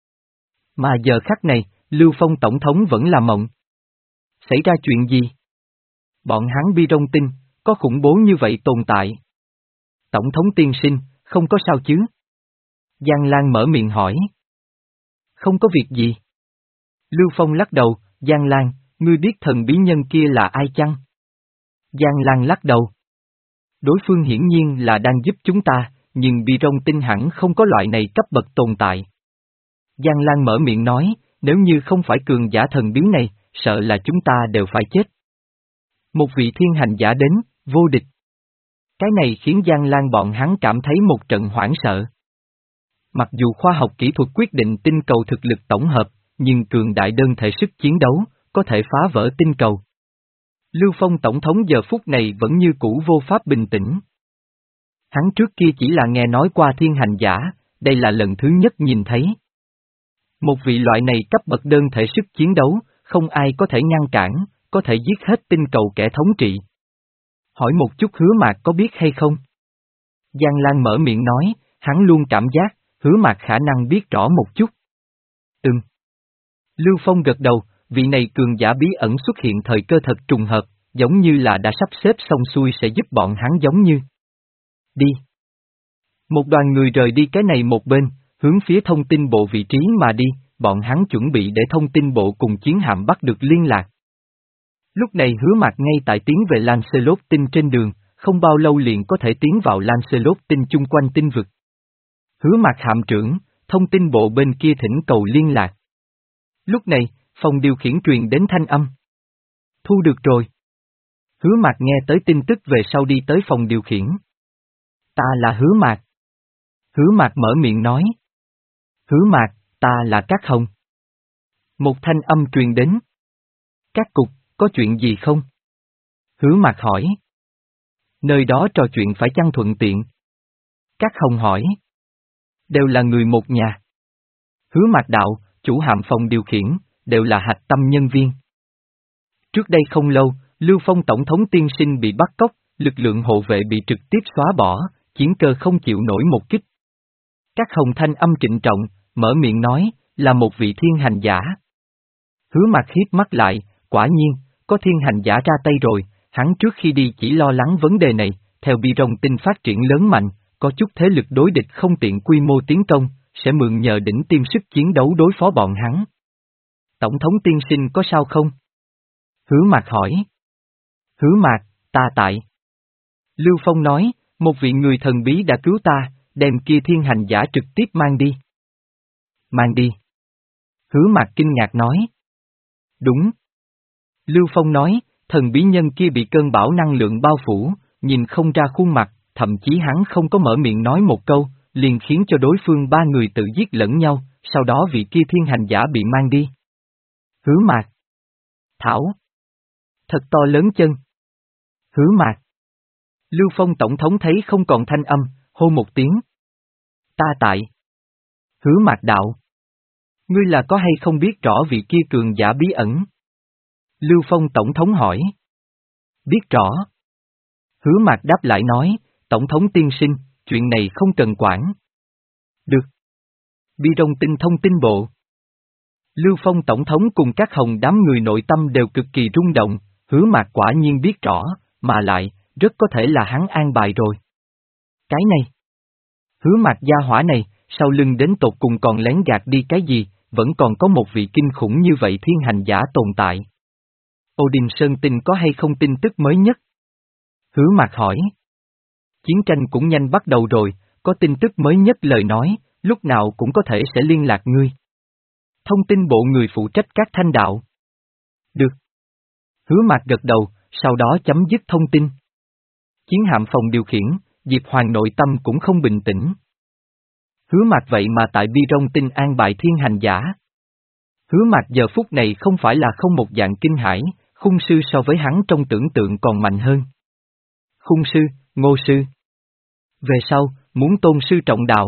Mà giờ khắc này, Lưu Phong tổng thống vẫn là mộng. Xảy ra chuyện gì? Bọn hắn bi rong tinh, có khủng bố như vậy tồn tại. Tổng thống tiên sinh, không có sao chứ? Giang Lan mở miệng hỏi. Không có việc gì. Lưu Phong lắc đầu, Giang Lan, ngươi biết thần bí nhân kia là ai chăng? Giang Lan lắc đầu. Đối phương hiển nhiên là đang giúp chúng ta, nhưng bi rong tinh hẳn không có loại này cấp bậc tồn tại. Giang Lan mở miệng nói, nếu như không phải cường giả thần bí này, sợ là chúng ta đều phải chết. Một vị thiên hành giả đến, vô địch. Cái này khiến Giang Lan bọn hắn cảm thấy một trận hoảng sợ. Mặc dù khoa học kỹ thuật quyết định tinh cầu thực lực tổng hợp, nhưng cường đại đơn thể sức chiến đấu, có thể phá vỡ tinh cầu. Lưu Phong tổng thống giờ phút này vẫn như cũ vô pháp bình tĩnh. Hắn trước kia chỉ là nghe nói qua thiên hành giả, đây là lần thứ nhất nhìn thấy. Một vị loại này cấp bậc đơn thể sức chiến đấu, không ai có thể ngăn cản, có thể giết hết tinh cầu kẻ thống trị. Hỏi một chút Hứa Mạc có biết hay không? Giang Lan mở miệng nói, hắn luôn cảm giác, Hứa Mạc khả năng biết rõ một chút. Ừm. Lưu Phong gật đầu, vị này cường giả bí ẩn xuất hiện thời cơ thật trùng hợp, giống như là đã sắp xếp xong xuôi sẽ giúp bọn hắn giống như. Đi. Một đoàn người rời đi cái này một bên, hướng phía thông tin bộ vị trí mà đi, bọn hắn chuẩn bị để thông tin bộ cùng chiến hạm bắt được liên lạc. Lúc này Hứa Mạc ngay tại tiến về Lancelot tinh trên đường, không bao lâu liền có thể tiến vào Lancelot tinh chung quanh tinh vực. Hứa Mạc hạm trưởng, thông tin bộ bên kia thỉnh cầu liên lạc. Lúc này, phòng điều khiển truyền đến thanh âm. Thu được rồi. Hứa Mạc nghe tới tin tức về sau đi tới phòng điều khiển. Ta là Hứa Mạc. Hứa Mạc mở miệng nói. Hứa Mạc, ta là Cát Hồng. Một thanh âm truyền đến. Cát cục, có chuyện gì không? Hứa Mạc hỏi. Nơi đó trò chuyện phải chăng thuận tiện? Cát Hồng hỏi. Đều là người một nhà. Hứa Mạc đạo, chủ hạm phòng điều khiển, đều là hạch tâm nhân viên. Trước đây không lâu, Lưu Phong tổng thống tiên sinh bị bắt cóc, lực lượng hộ vệ bị trực tiếp xóa bỏ, chiến cơ không chịu nổi một kích. Cát Hồng thanh âm trịnh trọng, mở miệng nói, là một vị thiên hành giả. Hứa Mạc hiếp mắt lại, quả nhiên, có thiên hành giả ra tay rồi, hắn trước khi đi chỉ lo lắng vấn đề này, theo bi rồng tinh phát triển lớn mạnh, có chút thế lực đối địch không tiện quy mô tiến công, sẽ mượn nhờ đỉnh tiêm sức chiến đấu đối phó bọn hắn. Tổng thống tiên sinh có sao không? Hứa Mạc hỏi. Hứa Mạc, ta tại. Lưu Phong nói, một vị người thần bí đã cứu ta, đem kia thiên hành giả trực tiếp mang đi. Mang đi. Hứa Mạc kinh ngạc nói. Đúng. Lưu Phong nói, thần bí nhân kia bị cơn bão năng lượng bao phủ, nhìn không ra khuôn mặt, thậm chí hắn không có mở miệng nói một câu, liền khiến cho đối phương ba người tự giết lẫn nhau, sau đó vị kia thiên hành giả bị mang đi. Hứa Mạc. Thảo. Thật to lớn chân. Hứa Mạc. Lưu Phong tổng thống thấy không còn thanh âm, hô một tiếng. Ta tại. Hứa Mạc đạo. Ngươi là có hay không biết rõ vị kia cường giả bí ẩn? Lưu Phong tổng thống hỏi. Biết rõ. Hứa Mạc đáp lại nói, tổng thống tiên sinh, chuyện này không cần quản. Được. Bi rồng tinh thông tin bộ. Lưu Phong tổng thống cùng các hồng đám người nội tâm đều cực kỳ rung động, Hứa Mạc quả nhiên biết rõ, mà lại, rất có thể là hắn an bài rồi. Cái này. Hứa Mạc gia hỏa này, sau lưng đến tột cùng còn lén gạt đi cái gì, vẫn còn có một vị kinh khủng như vậy thiên hành giả tồn tại. Odin Sơn Tinh có hay không tin tức mới nhất? Hứa Mạc hỏi. Chiến tranh cũng nhanh bắt đầu rồi, có tin tức mới nhất lời nói, lúc nào cũng có thể sẽ liên lạc ngươi. Thông tin bộ người phụ trách các thanh đạo. Được. Hứa Mạc gật đầu, sau đó chấm dứt thông tin. Chiến hạm phòng điều khiển, Diệp Hoàng nội tâm cũng không bình tĩnh. Hứa Mạc vậy mà tại bi rong tinh an bài thiên hành giả. Hứa Mạc giờ phút này không phải là không một dạng kinh hãi, khung sư so với hắn trong tưởng tượng còn mạnh hơn. Khung sư, Ngô sư. Về sau, muốn tôn sư trọng đạo.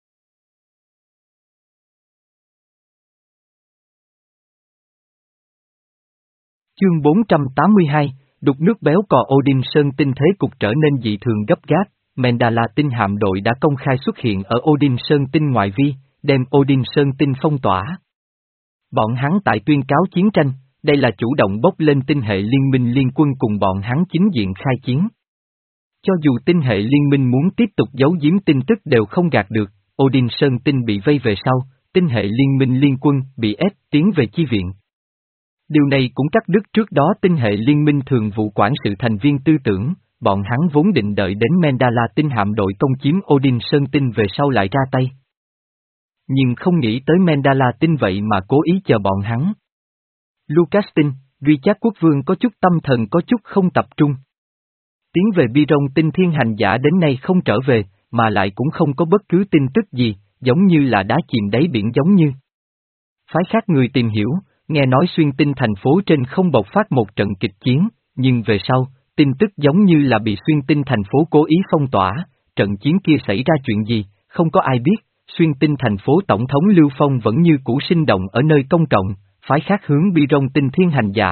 Chương bốn trăm tám mươi hai, đục nước béo cò Odin Sơn Tinh thế cục trở nên dị thường gấp gáp, Mandala tinh hạm đội đã công khai xuất hiện ở Odin Sơn Tinh ngoại vi, đem Odin Sơn Tinh phong tỏa. Bọn hắn tại tuyên cáo chiến tranh, đây là chủ động bốc lên tinh hệ liên minh liên quân cùng bọn hắn chính diện khai chiến. Cho dù tinh hệ liên minh muốn tiếp tục giấu giếm tin tức đều không gạt được, Odin Sơn Tinh bị vây về sau, tinh hệ liên minh liên quân bị ép tiến về chi viện. Điều này cũng cắt đứt trước đó tinh hệ liên minh thường vụ quản sự thành viên tư tưởng, bọn hắn vốn định đợi đến Mandala tinh hạm đội công chiếm Odin Sơn Tinh về sau lại ra tay. Nhưng không nghĩ tới Mandala tinh vậy mà cố ý chờ bọn hắn. Lucas Tinh, Duy Chát Quốc Vương có chút tâm thần có chút không tập trung. Tiến về bi rong tinh thiên hành giả đến nay không trở về, mà lại cũng không có bất cứ tin tức gì, giống như là đá chìm đáy biển giống như. Phái khác người tìm hiểu, nghe nói xuyên tinh thành phố trên không bộc phát một trận kịch chiến, nhưng về sau, tin tức giống như là bị xuyên tinh thành phố cố ý phong tỏa, trận chiến kia xảy ra chuyện gì, không có ai biết, xuyên tinh thành phố tổng thống Lưu Phong vẫn như cũ sinh động ở nơi công cộng, phái khác hướng bi rong tinh thiên hành giả.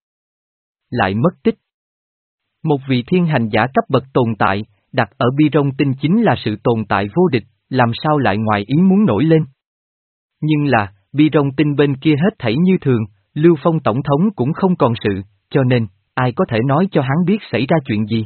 Lại mất tích. Một vị thiên hành giả cấp bậc tồn tại, đặt ở bi rong tinh chính là sự tồn tại vô địch, làm sao lại ngoài ý muốn nổi lên. Nhưng là, bi rong tinh bên kia hết thảy như thường, Lưu Phong tổng thống cũng không còn sự, cho nên, ai có thể nói cho hắn biết xảy ra chuyện gì.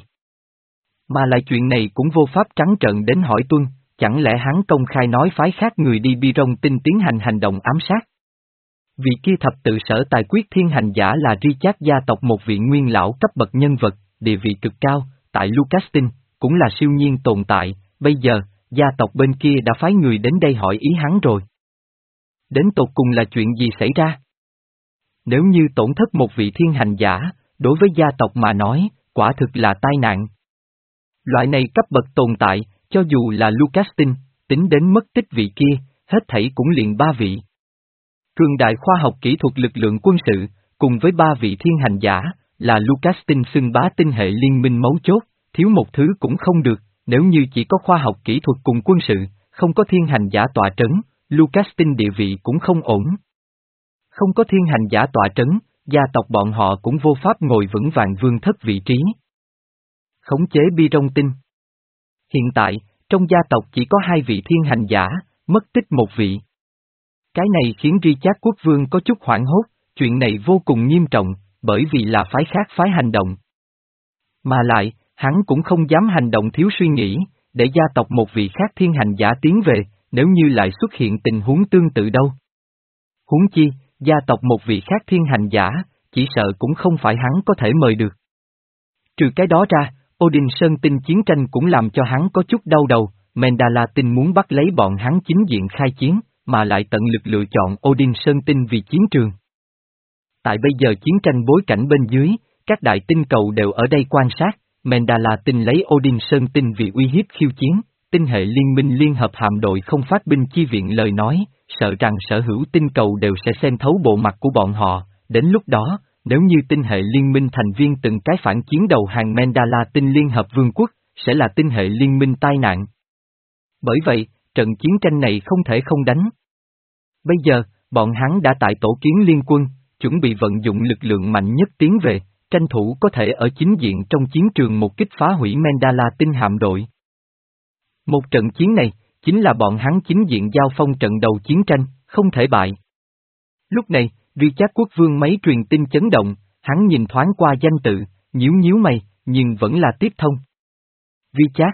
Mà lại chuyện này cũng vô pháp trắng trợn đến hỏi tuân, chẳng lẽ hắn công khai nói phái khác người đi bi rong tinh tiến hành hành động ám sát. Vị kia thập tự sở tài quyết thiên hành giả là Richard gia tộc một vị nguyên lão cấp bậc nhân vật, địa vị cực cao, tại Lucastin, cũng là siêu nhiên tồn tại, bây giờ, gia tộc bên kia đã phái người đến đây hỏi ý hắn rồi. Đến tột cùng là chuyện gì xảy ra? Nếu như tổn thất một vị thiên hành giả, đối với gia tộc mà nói, quả thực là tai nạn. Loại này cấp bậc tồn tại, cho dù là Lucastin, tính đến mất tích vị kia, hết thảy cũng liền ba vị. Cường đại khoa học kỹ thuật lực lượng quân sự, cùng với ba vị thiên hành giả, là Lucastin xưng bá tinh hệ liên minh mấu chốt, thiếu một thứ cũng không được, nếu như chỉ có khoa học kỹ thuật cùng quân sự, không có thiên hành giả tọa trấn, Lucastin địa vị cũng không ổn. Không có thiên hành giả tọa trấn, gia tộc bọn họ cũng vô pháp ngồi vững vàng vương thất vị trí. Khống chế bi rong tinh. Hiện tại, trong gia tộc chỉ có hai vị thiên hành giả, mất tích một vị. Cái này khiến Richard quốc vương có chút hoảng hốt, chuyện này vô cùng nghiêm trọng, bởi vì là phái khác phái hành động. Mà lại, hắn cũng không dám hành động thiếu suy nghĩ, để gia tộc một vị khác thiên hành giả tiến về, nếu như lại xuất hiện tình huống tương tự đâu. Huống chi, gia tộc một vị khác thiên hành giả, chỉ sợ cũng không phải hắn có thể mời được. Trừ cái đó ra, Odin Sơn tinh chiến tranh cũng làm cho hắn có chút đau đầu, Mandala tinh muốn bắt lấy bọn hắn chính diện khai chiến, mà lại tận lực lựa chọn Odin Sơn tinh vì chiến trường. Tại bây giờ chiến tranh bối cảnh bên dưới, các đại tinh cầu đều ở đây quan sát, Mandala tinh lấy Odin Sơn tinh vì uy hiếp khiêu chiến, tinh hệ liên minh liên hợp hạm đội không phát binh chi viện lời nói, sợ rằng sở hữu tinh cầu đều sẽ xem thấu bộ mặt của bọn họ, đến lúc đó, nếu như tinh hệ liên minh thành viên từng cái phản chiến đầu hàng Mandala tinh liên hợp vương quốc, sẽ là tinh hệ liên minh tai nạn. Bởi vậy, trận chiến tranh này không thể không đánh. Bây giờ, bọn hắn đã tại tổ kiến liên quân, chuẩn bị vận dụng lực lượng mạnh nhất tiến về, tranh thủ có thể ở chính diện trong chiến trường một kích phá hủy Mandala tinh hạm đội. Một trận chiến này, chính là bọn hắn chính diện giao phong trận đầu chiến tranh, không thể bại. Lúc này, Richard quốc vương mấy truyền tin chấn động, hắn nhìn thoáng qua danh tự, nhíu nhíu mày, nhưng vẫn là tiếp thông. Richard.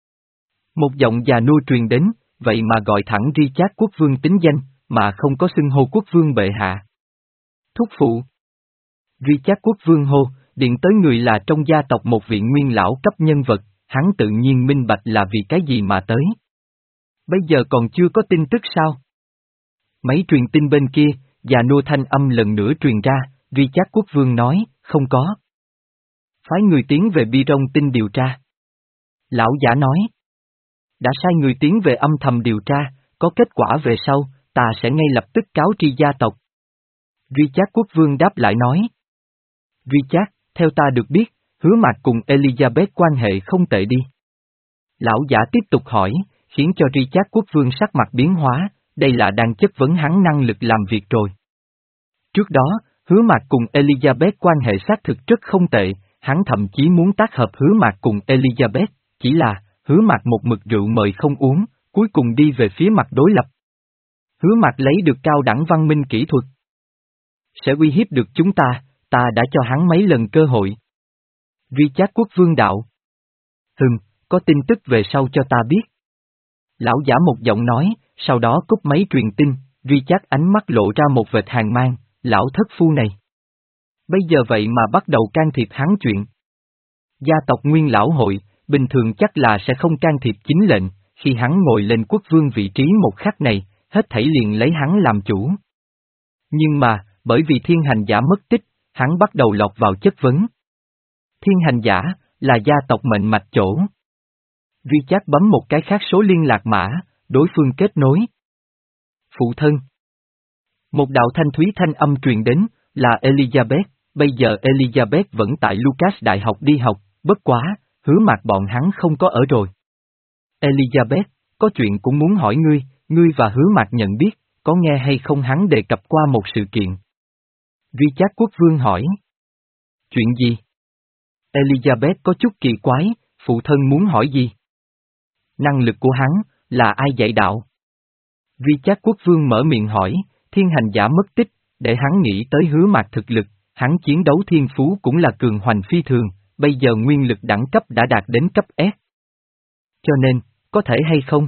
Một giọng già nua truyền đến, vậy mà gọi thẳng Richard quốc vương tính danh, mà không có xưng hô quốc vương bệ hạ. Thúc phụ. Richard quốc vương hô, điện tới người là trong gia tộc một vị nguyên lão cấp nhân vật, hắn tự nhiên minh bạch là vì cái gì mà tới. Bây giờ còn chưa có tin tức sao? Mấy truyền tin bên kia, già nua thanh âm lần nữa truyền ra, Richard quốc vương nói, không có. Phái người tiến về bi rong tinh điều tra. Lão giả nói. Đã sai người tiến về âm thầm điều tra, có kết quả về sau, ta sẽ ngay lập tức cáo tri gia tộc. Richard quốc vương đáp lại nói. Richard, theo ta được biết, Hứa Mạc cùng Elizabeth quan hệ không tệ đi. Lão giả tiếp tục hỏi, khiến cho Richard quốc vương sắc mặt biến hóa, đây là đang chất vấn hắn năng lực làm việc rồi. Trước đó, Hứa Mạc cùng Elizabeth quan hệ xác thực rất không tệ, hắn thậm chí muốn tác hợp Hứa Mạc cùng Elizabeth, chỉ là, Hứa Mạc một mực rượu mời không uống, cuối cùng đi về phía mặt đối lập. Hứa Mạc lấy được cao đẳng văn minh kỹ thuật. Sẽ uy hiếp được chúng ta, ta đã cho hắn mấy lần cơ hội. Richard quốc vương đạo. Hừm, có tin tức về sau cho ta biết. Lão giả một giọng nói, sau đó cúp máy truyền tin, Richard ánh mắt lộ ra một vệt hàn mang, lão thất phu này. Bây giờ vậy mà bắt đầu can thiệp hắn chuyện. Gia tộc nguyên lão hội, bình thường chắc là sẽ không can thiệp chính lệnh, khi hắn ngồi lên quốc vương vị trí một khắc này, hết thảy liền lấy hắn làm chủ. Nhưng mà, bởi vì thiên hành giả mất tích, hắn bắt đầu lọt vào chất vấn. Thiên hành giả, là gia tộc mệnh mạch chỗ. Richard bấm một cái khác số liên lạc mã, đối phương kết nối. Phụ thân. Một đạo thanh thúy thanh âm truyền đến, là Elizabeth, bây giờ Elizabeth vẫn tại Lucas Đại học đi học, bất quá, Hứa Mạc bọn hắn không có ở rồi. Elizabeth, có chuyện cũng muốn hỏi ngươi, ngươi và Hứa Mạc nhận biết, có nghe hay không hắn đề cập qua một sự kiện. Richard Quốc Vương hỏi. Chuyện gì? Elizabeth có chút kỳ quái, phụ thân muốn hỏi gì? Năng lực của hắn, là ai dạy đạo? Richard Quốc Vương mở miệng hỏi, thiên hành giả mất tích, để hắn nghĩ tới Hứa Mạc thực lực, hắn chiến đấu thiên phú cũng là cường hoành phi thường, bây giờ nguyên lực đẳng cấp đã đạt đến cấp S. Cho nên, có thể hay không?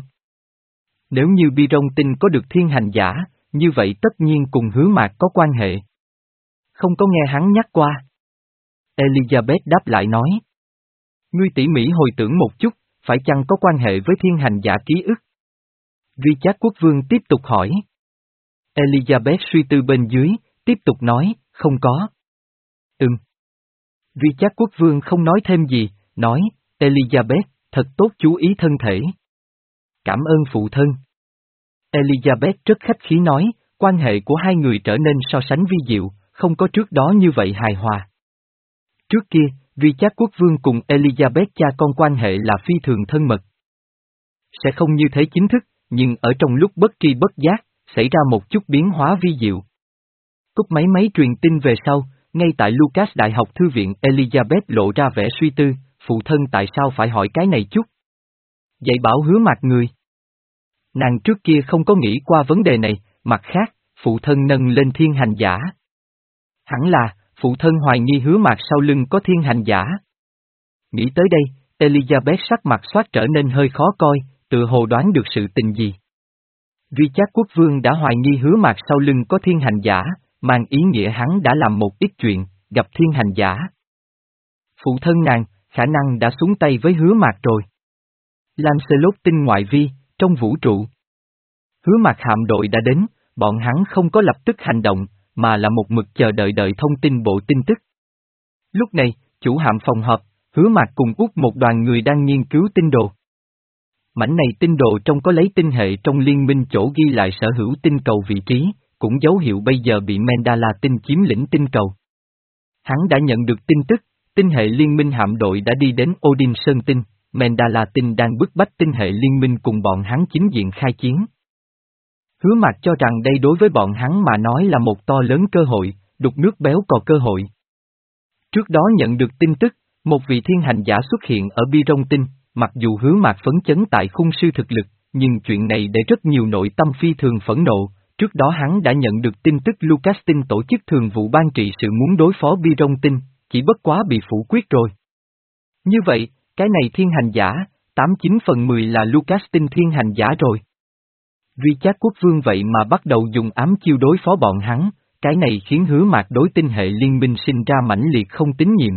Nếu như Bi Rong Tinh có được thiên hành giả, như vậy tất nhiên cùng Hứa Mạc có quan hệ. Không có nghe hắn nhắc qua. Elizabeth đáp lại nói. Ngươi tỉ mỉ hồi tưởng một chút, phải chăng có quan hệ với thiên hành giả ký ức? Richard Quốc Vương tiếp tục hỏi. Elizabeth suy tư bên dưới, tiếp tục nói, không có. Ừm. Richard Quốc Vương không nói thêm gì, nói, Elizabeth, thật tốt chú ý thân thể. Cảm ơn phụ thân. Elizabeth rất khách khí nói, quan hệ của hai người trở nên so sánh vi diệu, không có trước đó như vậy hài hòa. Trước kia, Richard Quốc Vương cùng Elizabeth cha con quan hệ là phi thường thân mật. Sẽ không như thế chính thức, nhưng ở trong lúc bất tri bất giác, xảy ra một chút biến hóa vi diệu. Cúp máy máy truyền tin về sau, ngay tại Lucas Đại học Thư viện Elizabeth lộ ra vẻ suy tư, phụ thân tại sao phải hỏi cái này chút? Dạy bảo Hứa Mạc người. Nàng trước kia không có nghĩ qua vấn đề này, mặt khác, phụ thân nâng lên thiên hành giả. Hẳn là, phụ thân hoài nghi Hứa Mạc sau lưng có thiên hành giả. Nghĩ tới đây, Elizabeth sắc mặt xoát trở nên hơi khó coi, tự hồ đoán được sự tình gì. Richard Quốc Vương đã hoài nghi Hứa Mạc sau lưng có thiên hành giả, mang ý nghĩa hắn đã làm một ít chuyện, gặp thiên hành giả. Phụ thân nàng, khả năng đã xuống tay với Hứa Mạc rồi. Lancelot tinh ngoại vi, trong vũ trụ. Hứa Mạc hạm đội đã đến, bọn hắn không có lập tức hành động, mà là một mực chờ đợi đợi thông tin bộ tin tức. Lúc này, chủ hạm phòng họp, Hứa Mạc cùng út một đoàn người đang nghiên cứu tinh đồ. Mảnh này tinh đồ trong có lấy tinh hệ trong liên minh chỗ ghi lại sở hữu tinh cầu vị trí, cũng dấu hiệu bây giờ bị Mandala tinh chiếm lĩnh tinh cầu. Hắn đã nhận được tin tức, tinh hệ liên minh hạm đội đã đi đến Odin Sơn Tinh, Mandala tinh đang bức bách tinh hệ liên minh cùng bọn hắn chính diện khai chiến. Hứa Mạc cho rằng đây đối với bọn hắn mà nói là một to lớn cơ hội, đục nước béo cò cơ hội. Trước đó nhận được tin tức, một vị thiên hành giả xuất hiện ở Bi Rong Tinh, mặc dù Hứa Mạc phấn chấn tại khung sư thực lực, nhưng chuyện này để rất nhiều nội tâm phi thường phẫn nộ, trước đó hắn đã nhận được tin tức Lucas Tinh tổ chức thường vụ ban trị sự muốn đối phó Bi Rong Tinh, chỉ bất quá bị phủ quyết rồi. Như vậy, cái này thiên hành giả, tám chín phần mười là Lucas Tinh thiên hành giả rồi. Richard Quốc Vương vậy mà bắt đầu dùng ám chiêu đối phó bọn hắn, cái này khiến Hứa Mạc đối tinh hệ liên minh sinh ra mãnh liệt không tín nhiệm.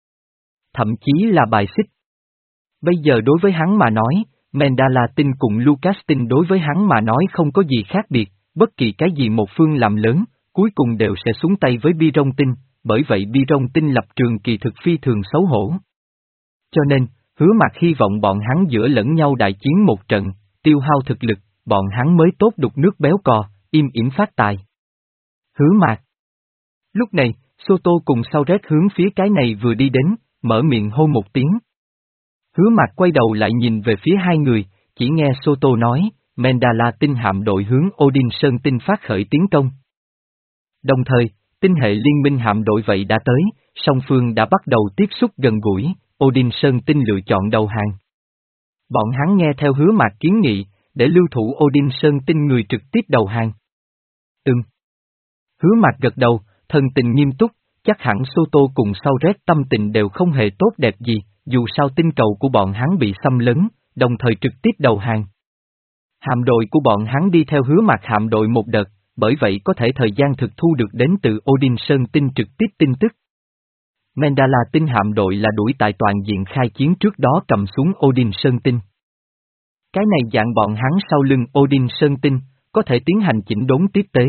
Thậm chí là bài xích. Bây giờ đối với hắn mà nói, Mandala tinh cùng Lucas tinh đối với hắn mà nói không có gì khác biệt, bất kỳ cái gì một phương làm lớn, cuối cùng đều sẽ xuống tay với Bi Rong tinh, bởi vậy Bi Rong tinh lập trường kỳ thực phi thường xấu hổ. Cho nên, Hứa Mạc hy vọng bọn hắn giữa lẫn nhau đại chiến một trận, tiêu hao thực lực, bọn hắn mới tốt đục nước béo cò, im ỉm phát tài. Hứa Mạc. Lúc này, Soto cùng sau rét hướng phía cái này vừa đi đến, mở miệng hô một tiếng. Hứa Mạc quay đầu lại nhìn về phía hai người, chỉ nghe Soto nói, Mandala tinh hạm đội hướng Odin Sơn tinh phát khởi tiến công. Đồng thời, tinh hệ liên minh hạm đội vậy đã tới, song phương đã bắt đầu tiếp xúc gần gũi, Odin Sơn tinh lựa chọn đầu hàng. Bọn hắn nghe theo Hứa Mạc kiến nghị, để lưu thủ Odin Sơn tinh người trực tiếp đầu hàng. Ừm. Hứa Mạc gật đầu, thần tình nghiêm túc, chắc hẳn Soto cùng sau rét tâm tình đều không hề tốt đẹp gì, dù sao tinh cầu của bọn hắn bị xâm lấn, đồng thời trực tiếp đầu hàng. Hạm đội của bọn hắn đi theo Hứa Mạc hạm đội một đợt, bởi vậy có thể thời gian thực thu được đến từ Odin Sơn tinh trực tiếp tin tức. Mandala tinh hạm đội là đuổi tại toàn diện khai chiến trước đó cầm xuống Odin Sơn tinh. Cái này dạng bọn hắn sau lưng Odin Sơn tinh, có thể tiến hành chỉnh đốn tiếp tế.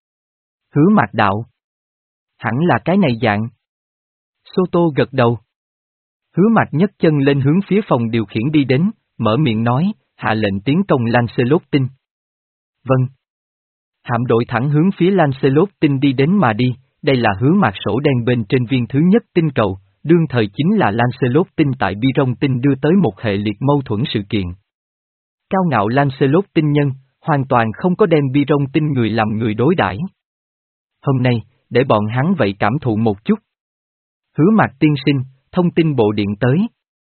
Hứa Mạc đạo. Hẳn là cái này dạng. Soto gật đầu. Hứa Mạc nhấc chân lên hướng phía phòng điều khiển đi đến, mở miệng nói, hạ lệnh tiến công Lancelot Tinh. Vâng. Hạm đội thẳng hướng phía Lancelot Tinh đi đến mà đi, đây là hứa mạc sổ đen bên trên viên thứ nhất tinh cầu, đương thời chính là Lancelot Tinh tại Biron Tinh đưa tới một hệ liệt mâu thuẫn sự kiện. Cao ngạo Lancelot Tinh nhân, hoàn toàn không có đem Biron Tinh người làm người đối đãi. Hôm nay, để bọn hắn vậy cảm thụ một chút. Hứa mạc tiên sinh, thông tin bộ điện tới.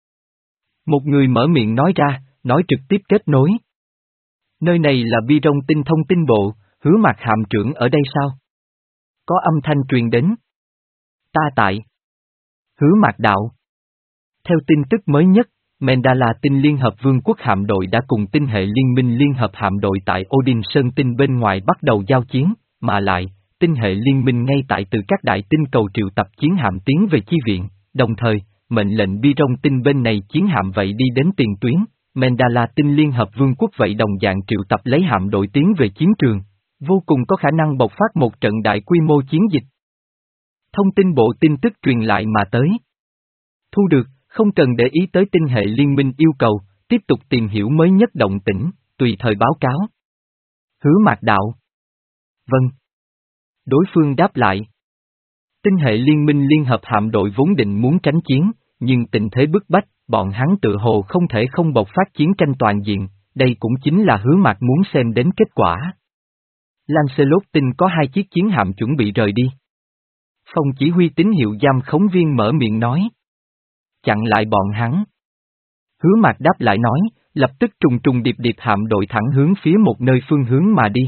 Một người mở miệng nói ra, nói trực tiếp kết nối. Nơi này là Biron Tinh thông tin bộ, hứa mạc hạm trưởng ở đây sao? Có âm thanh truyền đến. Ta tại. Hứa mạc đạo. Theo tin tức mới nhất, Mandala Tinh Liên Hợp Vương quốc hạm đội đã cùng tinh hệ liên minh Liên Hợp hạm đội tại Odin Sơn Tinh bên ngoài bắt đầu giao chiến, mà lại, tinh hệ liên minh ngay tại từ các đại tinh cầu triệu tập chiến hạm tiến về chi viện, đồng thời, mệnh lệnh Biron Tinh bên này chiến hạm vậy đi đến tiền tuyến, Mandala Tinh Liên Hợp Vương quốc vậy đồng dạng triệu tập lấy hạm đội tiến về chiến trường, vô cùng có khả năng bộc phát một trận đại quy mô chiến dịch. Thông tin bộ tin tức truyền lại mà tới. Thu được, không cần để ý tới tinh hệ liên minh yêu cầu, tiếp tục tìm hiểu mới nhất động tĩnh, tùy thời báo cáo. Hứa mạc đạo. Vâng. Đối phương đáp lại. Tinh hệ liên minh liên hợp hạm đội vốn định muốn tránh chiến, nhưng tình thế bức bách, bọn hắn tự hồ không thể không bộc phát chiến tranh toàn diện, đây cũng chính là hứa mạc muốn xem đến kết quả. Lancelot Tinh có hai chiếc chiến hạm chuẩn bị rời đi. Phòng chỉ huy tín hiệu giam khống viên mở miệng nói. Chặn lại bọn hắn. Hứa mạc đáp lại nói, lập tức trùng trùng điệp điệp hạm đội thẳng hướng phía một nơi phương hướng mà đi.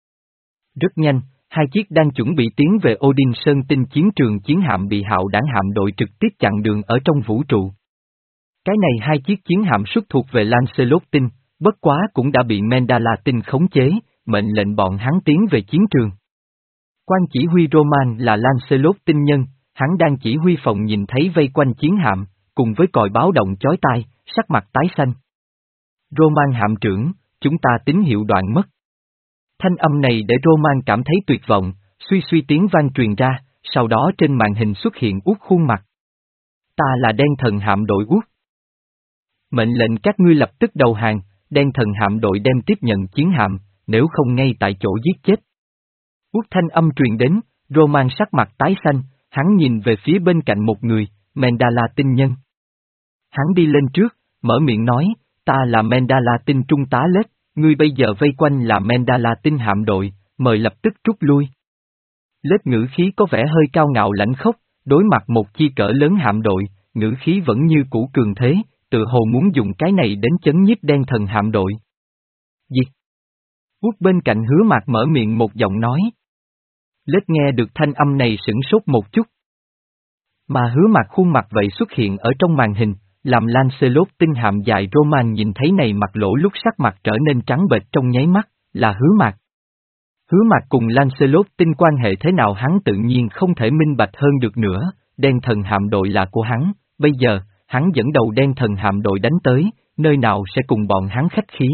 Rất nhanh, hai chiếc đang chuẩn bị tiến về Odin Sơn Tinh chiến trường chiến hạm bị hạo đảng hạm đội trực tiếp chặn đường ở trong vũ trụ. Cái này hai chiếc chiến hạm xuất thuộc về Lancelot Tinh, bất quá cũng đã bị Mandala Tinh khống chế, mệnh lệnh bọn hắn tiến về chiến trường. Quan chỉ huy Roman là Lancelot Tinh nhân, hắn đang chỉ huy phòng nhìn thấy vây quanh chiến hạm, cùng với còi báo động chói tai, sắc mặt tái xanh. Roman hạm trưởng, chúng ta tín hiệu đoạn mất. Thanh âm này để Roman cảm thấy tuyệt vọng, suy suy tiếng vang truyền ra, sau đó trên màn hình xuất hiện Út khuôn mặt. Ta là đen thần hạm đội Út. Mệnh lệnh các ngươi lập tức đầu hàng, đen thần hạm đội đem tiếp nhận chiến hạm, nếu không ngay tại chỗ giết chết. Út thanh âm truyền đến, Roman sắc mặt tái xanh, hắn nhìn về phía bên cạnh một người, Mandala Tinh nhân. Hắn đi lên trước, mở miệng nói, ta là Mandala Tinh trung tá Lết, ngươi bây giờ vây quanh là Mandala Tinh hạm đội, mời lập tức rút lui. Lết ngữ khí có vẻ hơi cao ngạo lãnh khốc, đối mặt một chi cỡ lớn hạm đội, ngữ khí vẫn như cũ cường thế, tự hồ muốn dùng cái này đến chấn nhiếp đen thần hạm đội. Gì? Út bên cạnh hứa mạc mở miệng một giọng nói. Lết nghe được thanh âm này sửng sốt một chút. Mà hứa mạc khuôn mặt vậy xuất hiện ở trong màn hình, làm Lancelot Tinh hạm dài Roman nhìn thấy này mặt lỗ lúc sắc mặt trở nên trắng bệch trong nháy mắt, là hứa mạc. Hứa mạc cùng Lancelot Tinh quan hệ thế nào hắn tự nhiên không thể minh bạch hơn được nữa, đen thần hạm đội là của hắn, bây giờ, hắn dẫn đầu đen thần hạm đội đánh tới, nơi nào sẽ cùng bọn hắn khách khí.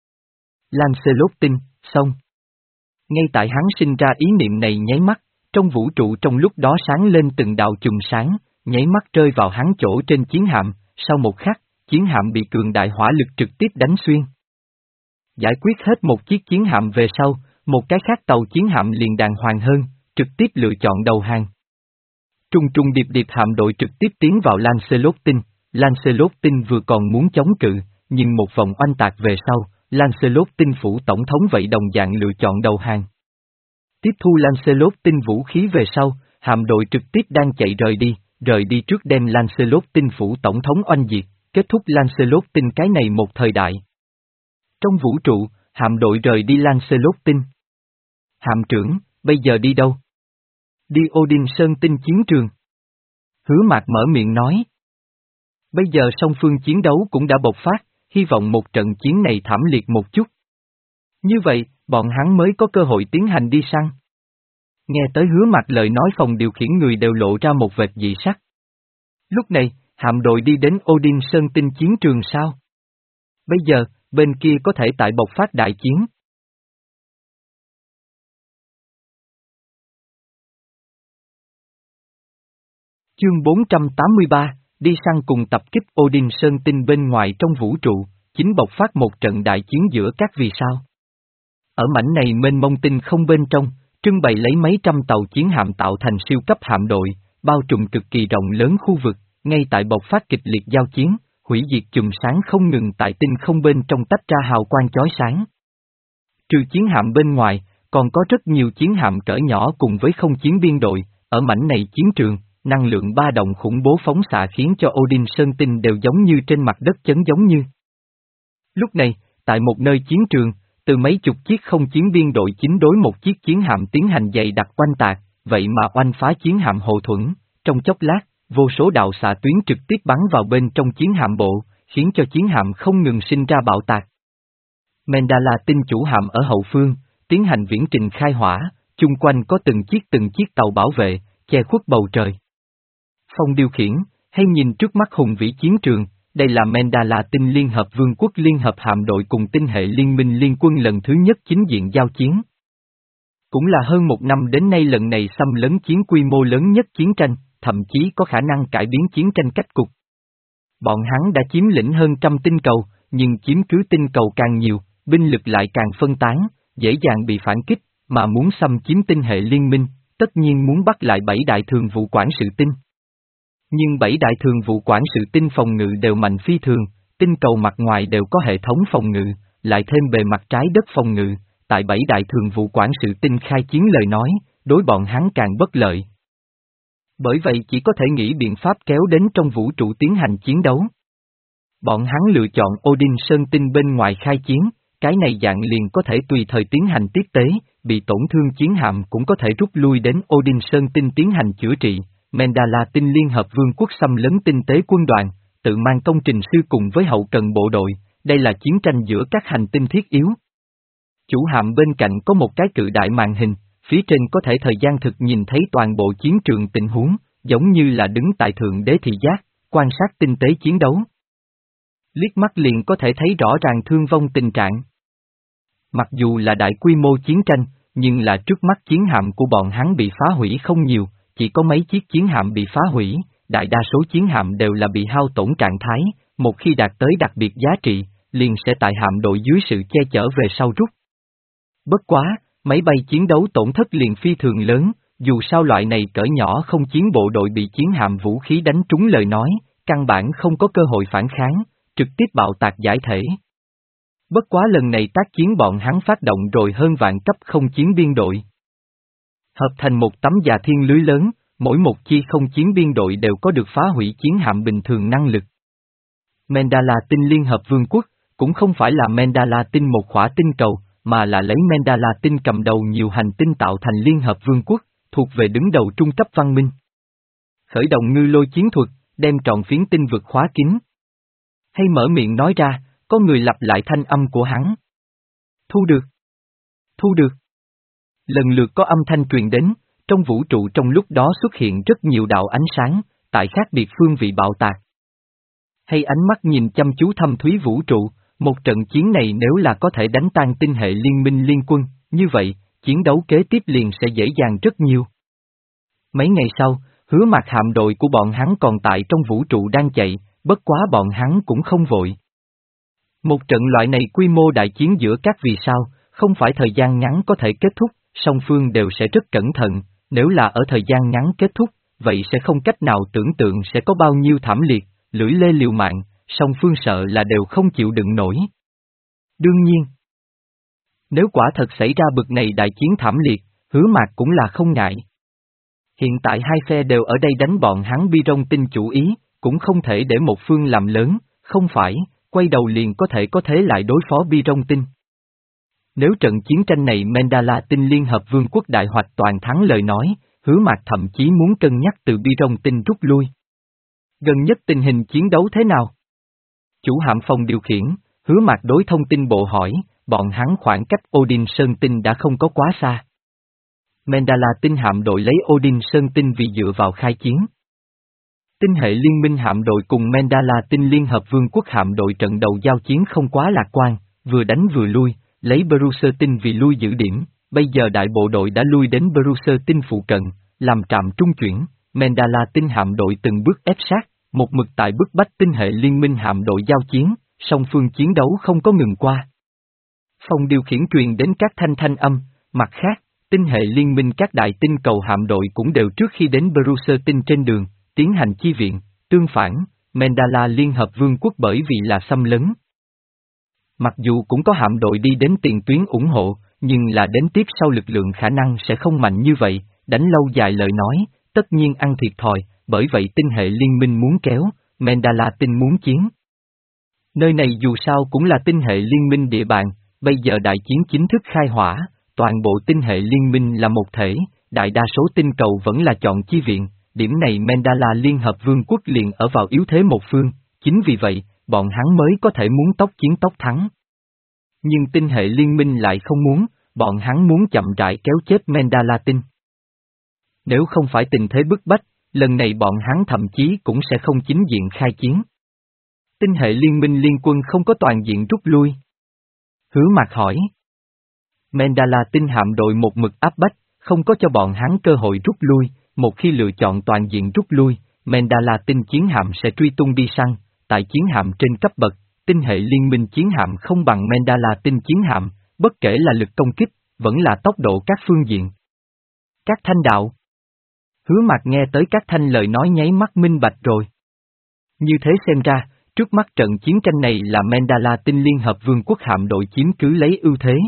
Lancelot Tinh, xong. Ngay tại hắn sinh ra ý niệm này nháy mắt, trong vũ trụ trong lúc đó sáng lên từng đạo chùm sáng, nháy mắt rơi vào hắn chỗ trên chiến hạm, sau một khắc, chiến hạm bị cường đại hỏa lực trực tiếp đánh xuyên. Giải quyết hết một chiếc chiến hạm về sau, một cái khác tàu chiến hạm liền đàng hoàng hơn, trực tiếp lựa chọn đầu hàng. Trung trung điệp điệp hạm đội trực tiếp tiến vào Lancelot Tinh, Lancelot Tinh vừa còn muốn chống cự, nhưng một vòng oanh tạc về sau, Lancelot Tinh phủ tổng thống vậy đồng dạng lựa chọn đầu hàng. Tiếp thu Lancelot Tinh vũ khí về sau, hạm đội trực tiếp đang chạy rời đi, rời đi trước đem Lancelot Tinh phủ tổng thống oanh diệt, kết thúc Lancelot Tinh cái này một thời đại. Trong vũ trụ, hạm đội rời đi Lancelot Tinh. Hạm trưởng, bây giờ đi đâu? Đi Odin Sơn Tinh chiến trường. Hứa mạc mở miệng nói. Bây giờ song phương chiến đấu cũng đã bộc phát, hy vọng một trận chiến này thảm liệt một chút. Như vậy, bọn hắn mới có cơ hội tiến hành đi săn. Nghe tới hứa mạc lời nói phòng điều khiển người đều lộ ra một vệt dị sắc. Lúc này, hạm đội đi đến Odin Sơn Tinh chiến trường sao? Bây giờ, bên kia có thể tại bộc phát đại chiến. Chương bốn trăm tám mươi ba, đi săn cùng tập kích Odin Sơn Tinh bên ngoài trong vũ trụ, chính bộc phát một trận đại chiến giữa các vì sao. Ở mảnh này mênh mông tinh không bên trong, trưng bày lấy mấy trăm tàu chiến hạm tạo thành siêu cấp hạm đội, bao trùm cực kỳ rộng lớn khu vực, ngay tại bộc phát kịch liệt giao chiến, hủy diệt chùm sáng không ngừng tại tinh không bên trong tách ra hào quang chói sáng. Trừ chiến hạm bên ngoài, còn có rất nhiều chiến hạm cỡ nhỏ cùng với không chiến biên đội, ở mảnh này chiến trường, năng lượng ba động khủng bố phóng xạ khiến cho Odin Sơn Tinh đều giống như trên mặt đất chấn giống như. Lúc này, tại một nơi chiến trường, từ mấy chục chiếc không chiến biên đội chính đối một chiếc chiến hạm tiến hành dày đặc oanh tạc, vậy mà oanh phá chiến hạm hộ thuẫn, trong chốc lát, vô số đạo xạ tuyến trực tiếp bắn vào bên trong chiến hạm bộ, khiến cho chiến hạm không ngừng sinh ra bạo tạc. Mendala tinh chủ hạm ở hậu phương, tiến hành viễn trình khai hỏa, chung quanh có từng chiếc từng chiếc tàu bảo vệ, che khuất bầu trời. Phong điều khiển, hay nhìn trước mắt hùng vĩ chiến trường, đây là Mendala tinh Liên Hợp Vương quốc Liên Hợp hạm đội cùng tinh hệ liên minh liên quân lần thứ nhất chính diện giao chiến. Cũng là hơn một năm đến nay lần này xâm lấn chiến quy mô lớn nhất chiến tranh, thậm chí có khả năng cải biến chiến tranh cách cục. Bọn hắn đã chiếm lĩnh hơn trăm tinh cầu, nhưng chiếm cứ tinh cầu càng nhiều, binh lực lại càng phân tán, dễ dàng bị phản kích, mà muốn xâm chiếm tinh hệ liên minh, tất nhiên muốn bắt lại bảy đại thường vụ quản sự tinh. Nhưng bảy đại thường vụ quản sự tinh phòng ngự đều mạnh phi thường, tinh cầu mặt ngoài đều có hệ thống phòng ngự, lại thêm bề mặt trái đất phòng ngự, tại bảy đại thường vụ quản sự tinh khai chiến lời nói, đối bọn hắn càng bất lợi. Bởi vậy chỉ có thể nghĩ biện pháp kéo đến trong vũ trụ tiến hành chiến đấu. Bọn hắn lựa chọn Odin Sơn Tinh bên ngoài khai chiến, cái này dạng liền có thể tùy thời tiến hành tiếp tế, bị tổn thương chiến hạm cũng có thể rút lui đến Odin Sơn Tinh tiến hành chữa trị. Mendala tinh Liên Hợp Vương quốc xâm lấn tinh tế quân đoàn, tự mang công trình sư cùng với hậu cần bộ đội, đây là chiến tranh giữa các hành tinh thiết yếu. Chủ hạm bên cạnh có một cái cự đại màn hình, phía trên có thể thời gian thực nhìn thấy toàn bộ chiến trường tình huống, giống như là đứng tại thượng đế thị giác, quan sát tinh tế chiến đấu. Liếc mắt liền có thể thấy rõ ràng thương vong tình trạng. Mặc dù là đại quy mô chiến tranh, nhưng là trước mắt chiến hạm của bọn hắn bị phá hủy không nhiều, chỉ có mấy chiếc chiến hạm bị phá hủy, đại đa số chiến hạm đều là bị hao tổn trạng thái, một khi đạt tới đặc biệt giá trị, liền sẽ tại hạm đội dưới sự che chở về sau rút. Bất quá, máy bay chiến đấu tổn thất liền phi thường lớn, dù sao loại này cỡ nhỏ không chiến bộ đội bị chiến hạm vũ khí đánh trúng lời nói, căn bản không có cơ hội phản kháng, trực tiếp bạo tạc giải thể. Bất quá lần này tác chiến bọn hắn phát động rồi hơn vạn cấp không chiến biên đội. Hợp thành một tấm già thiên lưới lớn, mỗi một chi không chiến biên đội đều có được phá hủy chiến hạm bình thường năng lực. Mendala tinh Liên Hợp Vương quốc, cũng không phải là Mendala tinh một khỏa tinh cầu, mà là lấy Mendala tinh cầm đầu nhiều hành tinh tạo thành Liên Hợp Vương quốc, thuộc về đứng đầu trung cấp văn minh. Khởi động ngư lôi chiến thuật, đem trọn phiến tinh vực khóa kín. Hay mở miệng nói ra, có người lặp lại thanh âm của hắn. Thu được. Thu được. Lần lượt có âm thanh truyền đến, trong vũ trụ trong lúc đó xuất hiện rất nhiều đạo ánh sáng, tại khác biệt phương vị bạo tạc. Hay ánh mắt nhìn chăm chú thâm thúy vũ trụ, một trận chiến này nếu là có thể đánh tan tinh hệ liên minh liên quân, như vậy, chiến đấu kế tiếp liền sẽ dễ dàng rất nhiều. Mấy ngày sau, Hứa Mạc hạm đội của bọn hắn còn tại trong vũ trụ đang chạy, bất quá bọn hắn cũng không vội. Một trận loại này quy mô đại chiến giữa các vì sao, không phải thời gian ngắn có thể kết thúc, song phương đều sẽ rất cẩn thận, nếu là ở thời gian ngắn kết thúc, vậy sẽ không cách nào tưởng tượng sẽ có bao nhiêu thảm liệt, lưỡi lê liều mạng, song phương sợ là đều không chịu đựng nổi. Đương nhiên, nếu quả thật xảy ra bực này đại chiến thảm liệt, Hứa Mạc cũng là không ngại. Hiện tại hai phe đều ở đây đánh bọn hắn bi rong tinh chủ ý, cũng không thể để một phương làm lớn, không phải, quay đầu liền có thể có thế lại đối phó bi rong tinh. Nếu trận chiến tranh này Mendala tinh Liên Hợp Vương quốc đại hoạch toàn thắng lời nói, Hứa Mạc thậm chí muốn cân nhắc từ bi rong tinh rút lui. Gần nhất tình hình chiến đấu thế nào? Chủ hạm phòng điều khiển, Hứa Mạc đối thông tin bộ hỏi, bọn hắn khoảng cách Odin Sơn Tinh đã không có quá xa. Mendala tinh hạm đội lấy Odin Sơn Tinh vì dựa vào khai chiến. Tinh hệ liên minh hạm đội cùng Mendala tinh Liên Hợp Vương quốc hạm đội trận đầu giao chiến không quá lạc quan, vừa đánh vừa lui, lấy Brucer tinh vì lui giữ điểm, bây giờ đại bộ đội đã lui đến Brucer tinh phụ cận, làm trạm trung chuyển, Mendala tinh hạm đội từng bước ép sát, một mực tại bức bách tinh hệ liên minh hạm đội giao chiến, song phương chiến đấu không có ngừng qua. Phòng điều khiển truyền đến các thanh thanh âm, mặt khác, tinh hệ liên minh các đại tinh cầu hạm đội cũng đều trước khi đến Brucer tinh trên đường, tiến hành chi viện, tương phản, Mandala Liên Hợp Vương quốc bởi vì là xâm lấn. Mặc dù cũng có hạm đội đi đến tiền tuyến ủng hộ, nhưng là đến tiếp sau lực lượng khả năng sẽ không mạnh như vậy, đánh lâu dài lời nói, tất nhiên ăn thiệt thòi, bởi vậy tinh hệ liên minh muốn kéo, Mandala tinh muốn chiến. Nơi này dù sao cũng là tinh hệ liên minh địa bàn, bây giờ đại chiến chính thức khai hỏa, toàn bộ tinh hệ liên minh là một thể, đại đa số tinh cầu vẫn là chọn chi viện, điểm này Mandala Liên Hợp Vương quốc liền ở vào yếu thế một phương, chính vì vậy, bọn hắn mới có thể muốn tốc chiến tốc thắng. Nhưng tinh hệ liên minh lại không muốn, bọn hắn muốn chậm rãi kéo chết Mandala tinh. Nếu không phải tình thế bức bách, lần này bọn hắn thậm chí cũng sẽ không chính diện khai chiến. Tinh hệ liên minh liên quân không có toàn diện rút lui. Hứa Mạc hỏi. Mandala tinh hạm đội một mực áp bách, không có cho bọn hắn cơ hội rút lui, một khi lựa chọn toàn diện rút lui, Mandala tinh chiến hạm sẽ truy tung đi săn, tại chiến hạm trên cấp bậc, tinh hệ liên minh chiến hạm không bằng Mandala tinh chiến hạm, bất kể là lực công kích, vẫn là tốc độ các phương diện. Các thanh đạo. Hứa Mạc nghe tới các thanh lời nói nháy mắt minh bạch rồi. Như thế xem ra, trước mắt trận chiến tranh này là Mandala tinh Liên Hợp Vương quốc hạm đội chiếm cứ lấy ưu thế.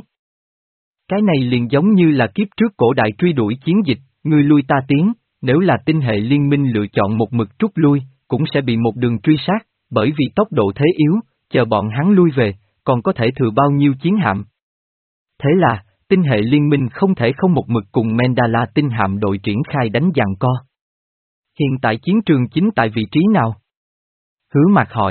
Cái này liền giống như là kiếp trước cổ đại truy đuổi chiến dịch, người lui ta tiến, nếu là tinh hệ liên minh lựa chọn một mực rút lui, cũng sẽ bị một đường truy sát, bởi vì tốc độ thế yếu, chờ bọn hắn lui về, còn có thể thừa bao nhiêu chiến hạm. Thế là, tinh hệ liên minh không thể không một mực cùng Mandala tinh hạm đội triển khai đánh giằng co. Hiện tại chiến trường chính tại vị trí nào? Hứa Mạc hỏi.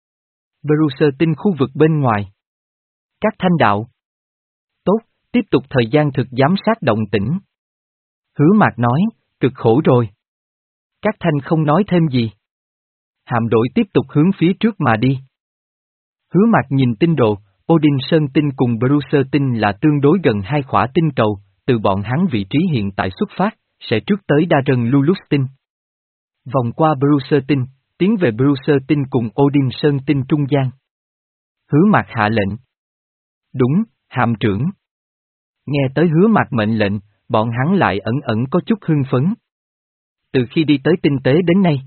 Brucer tinh khu vực bên ngoài. Các thanh đạo. Tốt, tiếp tục thời gian thực giám sát động tĩnh. Hứa Mạc nói, cực khổ rồi. Các thanh không nói thêm gì. Hạm đội tiếp tục hướng phía trước mà đi. Hứa Mạc nhìn tinh đồ, Odin Sơn tinh cùng Brucer tinh là tương đối gần hai khỏa tinh cầu, từ bọn hắn vị trí hiện tại xuất phát, sẽ trước tới Darren Lulus tinh. Vòng qua Brucer tinh, tiến về Brucer tinh cùng Odin Sơn tinh trung gian. Hứa Mạc hạ lệnh. Đúng, hạm trưởng. Nghe tới Hứa Mạc mệnh lệnh, bọn hắn lại ẩn ẩn có chút hưng phấn. Từ khi đi tới tinh tế đến nay.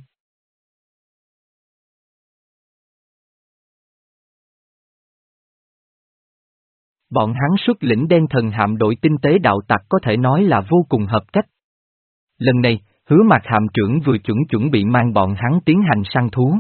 Bọn hắn xuất lĩnh đen thần hạm đội tinh tế đạo tặc có thể nói là vô cùng hợp cách. Lần này, Hứa Mạc hạm trưởng vừa chuẩn chuẩn bị mang bọn hắn tiến hành săn thú.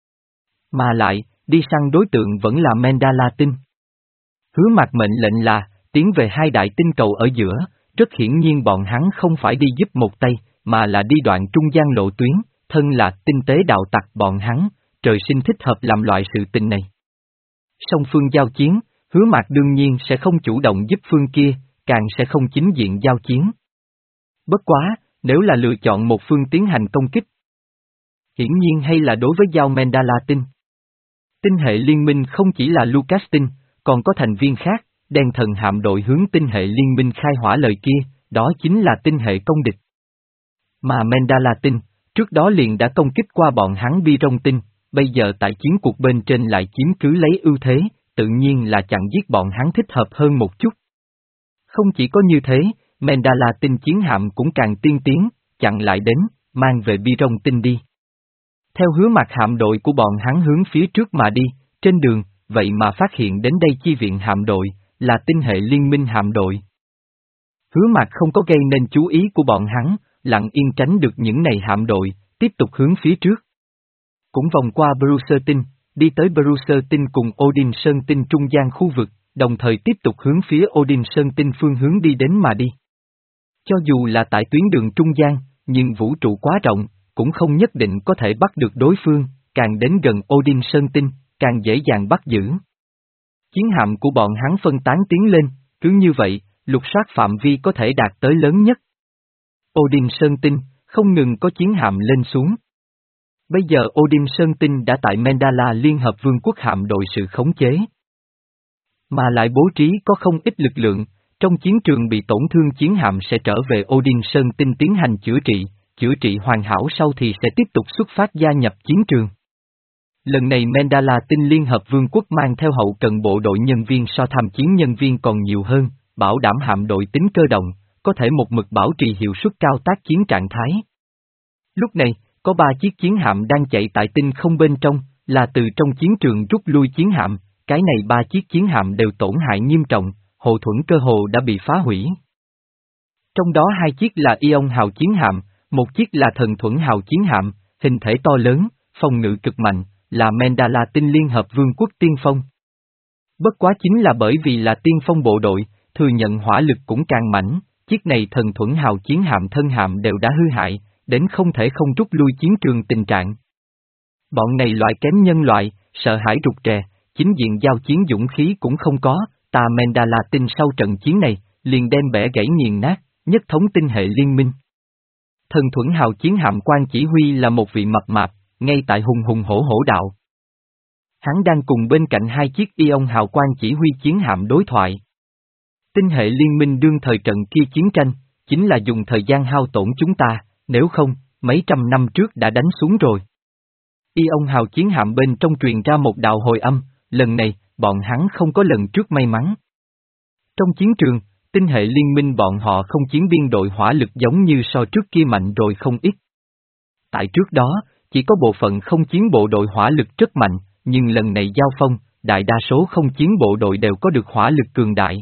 Mà lại, đi săn đối tượng vẫn là Mandala tinh. Hứa Mạc mệnh lệnh là, tiến về hai đại tinh cầu ở giữa, rất hiển nhiên bọn hắn không phải đi giúp một tay, mà là đi đoạn trung gian lộ tuyến, thân là tinh tế đạo tặc bọn hắn, trời sinh thích hợp làm loại sự tình này. Song phương giao chiến, Hứa Mạc đương nhiên sẽ không chủ động giúp phương kia, càng sẽ không chính diện giao chiến. Bất quá, nếu là lựa chọn một phương tiến hành công kích. Hiển nhiên hay là đối với giao Mandala tinh. Tinh hệ liên minh không chỉ là Lucas tinh, còn có thành viên khác, đen thần hạm đội hướng tinh hệ liên minh khai hỏa lời kia, đó chính là tinh hệ công địch. Mà Mandala tinh, trước đó liền đã công kích qua bọn hắn Bi Rong tinh, bây giờ tại chiến cuộc bên trên lại chiếm cứ lấy ưu thế, tự nhiên là chặn giết bọn hắn thích hợp hơn một chút. Không chỉ có như thế, Mandala tinh chiến hạm cũng càng tiên tiến, chặn lại đến, mang về Bi Rong tinh đi. Theo Hứa Mạc hạm đội của bọn hắn hướng phía trước mà đi, trên đường, vậy mà phát hiện đến đây chi viện hạm đội, là tinh hệ liên minh hạm đội. Hứa Mạc không có gây nên chú ý của bọn hắn, lặng yên tránh được những này hạm đội, tiếp tục hướng phía trước. Cũng vòng qua Brucer tinh, đi tới Brucer tinh cùng Odin Sơn tinh trung gian khu vực, đồng thời tiếp tục hướng phía Odin Sơn tinh phương hướng đi đến mà đi. Cho dù là tại tuyến đường trung gian, nhưng vũ trụ quá rộng, cũng không nhất định có thể bắt được đối phương, càng đến gần Odin Sơn tinh, càng dễ dàng bắt giữ. Chiến hạm của bọn hắn phân tán tiến lên, cứ như vậy, lục soát phạm vi có thể đạt tới lớn nhất. Odin Sơn tinh, không ngừng có chiến hạm lên xuống. Bây giờ Odin Sơn tinh đã tại Mandala Liên Hợp Vương quốc hạm đội sự khống chế. Mà lại bố trí có không ít lực lượng, trong chiến trường bị tổn thương chiến hạm sẽ trở về Odin Sơn tinh tiến hành chữa trị, chữa trị hoàn hảo sau thì sẽ tiếp tục xuất phát gia nhập chiến trường. Lần này Mandala Tinh Liên Hợp Vương quốc mang theo hậu cần bộ đội nhân viên so tham chiến nhân viên còn nhiều hơn, bảo đảm hạm đội tính cơ động, có thể một mực bảo trì hiệu suất cao tác chiến trạng thái. Lúc này, có ba chiếc chiến hạm đang chạy tại tinh không bên trong, là từ trong chiến trường rút lui chiến hạm, cái này ba chiếc chiến hạm đều tổn hại nghiêm trọng, hộ thuẫn cơ hồ đã bị phá hủy. Trong đó hai chiếc là Ion hào chiến hạm, một chiếc là Thần Thuẫn hào chiến hạm, hình thể to lớn, phòng ngự cực mạnh, là Mandala Tinh Liên Hợp Vương quốc tiên phong. Bất quá chính là bởi vì là tiên phong bộ đội, thừa nhận hỏa lực cũng càng mạnh, chiếc này Thần Thuẫn hào chiến hạm thân hạm đều đã hư hại, đến không thể không rút lui chiến trường tình trạng. Bọn này loại kém nhân loại, sợ hãi rụt rè, chính diện giao chiến dũng khí cũng không có, ta Mandala Tinh sau trận chiến này, liền đem bẻ gãy nghiền nát, nhất thống tinh hệ liên minh. Thần Thuẫn hào chiến hạm quan chỉ huy là một vị mập mạp, ngay tại hùng hùng hổ hổ đạo. Hắn đang cùng bên cạnh hai chiếc Ion hào quan chỉ huy chiến hạm đối thoại. Tinh hệ liên minh đương thời trận kia chiến tranh, chính là dùng thời gian hao tổn chúng ta, nếu không, mấy trăm năm trước đã đánh xuống rồi. Ion hào chiến hạm bên trong truyền ra một đạo hồi âm, lần này, bọn hắn không có lần trước may mắn. Trong chiến trường, tinh hệ liên minh bọn họ không chiến biên đội hỏa lực giống như so trước kia mạnh rồi không ít. Tại trước đó, chỉ có bộ phận không chiến bộ đội hỏa lực rất mạnh, nhưng lần này giao phong, đại đa số không chiến bộ đội đều có được hỏa lực cường đại.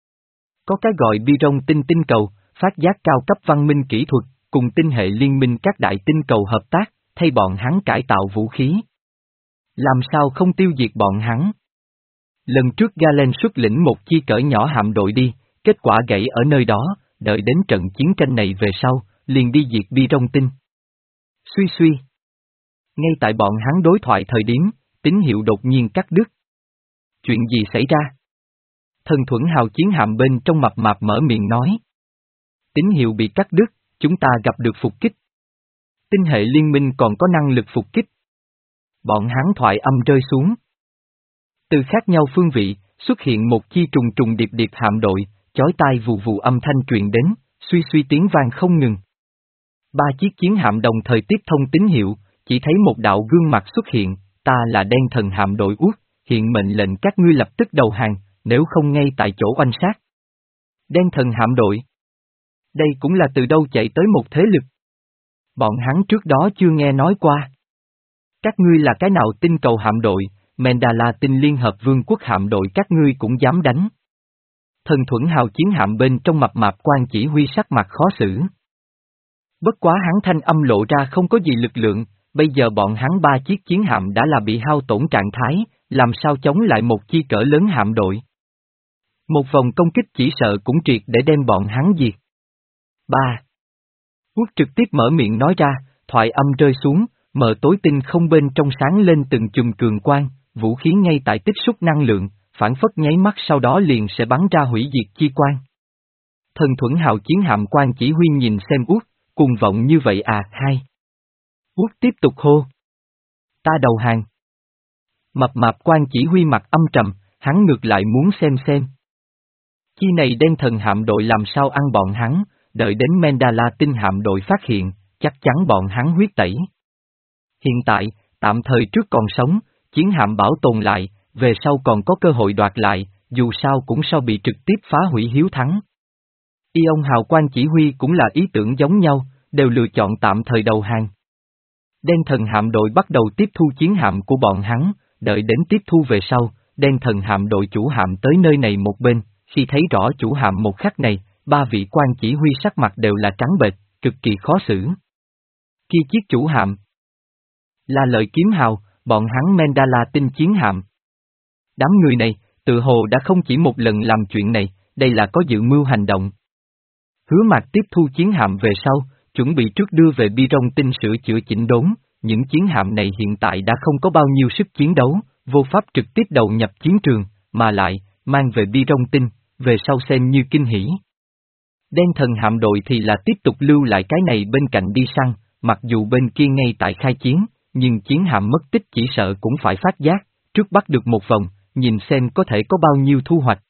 Có cái gọi Biron tinh tinh cầu, phát giác cao cấp văn minh kỹ thuật, cùng tinh hệ liên minh các đại tinh cầu hợp tác, thay bọn hắn cải tạo vũ khí. Làm sao không tiêu diệt bọn hắn? Lần trước Galen xuất lĩnh một chi cỡ nhỏ hạm đội đi, kết quả gãy ở nơi đó, đợi đến trận chiến tranh này về sau, liền đi diệt Biron tinh. Suy suy. Ngay tại bọn hắn đối thoại thời điểm, tín hiệu đột nhiên cắt đứt. Chuyện gì xảy ra? Thần Thuẫn hào chiến hạm bên trong mập mạp mở miệng nói. Tín hiệu bị cắt đứt, chúng ta gặp được phục kích. Tinh hệ liên minh còn có năng lực phục kích. Bọn hắn thoại âm rơi xuống. Từ khác nhau phương vị, xuất hiện một chi trùng trùng điệp điệp hạm đội, chói tai vù vù âm thanh truyền đến, suy suy tiếng vang không ngừng. Ba chiếc chiến hạm đồng thời tiếp thông tín hiệu, chỉ thấy một đạo gương mặt xuất hiện, ta là đen thần hạm đội Út, hiện mệnh lệnh các ngươi lập tức đầu hàng, nếu không ngay tại chỗ oanh sát. Đen thần hạm đội. Đây cũng là từ đâu chạy tới một thế lực. Bọn hắn trước đó chưa nghe nói qua. Các ngươi là cái nào tinh cầu hạm đội, Mandala Tinh Liên Hợp Vương quốc hạm đội các ngươi cũng dám đánh. Thần Thuẫn hào chiến hạm bên trong mập mạp quan chỉ huy sắc mặt khó xử. Bất quá hắn thanh âm lộ ra không có gì lực lượng, bây giờ bọn hắn ba chiếc chiến hạm đã là bị hao tổn trạng thái, làm sao chống lại một chi cỡ lớn hạm đội. Một vòng công kích chỉ sợ cũng triệt để đem bọn hắn diệt. ba. Quốc trực tiếp mở miệng nói ra, thoại âm rơi xuống, mờ tối tinh không bên trong sáng lên từng chùm cường quang, vũ khí ngay tại tích xúc năng lượng, phản phất nháy mắt sau đó liền sẽ bắn ra hủy diệt chi quang. Thần Thuẫn hào chiến hạm quan chỉ huy nhìn xem Út, cuồng vọng như vậy à, hai. Út tiếp tục hô. Ta đầu hàng. Mập mạp quan chỉ huy mặt âm trầm, hắn ngược lại muốn xem xem. Chi này đen thần hạm đội làm sao ăn bọn hắn, đợi đến Mandala tinh hạm đội phát hiện, chắc chắn bọn hắn huyết tẩy. Hiện tại, tạm thời trước còn sống, chiến hạm bảo tồn lại, về sau còn có cơ hội đoạt lại, dù sao cũng sao bị trực tiếp phá hủy hiếu thắng. Ion hào quan chỉ huy cũng là ý tưởng giống nhau, đều lựa chọn tạm thời đầu hàng. Đen thần hạm đội bắt đầu tiếp thu chiến hạm của bọn hắn, đợi đến tiếp thu về sau, đen thần hạm đội chủ hạm tới nơi này một bên, khi thấy rõ chủ hạm một khắc này, ba vị quan chỉ huy sắc mặt đều là trắng bệch, cực kỳ khó xử. Kia chiếc chủ hạm là Lợi Kiếm hào, bọn hắn Mandala tinh chiến hạm. Đám người này, tự hồ đã không chỉ một lần làm chuyện này, đây là có dự mưu hành động. Hứa Mạc tiếp thu chiến hạm về sau, chuẩn bị trước đưa về Biron tinh sửa chữa chỉnh đốn, những chiến hạm này hiện tại đã không có bao nhiêu sức chiến đấu, vô pháp trực tiếp đầu nhập chiến trường, mà lại, mang về Biron tinh, về sau xem như kinh hỉ. Đen thần hạm đội thì là tiếp tục lưu lại cái này bên cạnh đi săn, mặc dù bên kia ngay tại khai chiến, nhưng chiến hạm mất tích chỉ sợ cũng phải phát giác, trước bắt được một vòng, nhìn xem có thể có bao nhiêu thu hoạch.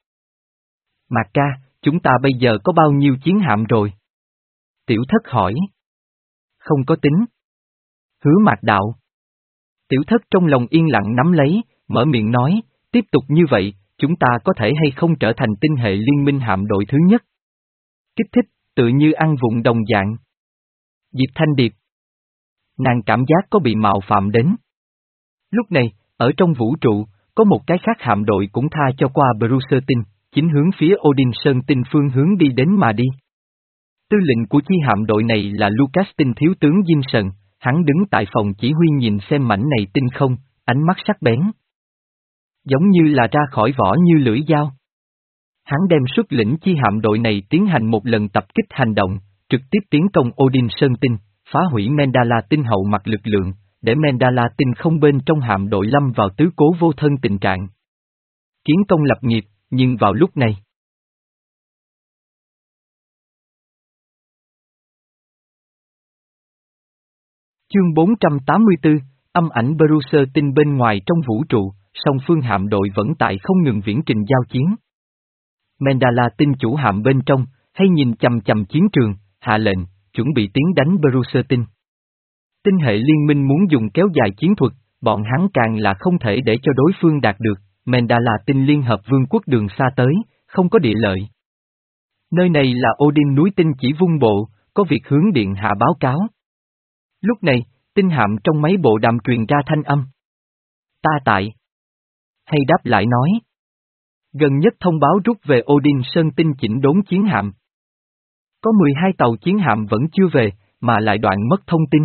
Mạc ca, chúng ta bây giờ có bao nhiêu chiến hạm rồi? Tiểu Thất hỏi. Không có tính. Hứa Mạc đạo. Tiểu thất trong lòng yên lặng nắm lấy, mở miệng nói, tiếp tục như vậy, chúng ta có thể hay không trở thành tinh hệ liên minh hạm đội thứ nhất. Kích thích, tự như ăn vụng đồng dạng. Diệp Thanh Điệp. Nàng cảm giác có bị mạo phạm đến. Lúc này, ở trong vũ trụ, có một cái khác hạm đội cũng tha cho qua Brucer tinh, chính hướng phía Odin Sơn tinh phương hướng đi đến mà đi. Tư lệnh của chi hạm đội này là Lucas tinh thiếu tướng Dinh Sần, hắn đứng tại phòng chỉ huy nhìn xem mảnh này tinh không, ánh mắt sắc bén. Giống như là ra khỏi vỏ như lưỡi dao. Hắn đem xuất lĩnh chi hạm đội này tiến hành một lần tập kích hành động, trực tiếp tiến công Odin Sơn tinh, phá hủy Mandala tinh hậu mặt lực lượng, để Mandala tinh không bên trong hạm đội lâm vào tứ cố vô thân tình trạng. Kiến công lập nghiệp, nhưng vào lúc này. Chương bốn trăm tám mươi tư, âm ảnh Brucer tinh bên ngoài trong vũ trụ, song phương hạm đội vẫn tại không ngừng viễn trình giao chiến. Mandala tinh chủ hạm bên trong, hay nhìn chằm chằm chiến trường, hạ lệnh, chuẩn bị tiến đánh Brucer tinh. Tinh hệ liên minh muốn dùng kéo dài chiến thuật, bọn hắn càng là không thể để cho đối phương đạt được, Mandala tinh liên hợp vương quốc đường xa tới, không có địa lợi. Nơi này là Odin núi tinh chỉ vung bộ, có việc hướng điện hạ báo cáo. Lúc này, tinh hạm trong máy bộ đàm truyền ra thanh âm. Ta tại. Hay đáp lại nói. Gần nhất thông báo rút về Odin Sơn tinh chỉnh đốn chiến hạm. Có mười hai tàu chiến hạm vẫn chưa về, mà lại đoạn mất thông tin.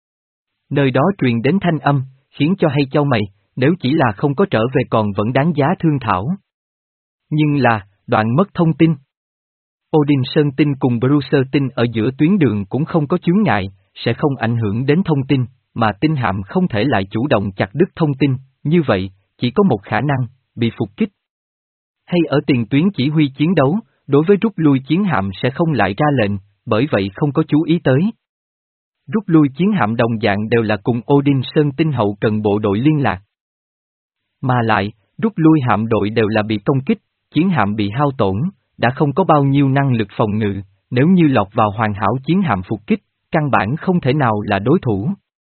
Nơi đó truyền đến thanh âm, khiến cho hay cho mày, nếu chỉ là không có trở về còn vẫn đáng giá thương thảo. Nhưng là, đoạn mất thông tin. Odin Sơn tinh cùng Brucer tinh ở giữa tuyến đường cũng không có chướng ngại, sẽ không ảnh hưởng đến thông tin, mà tinh hạm không thể lại chủ động chặt đứt thông tin, như vậy, chỉ có một khả năng, bị phục kích. Hay ở tiền tuyến chỉ huy chiến đấu, đối với rút lui chiến hạm sẽ không lại ra lệnh, bởi vậy không có chú ý tới. Rút lui chiến hạm đồng dạng đều là cùng Odin Sơn tinh hậu cần bộ đội liên lạc. Mà lại, rút lui hạm đội đều là bị công kích, chiến hạm bị hao tổn, đã không có bao nhiêu năng lực phòng ngự, nếu như lọt vào hoàn hảo chiến hạm phục kích, căn bản không thể nào là đối thủ.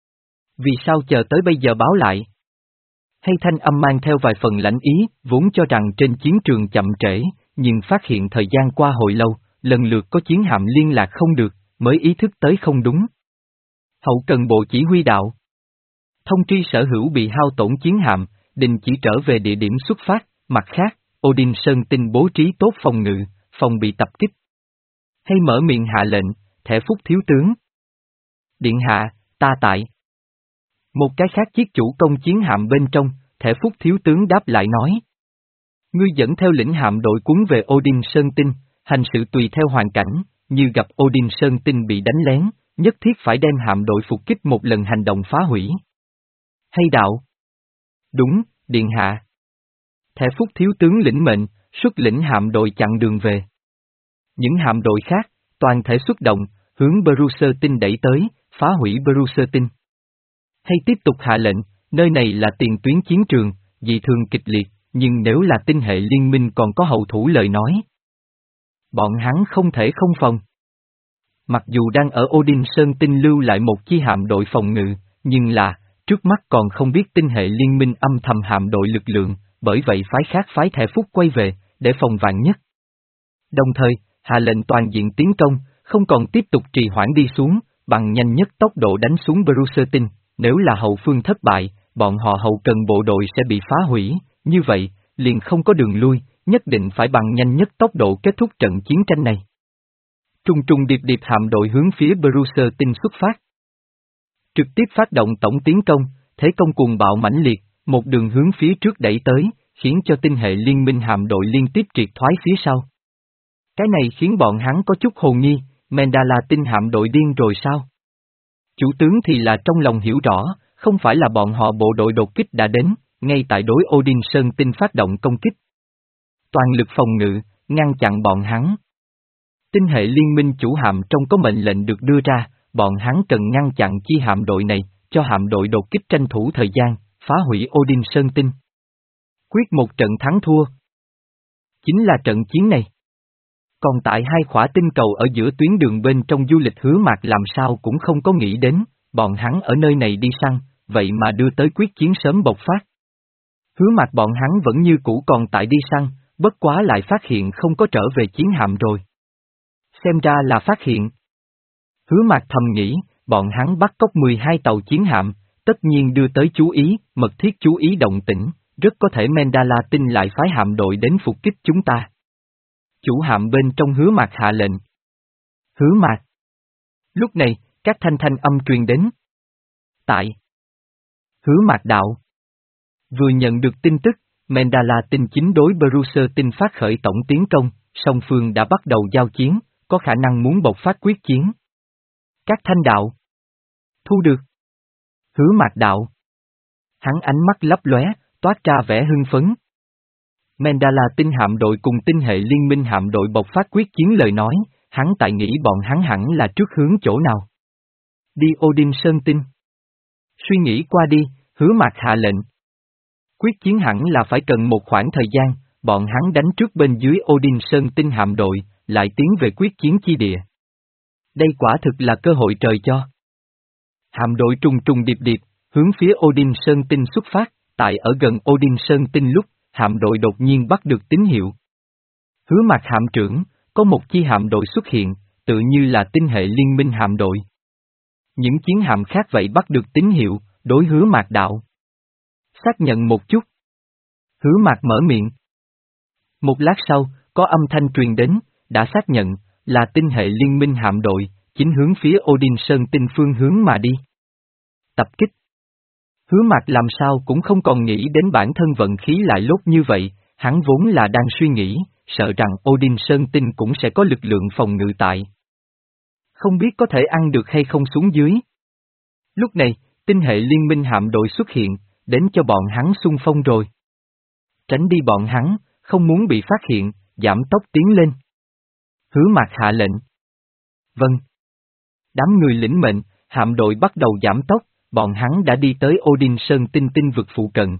Vì sao chờ tới bây giờ báo lại? Hay thanh âm mang theo vài phần lãnh ý, vốn cho rằng trên chiến trường chậm trễ, nhưng phát hiện thời gian qua hồi lâu, lần lượt có chiến hạm liên lạc không được, mới ý thức tới không đúng. Hậu cần bộ chỉ huy đạo. Thông tri sở hữu bị hao tổn chiến hạm, đình chỉ trở về địa điểm xuất phát, mặt khác, Odin Sơn tinh bố trí tốt phòng ngự, phòng bị tập kích. Hay mở miệng hạ lệnh, thẻ phúc thiếu tướng. Điện hạ, ta tại. Một cái khác chiếc chủ công chiến hạm bên trong, thẻ phúc thiếu tướng đáp lại nói. Ngươi dẫn theo lĩnh hạm đội cuốn về Odin Sơn tinh, hành sự tùy theo hoàn cảnh, như gặp Odin Sơn tinh bị đánh lén, nhất thiết phải đem hạm đội phục kích một lần hành động phá hủy. Hay đạo? Đúng, điện hạ. Thẻ phúc thiếu tướng lĩnh mệnh, xuất lĩnh hạm đội chặn đường về. Những hạm đội khác, toàn thể xuất động, hướng Brucer tinh đẩy tới, phá hủy Brucer tinh. Hay tiếp tục hạ lệnh, nơi này là tiền tuyến chiến trường, dị thường kịch liệt, nhưng nếu là tinh hệ liên minh còn có hậu thủ lời nói. Bọn hắn không thể không phòng. Mặc dù đang ở Odin Sơn tinh lưu lại một chi hạm đội phòng ngự, nhưng là, trước mắt còn không biết tinh hệ liên minh âm thầm hạm đội lực lượng, bởi vậy phái khác phái thẻ phúc quay về, để phòng vạn nhất. Đồng thời, hạ lệnh toàn diện tiến công, không còn tiếp tục trì hoãn đi xuống, bằng nhanh nhất tốc độ đánh xuống Brucer tinh, nếu là hậu phương thất bại, bọn họ hậu cần bộ đội sẽ bị phá hủy, như vậy, liền không có đường lui, nhất định phải bằng nhanh nhất tốc độ kết thúc trận chiến tranh này. Trùng trùng điệp điệp hạm đội hướng phía Brucer tinh xuất phát. Trực tiếp phát động tổng tiến công, thế công cuồng bạo mãnh liệt, một đường hướng phía trước đẩy tới, khiến cho tinh hệ liên minh hạm đội liên tiếp triệt thoái phía sau. Cái này khiến bọn hắn có chút hồ nghi, Mandala tinh hạm đội điên rồi sao? Chủ tướng thì là trong lòng hiểu rõ, không phải là bọn họ bộ đội đột kích đã đến, ngay tại đối Odin Sơn tinh phát động công kích. Toàn lực phòng ngự, ngăn chặn bọn hắn. Tinh hệ liên minh chủ hạm trong có mệnh lệnh được đưa ra, bọn hắn cần ngăn chặn chi hạm đội này, cho hạm đội đột kích tranh thủ thời gian, phá hủy Odin Sơn tinh. Quyết một trận thắng thua. Chính là trận chiến này. Còn tại hai khỏa tinh cầu ở giữa tuyến đường bên trong du lịch Hứa Mạc làm sao cũng không có nghĩ đến, bọn hắn ở nơi này đi săn, vậy mà đưa tới quyết chiến sớm bộc phát. Hứa Mạc bọn hắn vẫn như cũ còn tại đi săn, bất quá lại phát hiện không có trở về chiến hạm rồi. Xem ra là phát hiện. Hứa Mạc thầm nghĩ, bọn hắn bắt cóc mười hai tàu chiến hạm, tất nhiên đưa tới chú ý, mật thiết chú ý động tĩnh, rất có thể Mandala tin lại phái hạm đội đến phục kích chúng ta. Chủ hạm bên trong Hứa Mạc hạ lệnh. Hứa Mạc. Lúc này, các thanh thanh âm truyền đến. Tại. Hứa Mạc đạo. Vừa nhận được tin tức, Mandala tin chính đối Bruiser tin phát khởi tổng tiến công, song phương đã bắt đầu giao chiến, có khả năng muốn bộc phát quyết chiến. Các thanh đạo. Thu được. Hứa Mạc đạo. Hắn ánh mắt lấp lóe, toát ra vẻ hưng phấn. Mandala tin hạm đội cùng tinh hệ liên minh hạm đội bộc phát quyết chiến lời nói, hắn tại nghĩ bọn hắn hẳn là trước hướng chỗ nào. Đi Odin Sơn Tinh. Suy nghĩ qua đi, Hứa Mạc hạ lệnh. Quyết chiến hẳn là phải cần một khoảng thời gian, bọn hắn đánh trước bên dưới Odin Sơn Tinh hạm đội, lại tiến về quyết chiến chi địa. Đây quả thực là cơ hội trời cho. Hạm đội trùng trùng điệp điệp, hướng phía Odin Sơn Tinh xuất phát, tại ở gần Odin Sơn Tinh lúc, hạm đội đột nhiên bắt được tín hiệu. Hứa Mạc hạm trưởng, có một chi hạm đội xuất hiện, tự như là tinh hệ liên minh hạm đội. Những chiến hạm khác vậy bắt được tín hiệu, đối Hứa Mạc đạo. Xác nhận một chút. Hứa Mạc mở miệng. Một lát sau, có âm thanh truyền đến, đã xác nhận, là tinh hệ liên minh hạm đội, chính hướng phía Odin Sơn Tinh phương hướng mà đi. Tập kích. Hứa Mạc làm sao cũng không còn nghĩ đến bản thân vận khí lại lốt như vậy, hắn vốn là đang suy nghĩ, sợ rằng Odin Sơn Tinh cũng sẽ có lực lượng phòng ngự tại. Không biết có thể ăn được hay không xuống dưới. Lúc này, tinh hệ liên minh hạm đội xuất hiện, đến cho bọn hắn xung phong rồi. Tránh đi bọn hắn, không muốn bị phát hiện, giảm tốc tiến lên. Hứa Mạc hạ lệnh. Vâng. Đám người lĩnh mệnh, hạm đội bắt đầu giảm tốc, bọn hắn đã đi tới Odin Sơn Tinh tinh vực phụ cận.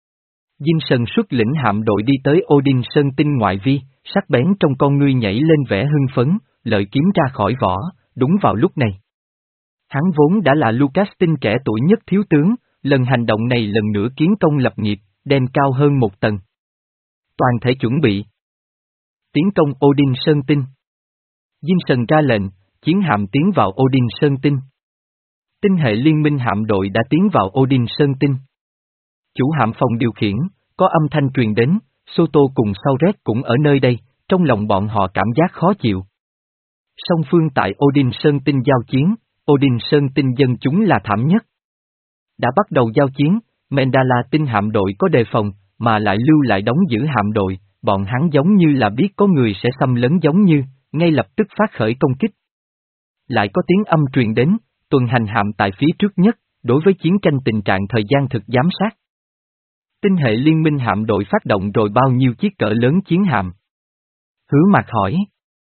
Diêm Sần xuất lĩnh hạm đội đi tới Odin Sơn Tinh ngoại vi, sắc bén trong con ngươi nhảy lên vẻ hưng phấn, lợi kiếm ra khỏi vỏ, đúng vào lúc này. Hắn vốn đã là Lucas Tinh trẻ tuổi nhất thiếu tướng, lần hành động này lần nữa kiến công lập nghiệp, đem cao hơn một tầng. Toàn thể chuẩn bị. Tiến công Odin Sơn Tinh. Diêm Sần ra lệnh, chiến hạm tiến vào Odin Sơn Tinh. Tinh hệ liên minh hạm đội đã tiến vào Odin Sơn Tinh. Chủ hạm phòng điều khiển, có âm thanh truyền đến, Soto cùng Sauret cũng ở nơi đây, trong lòng bọn họ cảm giác khó chịu. Song phương tại Odin Sơn Tinh giao chiến, Odin Sơn Tinh dân chúng là thảm nhất. Đã bắt đầu giao chiến, Mandala Tinh hạm đội có đề phòng, mà lại lưu lại đóng giữ hạm đội, bọn hắn giống như là biết có người sẽ xâm lấn giống như, ngay lập tức phát khởi công kích. Lại có tiếng âm truyền đến, tuần hành hạm tại phía trước nhất, đối với chiến tranh tình trạng thời gian thực giám sát. Tinh hệ liên minh hạm đội phát động rồi bao nhiêu chiếc cỡ lớn chiến hạm? Hứa Mạc hỏi.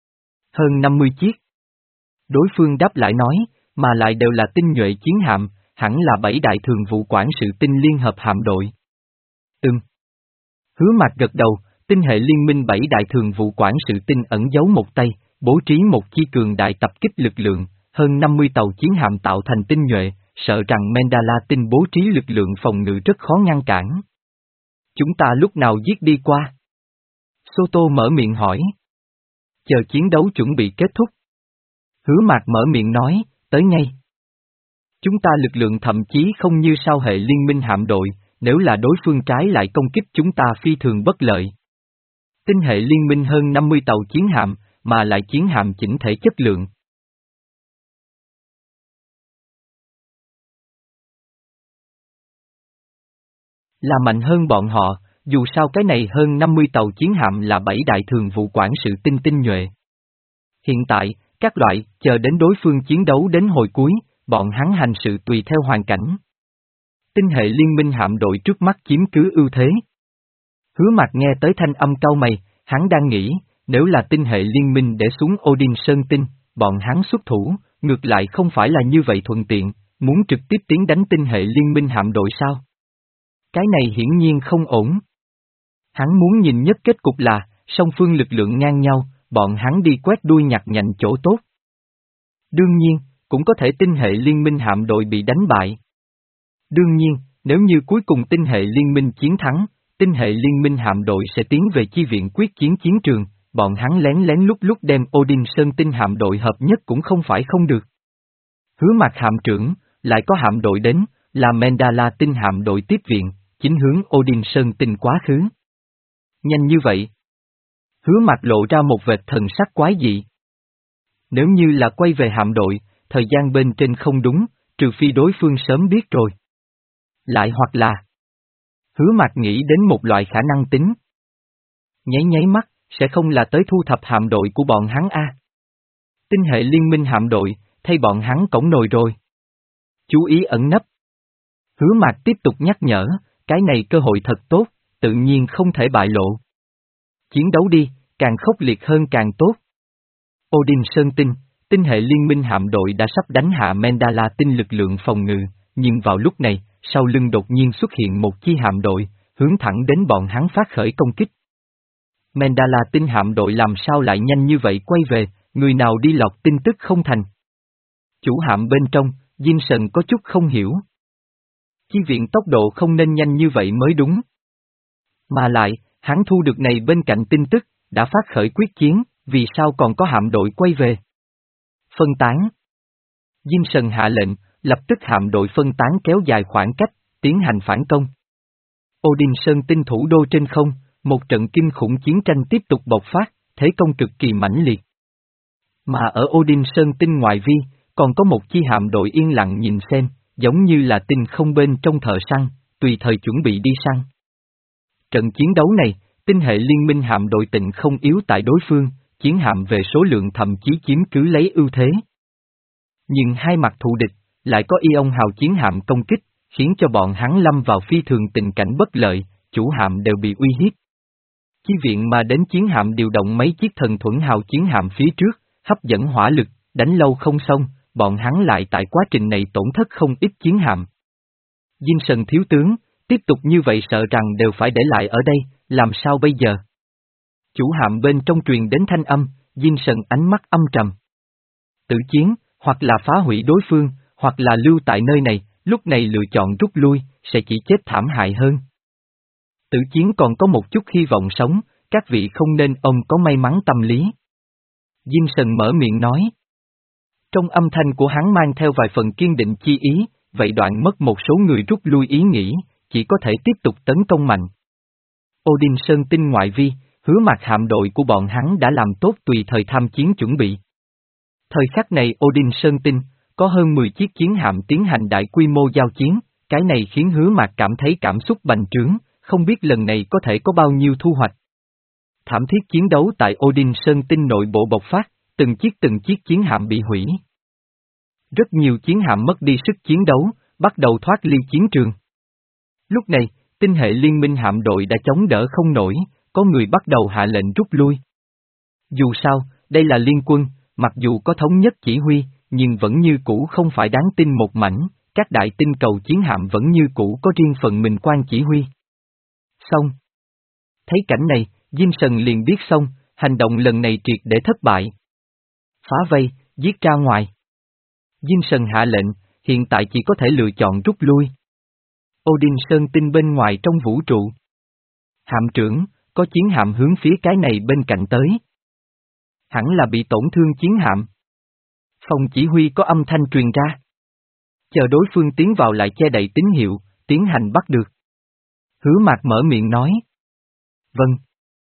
Hơn năm mươi chiếc. Đối phương đáp lại nói, mà lại đều là tinh nhuệ chiến hạm, hẳn là bảy đại thường vụ quản sự tinh liên hợp hạm đội. Ừm. Hứa Mạc gật đầu, tinh hệ liên minh bảy đại thường vụ quản sự tinh ẩn giấu một tay, bố trí một chi cường đại tập kích lực lượng, hơn năm mươi tàu chiến hạm tạo thành tinh nhuệ, sợ rằng Mandala tinh bố trí lực lượng phòng ngự rất khó ngăn cản. Chúng ta lúc nào giết đi qua? Soto mở miệng hỏi. Chờ chiến đấu chuẩn bị kết thúc. Hứa Mạc mở miệng nói, tới ngay. Chúng ta lực lượng thậm chí không như sao hệ liên minh hạm đội, nếu là đối phương trái lại công kích chúng ta phi thường bất lợi. Tinh hệ liên minh hơn năm mươi tàu chiến hạm, mà lại chiến hạm chỉnh thể chất lượng. Là mạnh hơn bọn họ, dù sao cái này hơn năm mươi tàu chiến hạm là bảy đại thường vụ quản sự tinh tinh nhuệ. Hiện tại, các loại, chờ đến đối phương chiến đấu đến hồi cuối, bọn hắn hành sự tùy theo hoàn cảnh. Tinh hệ liên minh hạm đội trước mắt chiếm cứ ưu thế. Hứa Mạc nghe tới thanh âm cau mày, hắn đang nghĩ, nếu là tinh hệ liên minh để xuống Odin Sơn Tinh, bọn hắn xuất thủ, ngược lại không phải là như vậy thuận tiện, muốn trực tiếp tiến đánh tinh hệ liên minh hạm đội sao? Cái này hiển nhiên không ổn. Hắn muốn nhìn nhất kết cục là, song phương lực lượng ngang nhau, bọn hắn đi quét đuôi nhặt nhạnh chỗ tốt. Đương nhiên, cũng có thể tinh hệ liên minh hạm đội bị đánh bại. Đương nhiên, nếu như cuối cùng tinh hệ liên minh chiến thắng, tinh hệ liên minh hạm đội sẽ tiến về chi viện quyết chiến chiến trường, bọn hắn lén lén lúc lúc đem Odin Sơn tinh hạm đội hợp nhất cũng không phải không được. Hứa Mạc hạm trưởng, lại có hạm đội đến, là Mendala tinh hạm đội tiếp viện, chính hướng Odin Sơn tinh quá khứ. Nhanh như vậy. Hứa Mạc lộ ra một vệt thần sắc quái dị. Nếu như là quay về hạm đội, thời gian bên trên không đúng, trừ phi đối phương sớm biết rồi. Lại hoặc là, Hứa Mạc nghĩ đến một loại khả năng tính. Nháy nháy mắt, sẽ không là tới thu thập hạm đội của bọn hắn a. Tinh hệ liên minh hạm đội, thay bọn hắn cổng nồi rồi. Chú ý ẩn nấp. Hứa Mạc tiếp tục nhắc nhở, cái này cơ hội thật tốt, tự nhiên không thể bại lộ. Chiến đấu đi, càng khốc liệt hơn càng tốt. Odin Sơn tinh, tinh hệ liên minh hạm đội đã sắp đánh hạ Mendala tinh lực lượng phòng ngự, nhưng vào lúc này, sau lưng đột nhiên xuất hiện một chi hạm đội, hướng thẳng đến bọn hắn phát khởi công kích. Mendala tinh hạm đội làm sao lại nhanh như vậy quay về, người nào đi lọc tin tức không thành. Chủ hạm bên trong, Diên Sần có chút không hiểu. Chi viện tốc độ không nên nhanh như vậy mới đúng. Mà lại, hắn thu được này bên cạnh tin tức, đã phát khởi quyết chiến, vì sao còn có hạm đội quay về? Phân tán. Diên Sần hạ lệnh, lập tức hạm đội phân tán kéo dài khoảng cách, tiến hành phản công. Odin Sơn tinh thủ đô trên không, một trận kinh khủng chiến tranh tiếp tục bộc phát, thế công cực kỳ mãnh liệt. Mà ở Odin Sơn tinh ngoại vi, còn có một chi hạm đội yên lặng nhìn xem, giống như là tinh không bên trong thợ săn, tùy thời chuẩn bị đi săn. Trận chiến đấu này, tinh hệ liên minh hạm đội tịnh không yếu tại đối phương, chiến hạm về số lượng thậm chí chiếm cứ lấy ưu thế. Nhưng hai mặt thù địch, lại có Ion hào chiến hạm công kích, khiến cho bọn hắn lâm vào phi thường tình cảnh bất lợi, chủ hạm đều bị uy hiếp. Chi viện mà đến chiến hạm điều động mấy chiếc thần thuẫn hào chiến hạm phía trước, hấp dẫn hỏa lực, đánh lâu không xong, bọn hắn lại tại quá trình này tổn thất không ít chiến hạm. Diên Sần thiếu tướng, tiếp tục như vậy sợ rằng đều phải để lại ở đây, làm sao bây giờ? Chủ hạm bên trong truyền đến thanh âm, Diên Sần ánh mắt âm trầm. Tử chiến, hoặc là phá hủy đối phương, hoặc là lưu tại nơi này, lúc này lựa chọn rút lui, sẽ chỉ chết thảm hại hơn. Tử chiến còn có một chút hy vọng sống, các vị không nên ông có may mắn tâm lý. Diên Sần mở miệng nói. Trong âm thanh của hắn mang theo vài phần kiên định chi ý, vậy đoạn mất một số người rút lui ý nghĩ, chỉ có thể tiếp tục tấn công mạnh. Odin Sơn tinh ngoại vi, Hứa Mạc hạm đội của bọn hắn đã làm tốt tùy thời tham chiến chuẩn bị. Thời khắc này Odin Sơn tinh, có hơn mười chiếc chiến hạm tiến hành đại quy mô giao chiến, cái này khiến Hứa Mạc cảm thấy cảm xúc bành trướng, không biết lần này có thể có bao nhiêu thu hoạch. Thảm thiết chiến đấu tại Odin Sơn tinh nội bộ bộc phát, từng chiếc từng chiếc chiến hạm bị hủy. Rất nhiều chiến hạm mất đi sức chiến đấu, bắt đầu thoát ly chiến trường. Lúc này, tinh hệ liên minh hạm đội đã chống đỡ không nổi, có người bắt đầu hạ lệnh rút lui. Dù sao, đây là liên quân, mặc dù có thống nhất chỉ huy, nhưng vẫn như cũ không phải đáng tin một mảnh, các đại tinh cầu chiến hạm vẫn như cũ có riêng phần mình quan chỉ huy. Xong. Thấy cảnh này, Diên Sần liền biết xong, hành động lần này triệt để thất bại. Phá vây, giết ra ngoài. Diên Sần hạ lệnh, hiện tại chỉ có thể lựa chọn rút lui. Odin Sơn tinh bên ngoài trong vũ trụ. Hạm trưởng, có chiến hạm hướng phía cái này bên cạnh tới. Hẳn là bị tổn thương chiến hạm. Phòng chỉ huy có âm thanh truyền ra. Chờ đối phương tiến vào lại che đậy tín hiệu, tiến hành bắt được. Hứa Mạc mở miệng nói. Vâng.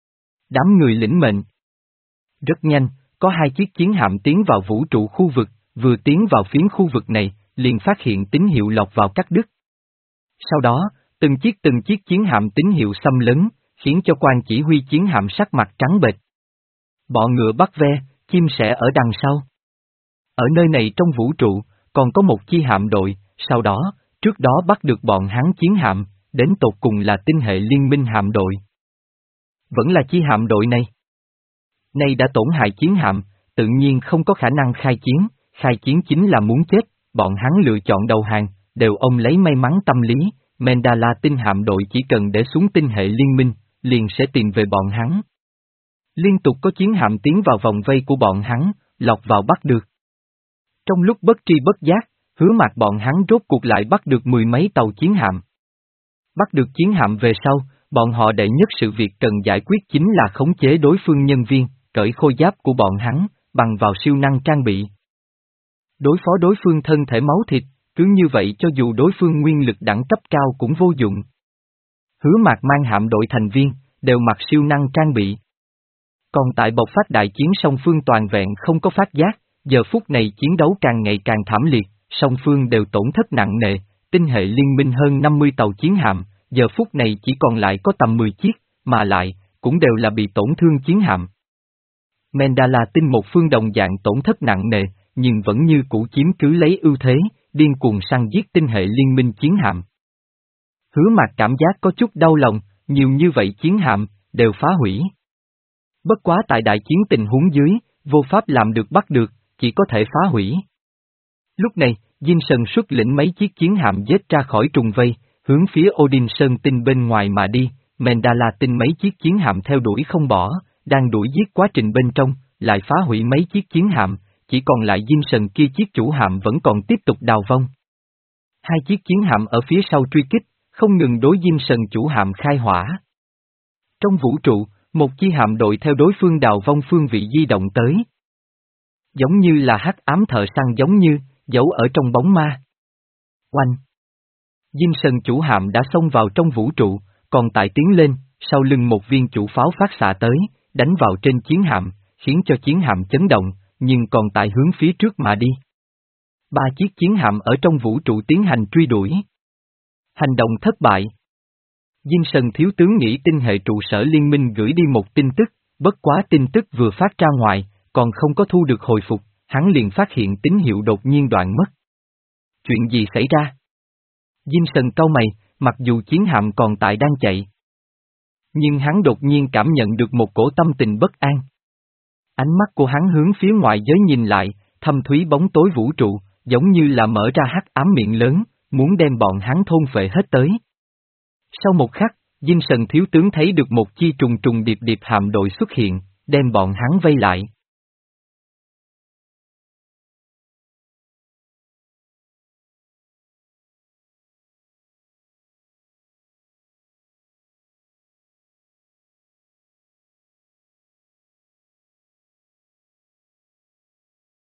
Đám người lĩnh mệnh. Rất nhanh, có hai chiếc chiến hạm tiến vào vũ trụ khu vực, vừa tiến vào phiến khu vực này, liền phát hiện tín hiệu lọt vào cắt đứt. Sau đó, từng chiếc từng chiếc chiến hạm tín hiệu xâm lấn, khiến cho quan chỉ huy chiến hạm sắc mặt trắng bệch. Bọ ngựa bắt ve, chim sẻ ở đằng sau. Ở nơi này trong vũ trụ, còn có một chi hạm đội, sau đó, trước đó bắt được bọn hắn chiến hạm, đến tột cùng là tinh hệ liên minh hạm đội. Vẫn là chi hạm đội này. Nay đã tổn hại chiến hạm, tự nhiên không có khả năng khai chiến, khai chiến chính là muốn chết, bọn hắn lựa chọn đầu hàng, đều ông lấy may mắn tâm lý, Mendala tinh hạm đội chỉ cần để xuống tinh hệ liên minh, liền sẽ tìm về bọn hắn. Liên tục có chiến hạm tiến vào vòng vây của bọn hắn, lọt vào bắt được. Trong lúc bất tri bất giác, Hứa Mạc bọn hắn rốt cuộc lại bắt được mười mấy tàu chiến hạm. Bắt được chiến hạm về sau, bọn họ đệ nhất sự việc cần giải quyết chính là khống chế đối phương nhân viên, cởi khôi giáp của bọn hắn, bằng vào siêu năng trang bị. Đối phó đối phương thân thể máu thịt, cứ như vậy cho dù đối phương nguyên lực đẳng cấp cao cũng vô dụng. Hứa Mạc mang hạm đội thành viên, đều mặc siêu năng trang bị. Còn tại bộc phát đại chiến song phương toàn vẹn không có phát giác, giờ phút này chiến đấu càng ngày càng thảm liệt, song phương đều tổn thất nặng nề, tinh hệ liên minh hơn năm mươi tàu chiến hạm, giờ phút này chỉ còn lại có tầm mười chiếc, mà lại, cũng đều là bị tổn thương chiến hạm. Mandala tinh một phương đồng dạng tổn thất nặng nề, nhưng vẫn như cũ chiếm cứ lấy ưu thế, điên cuồng săn giết tinh hệ liên minh chiến hạm. Hứa Mạc cảm giác có chút đau lòng, nhiều như vậy chiến hạm, đều phá hủy. Bất quá tại đại chiến tình huống dưới, vô pháp làm được bắt được, chỉ có thể phá hủy. Lúc này, Diên Sần xuất lĩnh mấy chiếc chiến hạm giết ra khỏi trùng vây, hướng phía Odin Sơn tinh bên ngoài mà đi, Mandala tinh mấy chiếc chiến hạm theo đuổi không bỏ, đang đuổi giết quá trình bên trong, lại phá hủy mấy chiếc chiến hạm, chỉ còn lại Diên Sần kia chiếc chủ hạm vẫn còn tiếp tục đào vong. Hai chiếc chiến hạm ở phía sau truy kích, không ngừng đối Diên Sần chủ hạm khai hỏa. Trong vũ trụ, một chi hạm đội theo đối phương đào vong phương vị di động tới. Giống như là hắc ám thợ săn giống như, giấu ở trong bóng ma. Oanh! Diên Sần chủ hạm đã xông vào trong vũ trụ, còn tại tiến lên, sau lưng một viên chủ pháo phát xạ tới, đánh vào trên chiến hạm, khiến cho chiến hạm chấn động, nhưng còn tại hướng phía trước mà đi. Ba chiếc chiến hạm ở trong vũ trụ tiến hành truy đuổi. Hành động thất bại. Diên Sần thiếu tướng nghĩ tinh hệ trụ sở liên minh gửi đi một tin tức, bất quá tin tức vừa phát ra ngoài, còn không có thu được hồi phục, hắn liền phát hiện tín hiệu đột nhiên đoạn mất. Chuyện gì xảy ra? Diên Sần cau mày, mặc dù chiến hạm còn tại đang chạy. Nhưng hắn đột nhiên cảm nhận được một cổ tâm tình bất an. Ánh mắt của hắn hướng phía ngoại giới nhìn lại, thâm thúy bóng tối vũ trụ, giống như là mở ra hắc ám miệng lớn, muốn đem bọn hắn thôn phệ hết tới. Sau một khắc, Diên Sần thiếu tướng thấy được một chi trùng trùng điệp điệp hạm đội xuất hiện, đem bọn hắn vây lại.